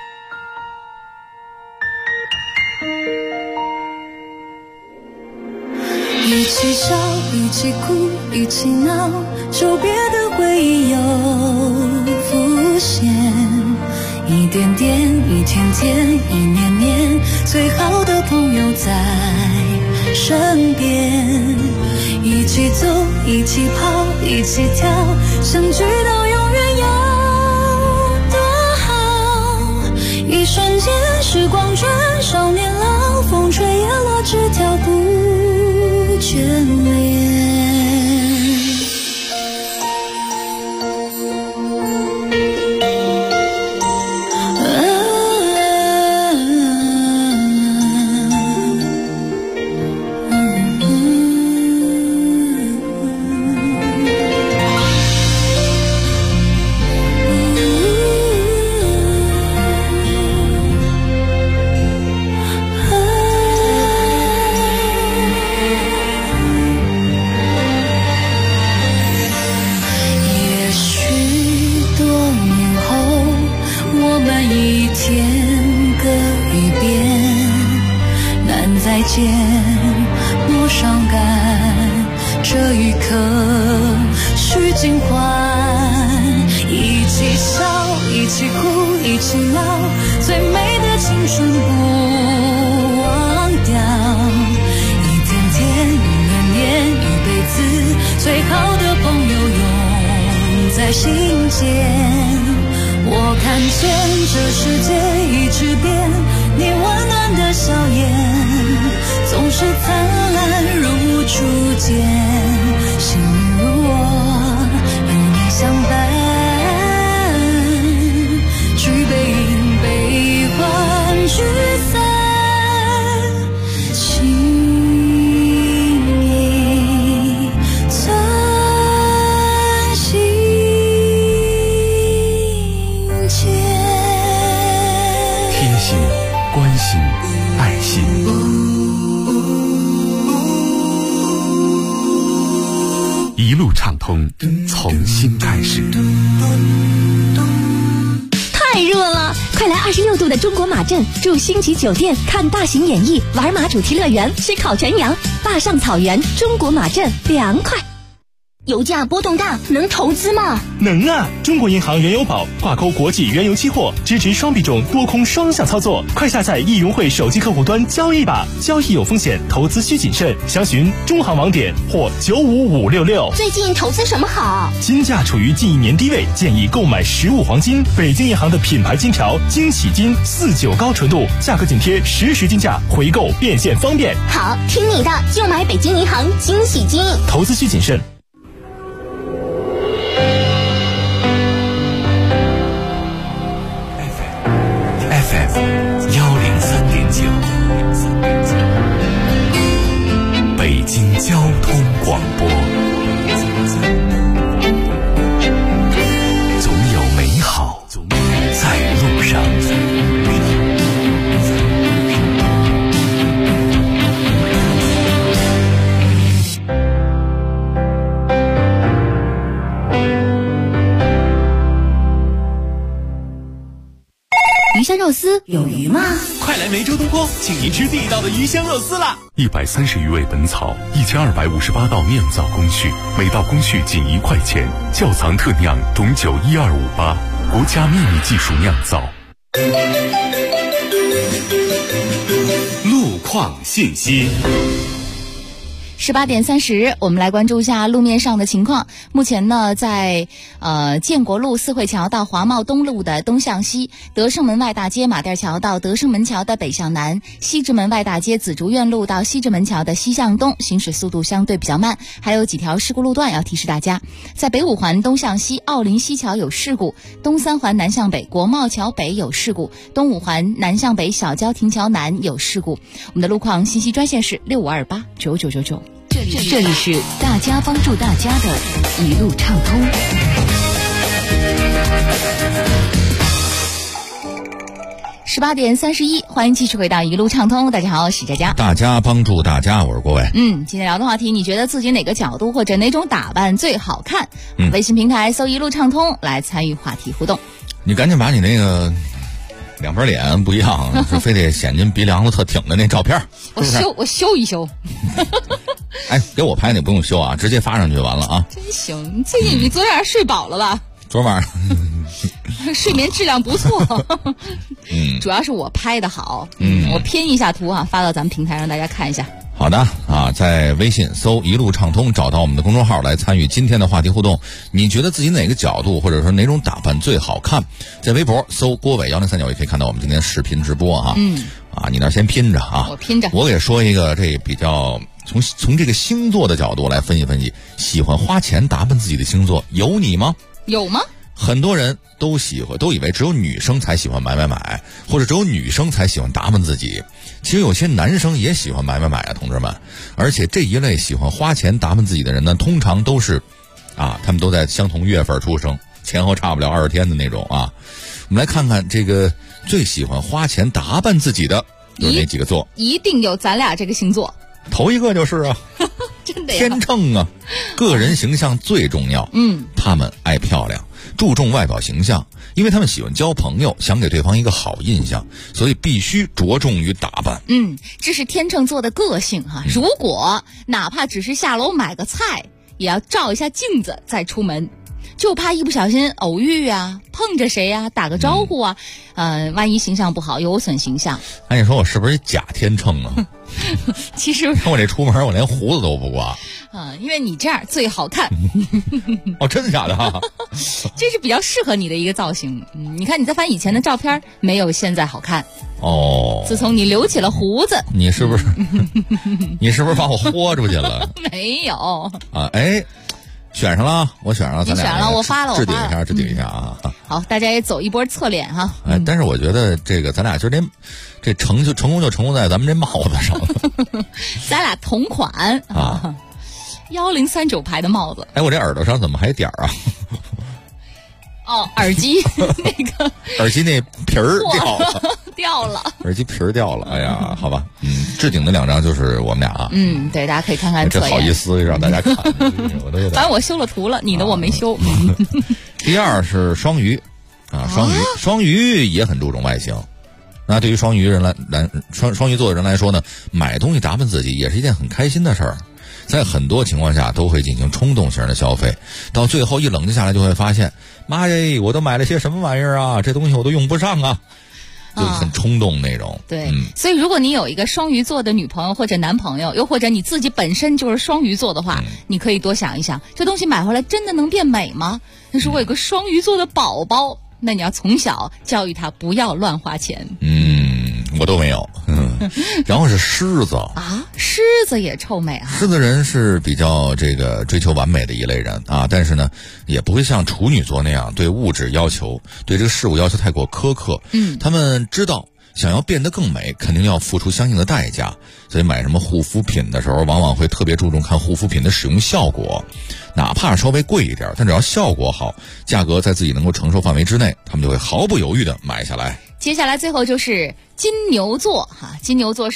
Speaker 5: 一起笑，一起哭，一起闹，久别的回忆又浮现，一点点，一天天，一年年，最好的朋友在身边，一起走，一起跑，一起跳，相聚到永远有多好。一瞬间，时光转，少年老，风吹叶落，枝条不眷恋。见莫伤感，这一刻须尽欢。一起笑，一起哭，一起闹，最美的青春不忘掉。一天天，一年年，一辈子，最好的朋友永在心间。我看见这世界一直变，你温暖的笑颜总是灿烂如初见，幸运如我有你相伴，举杯饮悲欢聚散，情谊存心间。
Speaker 1: 贴心、关心、爱心。一路畅通，从新开始。
Speaker 10: 太热了，快来26度的中国马镇，住星级酒店，看大型演艺，玩马主题乐园，吃烤全羊，坝上草原，中国马镇凉快。
Speaker 11: 油价波动大，能投资吗？
Speaker 9: 能啊！中国银行原油宝挂钩国际原油期货，支持双币种多空双向操作。快下载易融汇手机客户端交易吧，交易有风险，投资需谨慎。详询中行网点或95566。
Speaker 11: 最近投资什么好？
Speaker 9: 金价处于近1年低位，建议购买实物黄金。北京银行的品牌金条金喜金49高纯度，价格紧贴实时金价，回购变现方便。
Speaker 11: 好，听你的，就买北京银行金喜金。
Speaker 9: 投资需谨慎。
Speaker 1: 103.9，北京交通广播，总有美好在路上。
Speaker 10: 有鱼吗？
Speaker 9: 快来梅州东坡，请您吃地道的鱼香肉丝啦
Speaker 3: ！130余味本草，1258道酿造工序，每道工序仅1块钱，窖藏特酿董酒12588，国家秘密技术酿造。
Speaker 1: 路况信息。
Speaker 2: 18点30，我们来关注一下路面上的情况。目前呢，在建国路四惠桥到华贸东路的东向西，德胜门外大街马甸桥到德胜门桥的北向南，西直门外大街紫竹院路到西直门桥的西向东，行驶速度相对比较慢。还有几条事故路段要提示大家，在北五环东向西奥林西桥有事故，东三环南向北国贸桥北有事故，东五环南向北小交亭桥南有事故。我们的路况信息专线是65289999。
Speaker 10: 这里是大家帮助大家的一路畅通。
Speaker 2: 18点31，欢迎继续回到一路畅通。大家好，我是佳佳。
Speaker 13: 大家帮助大家，我是郭伟。
Speaker 2: 今天聊的话题，你觉得自己哪个角度或者哪种打扮最好看？微信平台搜一路畅通来参与话题互动。
Speaker 13: 你赶紧把你那个两边脸不一样，是非得显进鼻梁子特挺的那照片，
Speaker 2: 我修一修。
Speaker 13: 哎，给我拍那不用修啊，直接发上去就完了啊。
Speaker 2: 真行，最近你昨天睡饱了吧？
Speaker 13: 昨晚上
Speaker 2: 睡眠质量不错。主要是我拍的好。我拼一下图啊，发到咱们平台让大家看一下。
Speaker 13: 好的啊，在微信搜一路畅通，找到我们的公众号来参与今天的话题互动。你觉得自己哪个角度或者说哪种打扮最好看？在微博搜郭伟1039也可以看到我们今天视频直播啊。你那先拼着啊，
Speaker 2: 我拼着。
Speaker 13: 我给说一个这比较从这个星座的角度来分析分析，喜欢花钱打扮自己的星座有你吗？
Speaker 2: 有吗？
Speaker 13: 很多人都以为只有女生才喜欢买，或者只有女生才喜欢打扮自己。其实有些男生也喜欢买啊，同志们。而且这一类喜欢花钱打扮自己的人呢，通常都是他们都在相同月份出生，前后差不了20天的那种啊。我们来看看这个最喜欢花钱打扮自己的有哪几个座？
Speaker 2: 一定有咱俩这个星座。
Speaker 13: 头一个就是啊，
Speaker 2: 真的呀，
Speaker 13: 天秤啊，个人形象最重要。他们爱漂亮，注重外表形象，因为他们喜欢交朋友，想给对方一个好印象，所以必须着重于打扮。
Speaker 2: 这是天秤座的个性哈。如果哪怕只是下楼买个菜，也要照一下镜子再出门，就怕一不小心偶遇啊，碰着谁啊，打个招呼啊，万一形象不好，有损形象。
Speaker 13: 那你说我是不是假天秤啊？
Speaker 2: 其实
Speaker 13: 我这出门我连胡子都不刮。
Speaker 2: 因为你这样最好看。
Speaker 13: 哦，真的假的啊？
Speaker 2: 这是比较适合你的一个造型。你看你再翻以前的照片，没有现在好看。
Speaker 13: 自
Speaker 2: 从你留起了胡子，
Speaker 13: 你是不是把我豁出去了？
Speaker 2: 没有
Speaker 13: 啊，选上了，我选上了，
Speaker 2: 你选了，我发了，
Speaker 13: 置顶一下啊！
Speaker 2: 好，大家也走一波侧脸哈。
Speaker 13: 但是我觉得这个咱俩今儿这成功就成功在咱们这帽子上了。
Speaker 2: 咱俩同款啊，1039牌的帽子。
Speaker 13: 我这耳朵上怎么还点儿啊？
Speaker 2: 耳机那个
Speaker 13: 耳机那皮儿
Speaker 2: 掉了，
Speaker 13: 耳机皮儿掉了。哎呀，好吧，置顶的2张就是我们俩啊。
Speaker 2: 对，大家可以看看侧
Speaker 13: 颜。这好意思让大家看，我都有点。
Speaker 2: 反正我修了图了，你的我没修。
Speaker 13: 第二是双鱼啊，双鱼也很注重外形。那对于双鱼座的人来说呢，买东西打扮自己也是一件很开心的事儿。在很多情况下都会进行冲动型的消费，到最后一冷静下来就会发现，妈耶，我都买了些什么玩意儿啊？这东西我都用不上啊，就很冲动那种。
Speaker 2: 对，所以如果你有一个双鱼座的女朋友或者男朋友，又或者你自己本身就是双鱼座的话，你可以多想一想，这东西买回来真的能变美吗？但是我有个双鱼座的宝宝，那你要从小教育他不要乱花钱。
Speaker 13: 我都没有。然后是狮子
Speaker 2: 啊，狮子也臭美啊。
Speaker 13: 狮子人是比较追求完美的一类人啊，但是呢，也不会像处女座那样对物质要求、对这个事物要求太过苛刻。他们知道想要变得更美，肯定要付出相应的代价，所以买什么护肤品的时候，往往会特别注重看护肤品的使用效果，哪怕稍微贵一点，但只要效果好，价格在自己能够承受范围之内，他们就会毫不犹豫地买下来。
Speaker 2: 接下来最后就是金牛座哈，金牛座是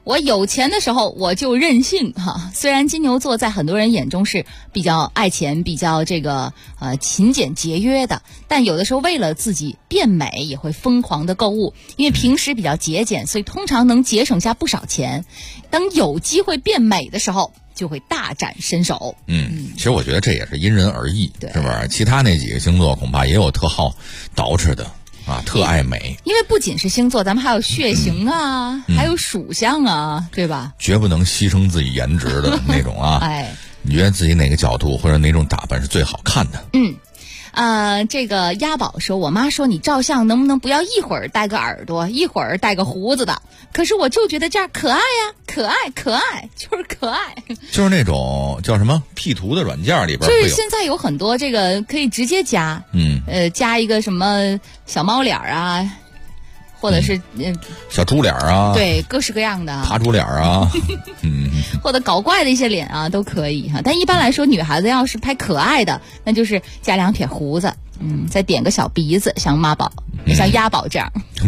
Speaker 2: 我有钱的时候我就任性哈。虽然金牛座在很多人眼中是比较爱钱、比较勤俭节约的，但有的时候为了自己变美也会疯狂的购物。因为平时比较节俭，所以通常能节省下不少钱。等有机会变美的时候，就会大展身手。
Speaker 13: 其实我觉得这也是因人而异，是不是？其他那几个星座恐怕也有特好捯饬的。特爱美，
Speaker 2: 因为不仅是星座，咱们还有血型啊，还有属相啊，对吧？
Speaker 13: 绝不能牺牲自己颜值的那种啊！你觉得自己哪个角度或者哪种打扮是最好看的？
Speaker 2: 这个鸭宝说，我妈说你照相能不能不要一会儿戴个耳朵，一会儿戴个胡子的？可是我就觉得这样可爱呀，可爱，就是可爱。
Speaker 13: 就是那种叫什么 P 图的软件里边，
Speaker 2: 就是现在有很多这个可以直接加，加一个什么小猫脸啊，或者是
Speaker 13: 小猪脸啊，
Speaker 2: 对，各式各样的
Speaker 13: 爬猪脸啊，
Speaker 2: 或者搞怪的一些脸啊都可以哈。但一般来说，女孩子要是拍可爱的，那就是加2撇胡子，再点个小鼻子，像妈宝，像鸭宝这样。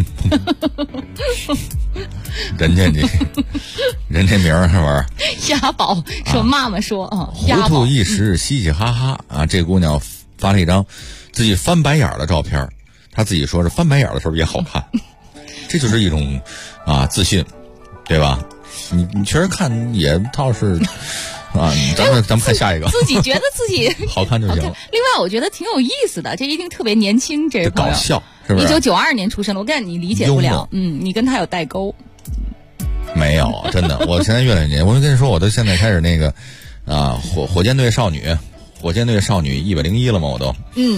Speaker 13: 人家名儿是不是？
Speaker 2: 鸭宝说妈妈说
Speaker 13: 糊涂一时嘻嘻哈哈啊！这姑娘发了一张自己翻白眼的照片，她自己说是翻白眼的时候也好看，这就是一种自信，对吧？你确实看也倒是咱们看下一个，
Speaker 2: 自己觉得自己
Speaker 13: 好看就行了。
Speaker 2: 另外，我觉得挺有意思的，这一定特别年轻，这位朋友
Speaker 13: 搞笑是不是
Speaker 2: ？1992年出生的，我感觉你理解不了，你跟他有代沟。
Speaker 13: 没有，真的，我现在越来越年，我跟你说，我都现在开始那个火箭队少女101了吗？我都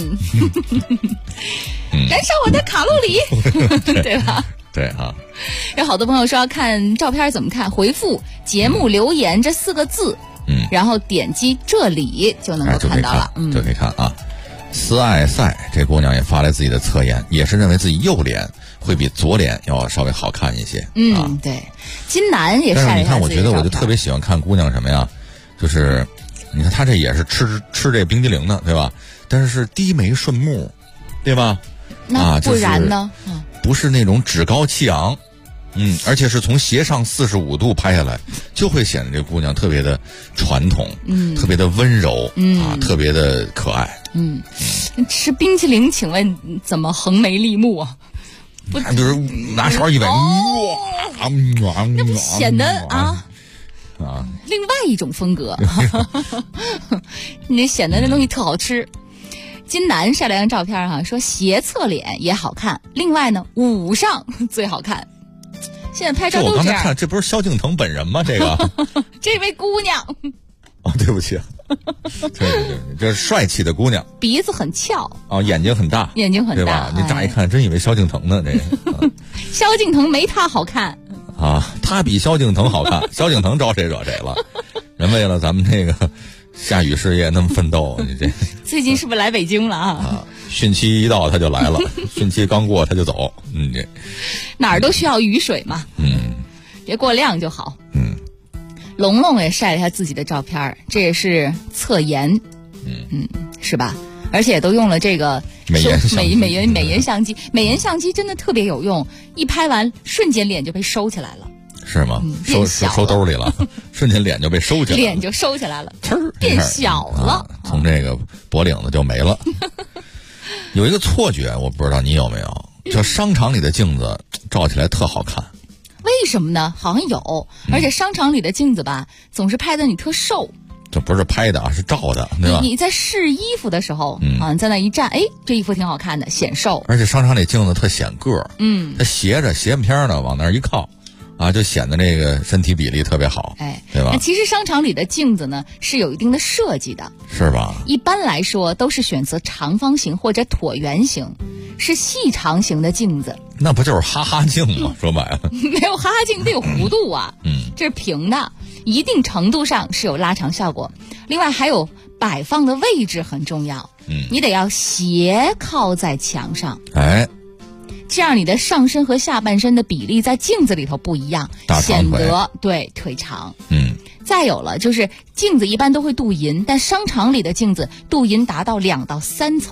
Speaker 2: 燃烧我的卡路里，对吧？
Speaker 13: 对哈。
Speaker 2: 有好多朋友说要看照片怎么看，回复节目留言这4个字，然后点击这里就能够看到了，
Speaker 13: 就可以看啊。斯爱赛这姑娘也发来自己的测验，也是认为自己右脸会比左脸要稍微好看一些。
Speaker 2: 对。金南也晒了一下自己的照片。
Speaker 13: 但是你看，我觉得我就特别喜欢看姑娘什么呀，就是你看她这也是吃这冰激凌的，对吧？但是低眉顺目，对吧？
Speaker 2: 那不然呢？
Speaker 13: 不是那种趾高气昂，而且是从斜上45度拍下来，就会显得这姑娘特别的传统，特别的温柔，特别的可爱。
Speaker 2: 吃冰淇淋，请问怎么横眉立目啊？
Speaker 13: 不，就是拿勺一崴，
Speaker 2: 那不显得另外一种风格，你显得那东西特好吃。金南晒了张照片说斜侧脸也好看，另外呢捂上最好看。现在拍照都这样。
Speaker 13: 我刚才看，这不是萧敬腾本人吗？这个
Speaker 2: 这位姑娘
Speaker 13: 对不起，对，这是帅气的姑娘，
Speaker 2: 鼻子很翘
Speaker 13: 眼睛很大，对吧？你乍一看真以为萧敬腾呢，这个
Speaker 2: 萧敬腾没他好看
Speaker 13: 他比萧敬腾好看。萧敬腾招谁惹谁了？人为了咱们这个下雨事业那么奋斗，你这
Speaker 2: 最近是不是来北京了
Speaker 13: 汛期一到他就来了，汛期刚过他就走，这
Speaker 2: 哪儿都需要雨水嘛，别过量就好。龙龙也晒了一下自己的照片，这也是测颜，是吧？而且都用了这个美颜相机，美颜相机真的特别有用，一拍完瞬间脸就被收起来了。
Speaker 13: 是吗？收兜里了，瞬间脸就被收起来了，
Speaker 2: 脸就收起来了，变小了，
Speaker 13: 从这个脖领子就没了。有一个错觉，我不知道你有没有，就商场里的镜子照起来特好看。
Speaker 2: 为什么呢？好像有，而且商场里的镜子吧，总是拍的你特瘦。
Speaker 13: 这不是拍的是照的，对吧？
Speaker 2: 你在试衣服的时候，你在那一站，这衣服挺好看的，显瘦。
Speaker 13: 而且商场里镜子特显个儿，它斜不偏的往那儿一靠，就显得这个身体比例特别好，对吧？
Speaker 2: 其实商场里的镜子呢是有一定的设计的，
Speaker 13: 是吧？
Speaker 2: 一般来说都是选择长方形或者椭圆形，是细长型的镜子。
Speaker 13: 那不就是哈哈镜吗？说白了，
Speaker 2: 没有哈哈镜得有弧度啊，这是平的，一定程度上是有拉长效果。另外还有摆放的位置很重要，你得要斜靠在墙上，这样你的上身和下半身的比例在镜子里头不一样，显得对腿长。再有了就是镜子一般都会镀银，但商场里的镜子镀银达到2到3层，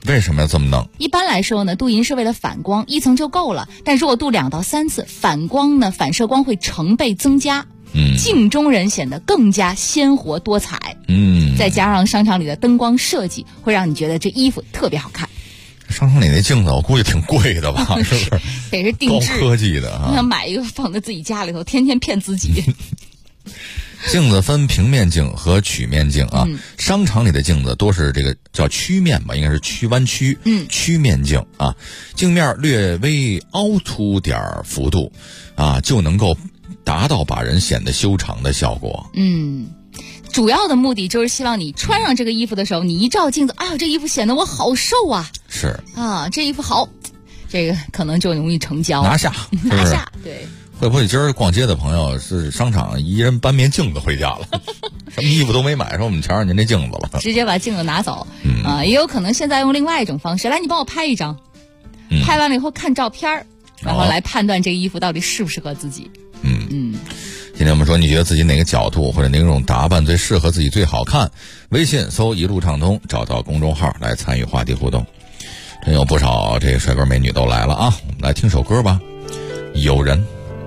Speaker 13: 为什么要这么弄？
Speaker 2: 一般来说呢，镀银是为了反光，1层就够了。但如果镀2到3次，反光呢，反射光会成倍增加，镜中人显得更加鲜活多彩。再加上商场里的灯光设计，会让你觉得这衣服特别好看。
Speaker 13: 商场里那镜子我估计挺贵的吧？是不是？
Speaker 2: 得是定制
Speaker 13: 高科技的啊！
Speaker 2: 你想买一个放在自己家里头，天天骗自己。
Speaker 13: 镜子分平面镜和曲面镜啊。商场里的镜子多是这个叫曲面吧，应该是弯曲。曲面镜啊，镜面略微凹凸点幅度啊，就能够达到把人显得修长的效果。
Speaker 2: 主要的目的就是希望你穿上这个衣服的时候，你一照镜子，啊，这衣服显得我好瘦啊！
Speaker 13: 是
Speaker 2: 啊，这衣服好，这个可能就容易成交。
Speaker 13: 拿下，
Speaker 2: 拿下，对。
Speaker 13: 会不会今儿逛街的朋友是商场一人搬面镜子回家了？什么衣服都没买，说我们瞧上您这镜子了，
Speaker 2: 直接把镜子拿走。也有可能现在用另外一种方式，来，你帮我拍一张，拍完了以后看照片，然后来判断这个衣服到底适不适合自己。
Speaker 13: 今天我们说，你觉得自己哪个角度或者哪种打扮最适合自己最好看？微信搜一路畅通，找到公众号来参与话题互动。真有不少这个帅哥美女都来了啊！我们来听首歌吧，有人。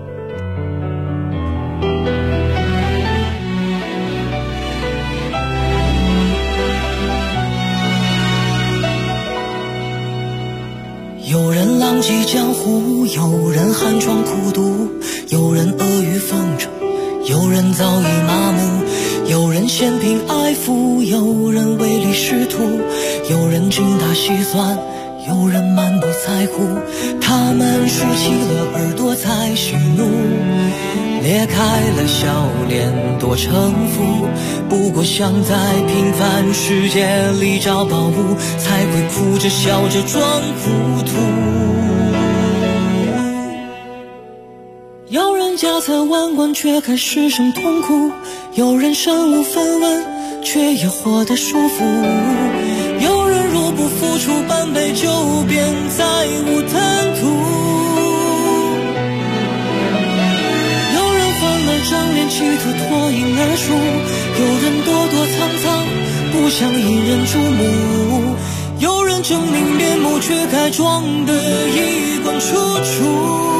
Speaker 7: 有人浪迹江湖，有人寒窗苦读，有人阿谀奉承，有人早已麻木，有人嫌贫爱富，有人唯利是图，有人精打细算，有人满不在乎。他们竖起了耳朵在喜怒，裂开了笑脸多城府，不过想在平凡世界里找宝物，才会哭着笑着装糊涂。有人家财万贯却还失声痛哭，有人身无分文却也活得舒服，有人若不付出半杯酒便再无贪图，有人换了张脸企图脱颖而出，有人躲躲藏藏不想引人注目，有人狰狞面目却该装得衣冠楚楚。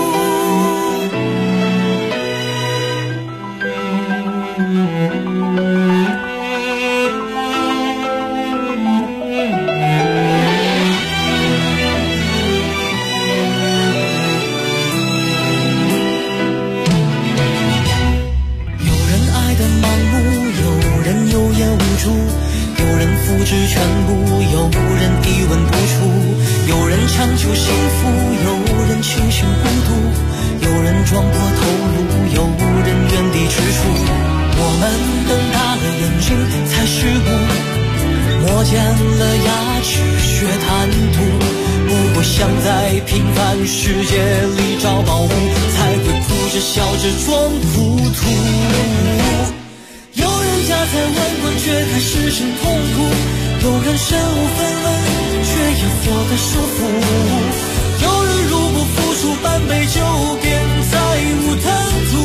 Speaker 7: 复制全部，有人一文不出，有人强求幸福，有人清醒孤独，有人撞破头颅，有人原地踟蹰。我们瞪大了眼睛才识悟，磨尖了牙齿学贪图，不过想在平凡世界里找宝物，才会哭着笑着装糊涂。有人家财万贯却还失声痛哭，有人身无分文却也活得舒服，有人如不付出半杯酒便再无贪图，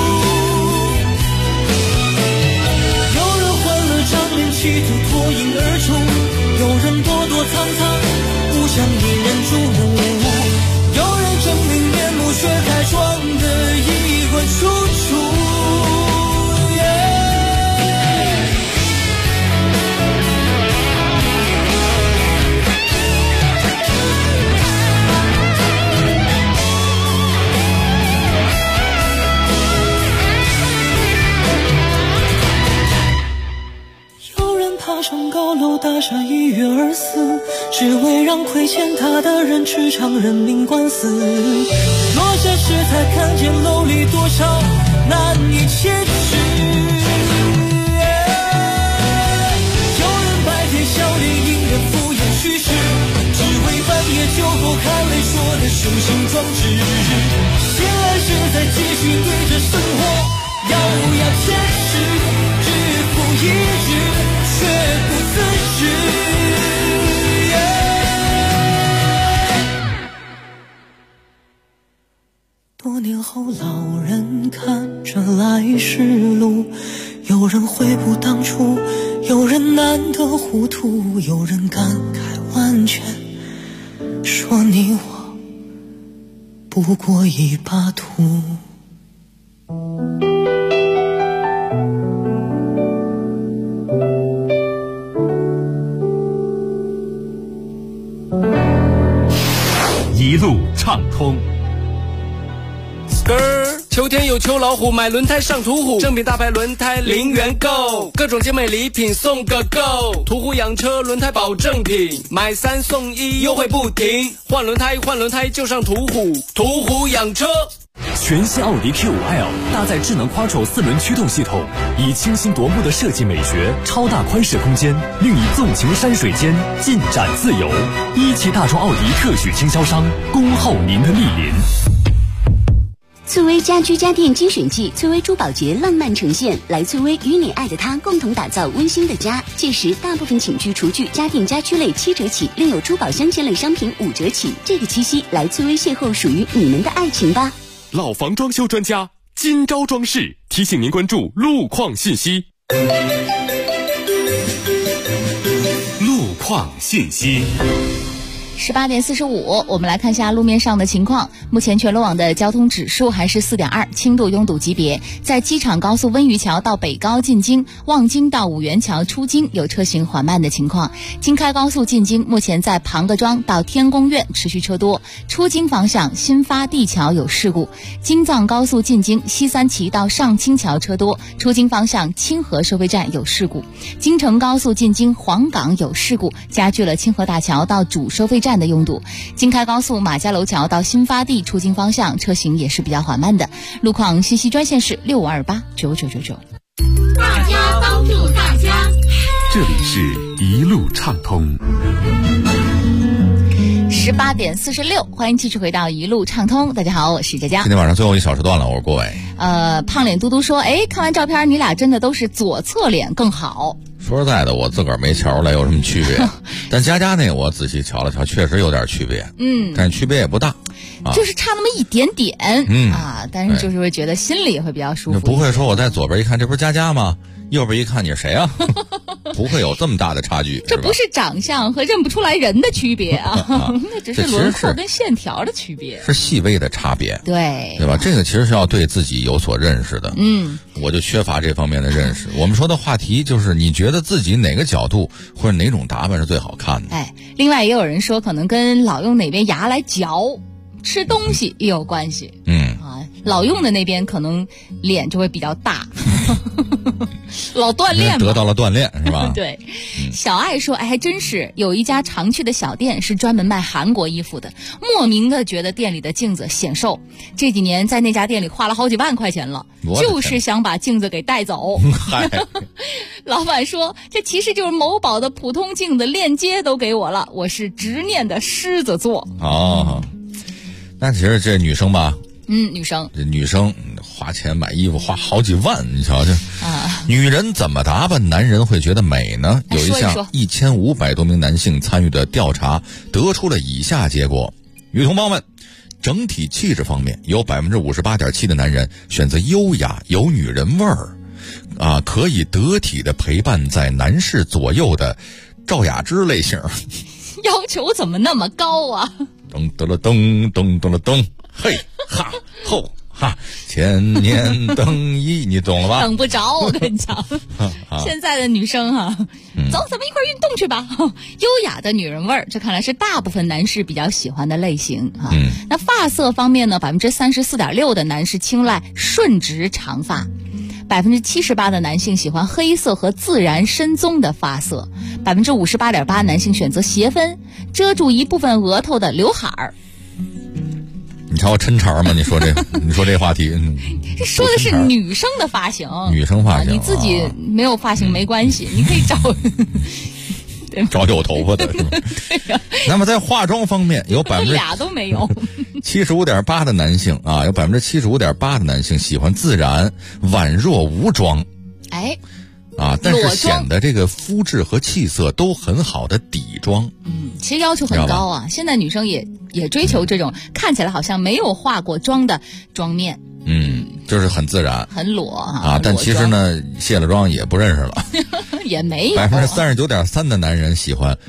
Speaker 7: 有人换了张脸企图脱颖而出，有人躲躲藏藏不想引人注目，有人狰狞面目却还装得衣冠楚楚。爬上高楼大厦一跃而死，只为让亏欠他的人吃场人命官司。落下时才看见楼里多少难以启齿，有人白天笑脸迎人敷衍虚实，只为半夜酒后看泪说的雄心壮志。醒来时再继续对着生活咬牙切齿，日复一日却不自知。多年后老人看着来时路，有人悔不当初，有人难得糊涂，有人感慨完全，说你我不过一把土。
Speaker 1: 一路畅通。
Speaker 6: 秋天有秋老虎，买轮胎上途虎，正品大牌轮胎零元购，各种精美礼品送个够。途虎养车轮胎保证品，买3送1，优惠不停。换轮胎就上途虎，途虎养车。
Speaker 1: 全新奥迪 Q5L 搭载智能 Quattro 4轮驱动系统，以清新夺目的设计美学、超大宽适空间，令你纵情山水间，尽展自由。一汽大众奥迪特许经销商，恭候您的莅临。
Speaker 8: 翠微家居家电精选季，翠微珠宝节浪漫呈现，来翠微与你爱的他共同打造温馨的家。届时大部分寝具、厨具、家电家居类7折起，另有珠宝镶嵌类商品5折起。这个七夕来翠微邂逅属于你们的爱情吧。
Speaker 25: 老房装修专家今朝装饰提醒您关注路况信息。
Speaker 1: 路况信息。
Speaker 2: 18点45，我们来看一下路面上的情况。目前全罗网的交通指数还是4.2，轻度拥堵级别。在机场高速温榆桥到北高进京，望京到五元桥出京有车行缓慢的情况。京开高速进京，目前在庞各庄到天宫苑持续车多。出京方向新发地桥有事故。京藏高速进京，西三旗到上清桥车多。出京方向清河收费站有事故。京承高速进京黄岗有事故，加剧了清河大桥到主收费站的拥堵。京开高速马家楼桥到新发地出京方向车行也是比较缓慢的。路况信息专线是65289999。
Speaker 15: 大家帮助大家，
Speaker 1: 这里是一路畅通。
Speaker 2: 18点46，欢迎继续回到一路畅通。大家好，我是佳佳。
Speaker 13: 今天晚上最后一小时段了，我是郭伟。
Speaker 2: 胖脸嘟嘟说，看完照片你俩真的都是左侧脸更好。
Speaker 13: 说实在的，我自个儿没瞧出来有什么区别，但佳佳那个我仔细瞧了瞧，确实有点区别。但区别也不大，
Speaker 2: 就是差那么一点点。但是就是会觉得心里也会比较舒服。
Speaker 13: 不会说我在左边一看，这不是佳佳吗？右边一看你是谁啊？不会有这么大的差距。
Speaker 2: 这不是长相和认不出来人的区别啊，那只是轮廓跟线条的区别，
Speaker 13: 是细微的差别。
Speaker 2: 对
Speaker 13: 吧？这个其实是要对自己有所认识的。我就缺乏这方面的认识。我们说的话题就是你觉得自己哪个角度或者哪种打扮是最好看的。
Speaker 2: 另外也有人说可能跟老用哪边牙来嚼吃东西也有关系。老用的那边可能脸就会比较大。老锻炼
Speaker 13: 得到了锻炼是吧？
Speaker 2: 对。小爱说，还真是有一家常去的小店是专门卖韩国衣服的，莫名的觉得店里的镜子显瘦。这几年在那家店里花了好几万块钱了，就是想把镜子给带走。老板说，这其实就是某宝的普通镜子，链接都给我了，我是执念的狮子座。
Speaker 13: 那其实这女生吧，
Speaker 2: 女生，
Speaker 13: 这女生花钱买衣服花好几万，你瞧瞧女人怎么打扮男人会觉得美呢？有一项1500多名男性参与的调查得出了以下结果。女同胞们，整体气质方面有 58.7% 的男人选择优雅有女人味儿可以得体的陪伴在男士左右的赵雅芝类型。
Speaker 2: 要求怎么那么高啊？
Speaker 13: 噔噔了噔噔噔了噔，嘿哈吼哈，千年等一，你懂了吧？
Speaker 2: 等不着，我跟你讲，现在的女生走，咱们一块运动去吧。优雅的女人味儿，这看来是大部分男士比较喜欢的类型那发色方面呢，34.6%的男士青睐顺直长发。78%的男性喜欢黑色和自然深棕的发色，58.8%男性选择斜分，遮住一部分额头的刘海儿。
Speaker 13: 你瞧我抻茬吗？你说这话题，
Speaker 2: 这说的是女生的发型，
Speaker 13: 女生发型，
Speaker 2: 你自己没有发型没关系，你可以
Speaker 13: 找有头发的是吧？
Speaker 2: 对呀。
Speaker 13: 那么在化妆方面，有
Speaker 2: 俩都没有。
Speaker 13: 75.8% 的男性有 75.8% 的男性喜欢自然宛若无妆。但是显得这个肤质和气色都很好的底妆。
Speaker 2: 其实要求很高啊，现在女生也追求这种看起来好像没有化过妆的妆面。
Speaker 13: 就是很自然
Speaker 2: 很裸
Speaker 13: 但其实呢卸了妆也不认识了。
Speaker 2: 也没有。
Speaker 13: 39.3% 的男人喜欢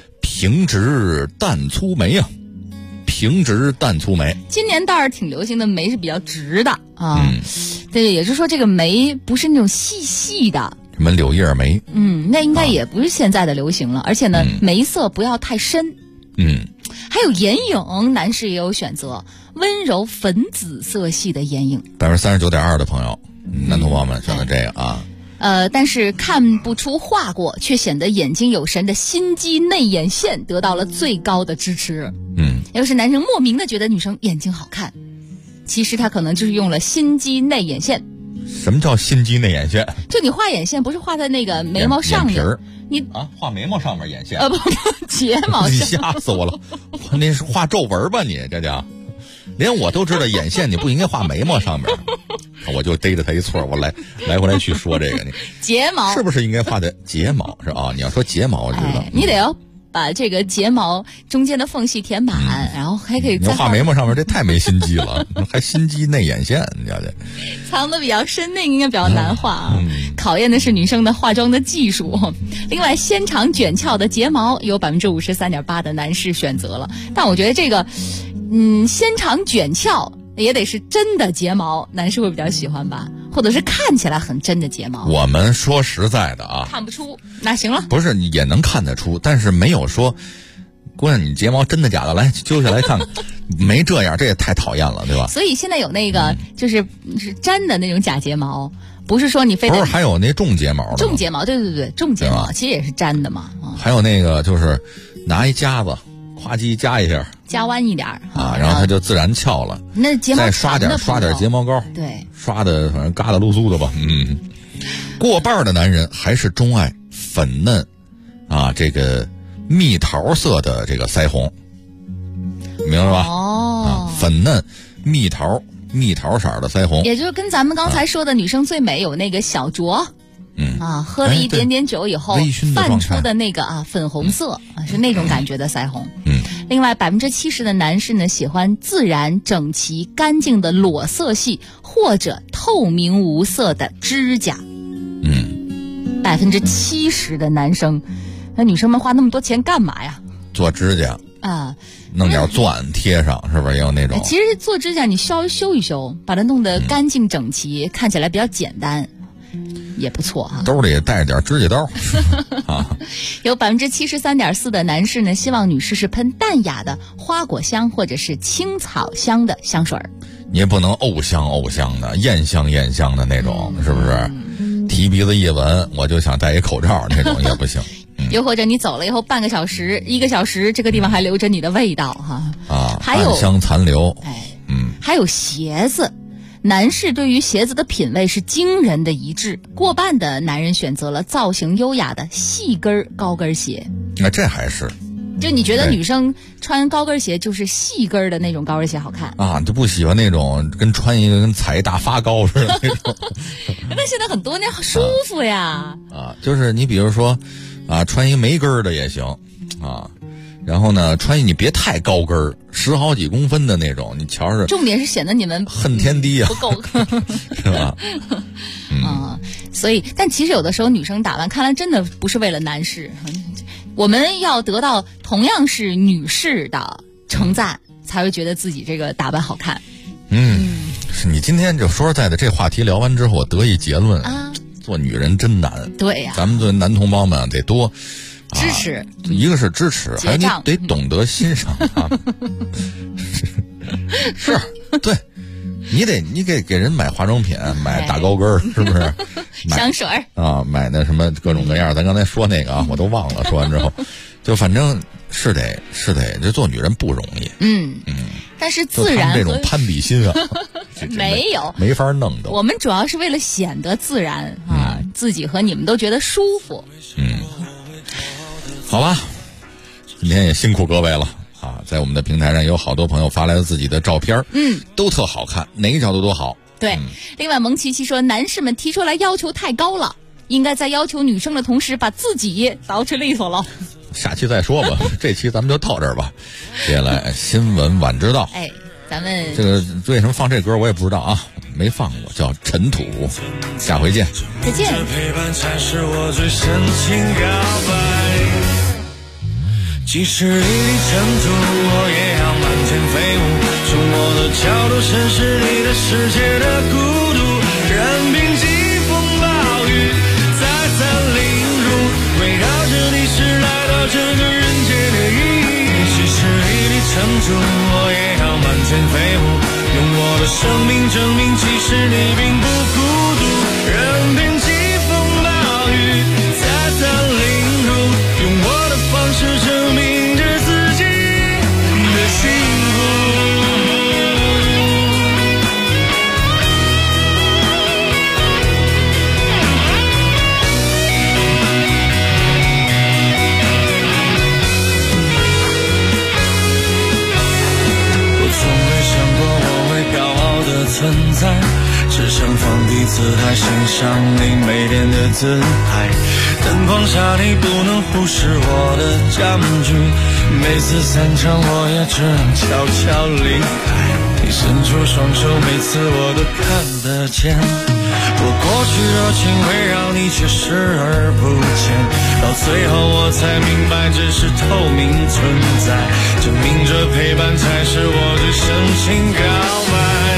Speaker 13: 平直淡粗眉啊，平直淡粗眉。
Speaker 2: 今年倒是挺流行的眉是比较直的啊，对，也就是说这个眉不是那种细细的。
Speaker 13: 什么柳叶眉？
Speaker 2: 那应该也不是现在的流行了，而且呢，眉色不要太深。还有眼影，男士也有选择，温柔粉紫色系的眼影。
Speaker 13: 39.2%的朋友，男同胞们选择这个啊。
Speaker 2: 但是看不出画过，却显得眼睛有神的心机内眼线得到了最高的支持。也就是男生莫名的觉得女生眼睛好看，其实他可能就是用了心机内眼线。
Speaker 13: 什么叫心机内眼线？
Speaker 2: 就你画眼线不是画在那个眉毛上面，你
Speaker 13: 画眉毛上面眼线？
Speaker 2: 不，睫毛上。
Speaker 13: 你吓死我了！那是画皱纹吧？你这叫，连我都知道眼线你不应该画眉毛上面，我就逮着他一错，我来回来去说这个，你
Speaker 2: 睫毛
Speaker 13: 是不是应该画的睫毛是啊？你要说睫毛，我知道，
Speaker 2: 你得要把这个睫毛中间的缝隙填满，然后还可以再
Speaker 13: 画眉毛上面，这太没心机了，还心机内眼线，你瞧这
Speaker 2: 藏的比较深，那个应该比较难画啊。考验的是女生的化妆的技术。另外，纤长卷翘的睫毛有53.8%的男士选择了，但我觉得这个，纤长卷翘也得是真的睫毛，男士会比较喜欢吧，或者是看起来很真的睫毛。
Speaker 13: 我们说实在的啊，
Speaker 2: 看不出，那行了。
Speaker 13: 不是，你也能看得出，但是没有说，姑娘你睫毛真的假的，来揪下来看看，没这样，这也太讨厌了，对吧？
Speaker 2: 所以现在有那个就是粘的那种假睫毛，不是说你非得，
Speaker 13: 不是还有那种睫毛的，
Speaker 2: 种睫毛，对，种睫毛其实也是粘的嘛。
Speaker 13: 还有那个就是拿一夹子，夸叽夹一下，
Speaker 2: 夹弯一点
Speaker 13: 啊，然后它就自然翘了。
Speaker 2: 那睫毛
Speaker 13: 再刷点睫毛膏，
Speaker 2: 对，
Speaker 13: 刷的反正嘎达噜酥的吧。过半的男人还是钟爱粉嫩啊，这个蜜桃色的这个腮红，明白吧？粉嫩蜜桃色的腮红，
Speaker 2: 也就是跟咱们刚才说的女生最美有那个小酌。喝了一点点酒以后泛出的那个粉红色是那种感觉的腮红。另外70%的男士呢喜欢自然整齐干净的裸色系或者透明无色的指甲。70%的男生，那女生们花那么多钱干嘛呀？
Speaker 13: 做指甲
Speaker 2: 啊，
Speaker 13: 弄点钻贴上，是不是也有那种？
Speaker 2: 其实做指甲你稍微修一修，把它弄得干净整齐，看起来比较简单。也不错哈，
Speaker 13: 兜里也带着点指甲刀啊。
Speaker 2: 有73.4%的男士呢，希望女士是喷淡雅的花果香或者是青草香的香水。
Speaker 13: 你也不能呕香的、艳香的那种，是不是？提鼻子一闻，我就想戴一口罩，那种也不行。
Speaker 2: 又或者你走了以后半个小时、1个小时，这个地方还留着你的味道哈。还有
Speaker 13: 暗香残留。
Speaker 2: 还有鞋子。男士对于鞋子的品味是惊人的一致，过半的男人选择了造型优雅的细跟高跟鞋。
Speaker 13: 那这还是，
Speaker 2: 就你觉得女生穿高跟鞋就是细跟的那种高跟鞋好看
Speaker 13: 啊？就不喜欢那种跟穿一个跟踩一大发糕似的那种。
Speaker 2: 那现在很多那舒服呀。
Speaker 13: 就是你比如说穿一个没跟的也行啊。然后呢，穿你别太高跟，10好几公分的那种，你瞧着。
Speaker 2: 重点是显得你们
Speaker 13: 恨天低啊，
Speaker 2: 不够，
Speaker 13: 是吧？
Speaker 2: 所以，但其实有的时候女生打扮，看来真的不是为了男士，我们要得到同样是女士的称赞，才会觉得自己这个打扮好看。
Speaker 13: 是你今天就说实在的，这话题聊完之后，我得一结论做女人真难。
Speaker 2: 对呀，
Speaker 13: 咱们作为男同胞们得多。
Speaker 2: 支持，
Speaker 13: 一个是支持，还有你得懂得欣赏啊。是，对，你得给人买化妆品，买大高跟，是不是？
Speaker 2: 香水
Speaker 13: 买那什么各种各样。咱刚才说那个我都忘了。说完之后，就反正是得，这做女人不容易。
Speaker 2: 但是自然
Speaker 13: 这种攀比心没法弄的。
Speaker 2: 我们主要是为了显得自然自己和你们都觉得舒服。
Speaker 13: 好吧，今天也辛苦各位了在我们的平台上有好多朋友发来了自己的照片，都特好看，哪个角度都好。
Speaker 2: 对，另外蒙琪琪说，男士们提出来要求太高了，应该在要求女生的同时把自己捯饬利索了。
Speaker 13: 下期再说吧，这期咱们就到这儿吧。接下来新闻晚知道。
Speaker 2: 咱们
Speaker 13: 这个为什么放这歌我也不知道没放过，叫《尘土》。下回见，
Speaker 2: 再见。
Speaker 4: 陪伴才是我最深情告白。
Speaker 7: 即使一粒尘土，我也要满天飞舞，从我的角度审视你的世界的孤独，任凭疾风暴雨再三凌辱，围绕着你是来到这个人间的意义。即使一粒尘土，我也要满天飞舞，用我的生命证明，其实你并不孤独，任凭疾风暴雨再三凌辱，用我的方式证明着自己的幸福。我从未想过我会高傲的存在，只想放低姿态，欣赏你美丽的姿态。灯光下你不能忽视我的占据，每次散场我也只能悄悄离开。你伸出双手，每次我都看得见，我过去热情围绕你却视而不见，到最后我才明白这是透明存在，证明着陪伴才是我最深情告白。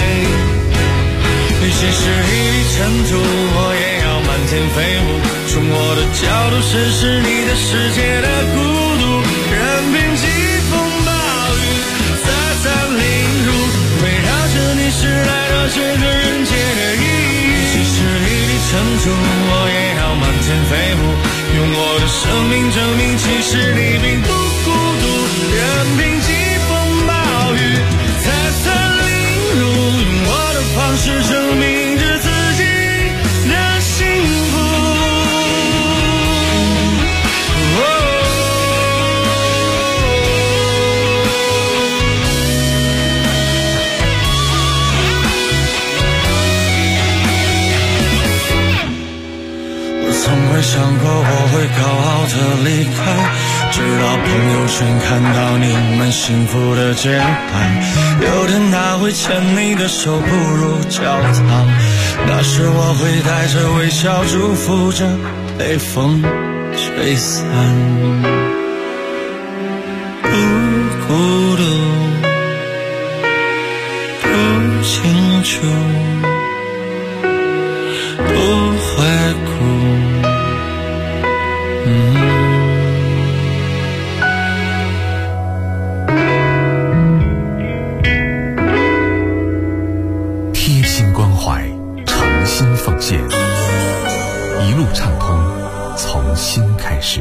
Speaker 7: 即使一粒尘土，我也要满天飞舞，从我的角度审视你的世界的孤独，任凭疾风暴雨再三凌辱，围绕着你是来到这个人间的意义。即使一粒尘土，我也要满天飞舞，用我的生命证明，其实你并不孤独，任凭疾风暴雨再三凌辱，用我的方式证明着自己的幸福。我从未想过我会高傲的离开，直到朋友圈看到你们幸福的节拍，有天他会牵你的手步入教堂，那时我会带着微笑祝福着被风吹散。不孤独，不清楚，不会哭。
Speaker 1: 贴心关怀，诚心奉献，一路畅通，从新开始。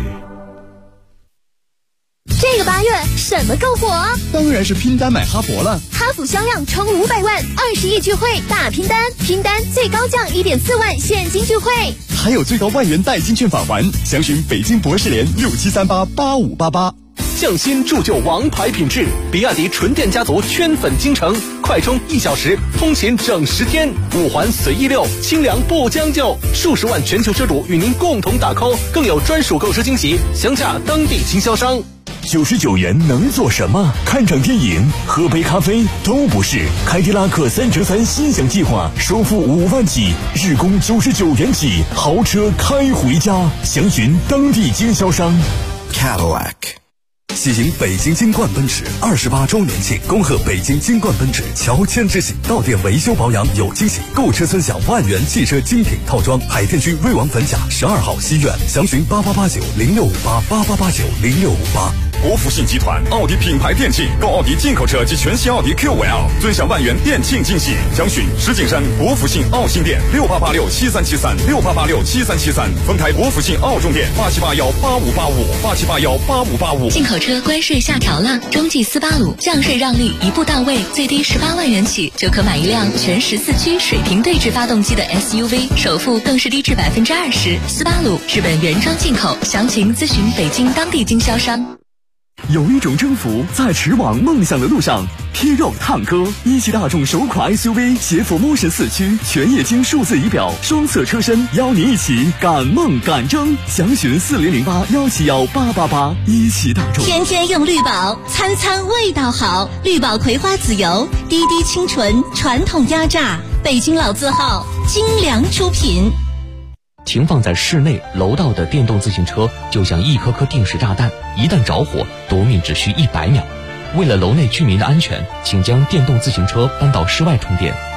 Speaker 4: 这个8月什么够火？
Speaker 12: 当然是拼单买哈佛了。
Speaker 4: 哈弗销量冲500万，20亿聚会大拼单，拼单最高降1.4万现金聚会，
Speaker 12: 还有最高1万元代金券返还。详询北京博士联67388588。
Speaker 18: 匠心铸就王牌品质，比亚迪纯电家族圈粉京城，快充1小时，通勤整10天，5环随意溜，清凉不将就，数十万全球车主与您共同打 call， 更有专属购车惊喜，详洽当地经销商。
Speaker 20: 99元能做什么？看场电影、喝杯咖啡都不是。凯迪拉克3乘3心想计划，首付5万起，日供99元起，豪车开回家。详询当地经销商。
Speaker 19: Cadillac。喜迎北京金冠奔驰28周年庆，恭贺北京金冠奔驰乔迁之喜，到店维修保养有惊喜，购车尊享万元汽车精品套装。海淀区瑞王粉甲12号西苑，详询8889065888890658。
Speaker 21: 国福信集团奥迪品牌店庆，购奥迪进口车及全新奥迪 QL， 尊享万元店庆惊喜。详询石景山国福信奥新店6886737368867373，丰台国福信奥中店8781858587818585。
Speaker 2: 进口车关税下调了，中继斯巴鲁降税让利一步到位，最低18万元起就可买一辆全14驱水平对置发动机的 SUV， 首付更是低至20%。斯巴鲁日本原装进口，详情咨询北京当地经销商。
Speaker 20: 有一种征服在驰往梦想的路上，贴肉探歌，一汽大众首款 SUV 携 Formotion 4驱，全液晶数字仪表，双色车身，邀您一起赶梦赶征。详询4008171888。一汽大众。
Speaker 10: 天天用绿宝，餐餐味道好。绿宝葵花籽油，滴滴清纯，传统压榨，北京老字号精良出品。
Speaker 14: 停放在室内楼道的电动自行车就像一颗颗定时炸弹，一旦着火，夺命只需100秒。为了楼内居民的安全，请将电动自行车搬到室外充电。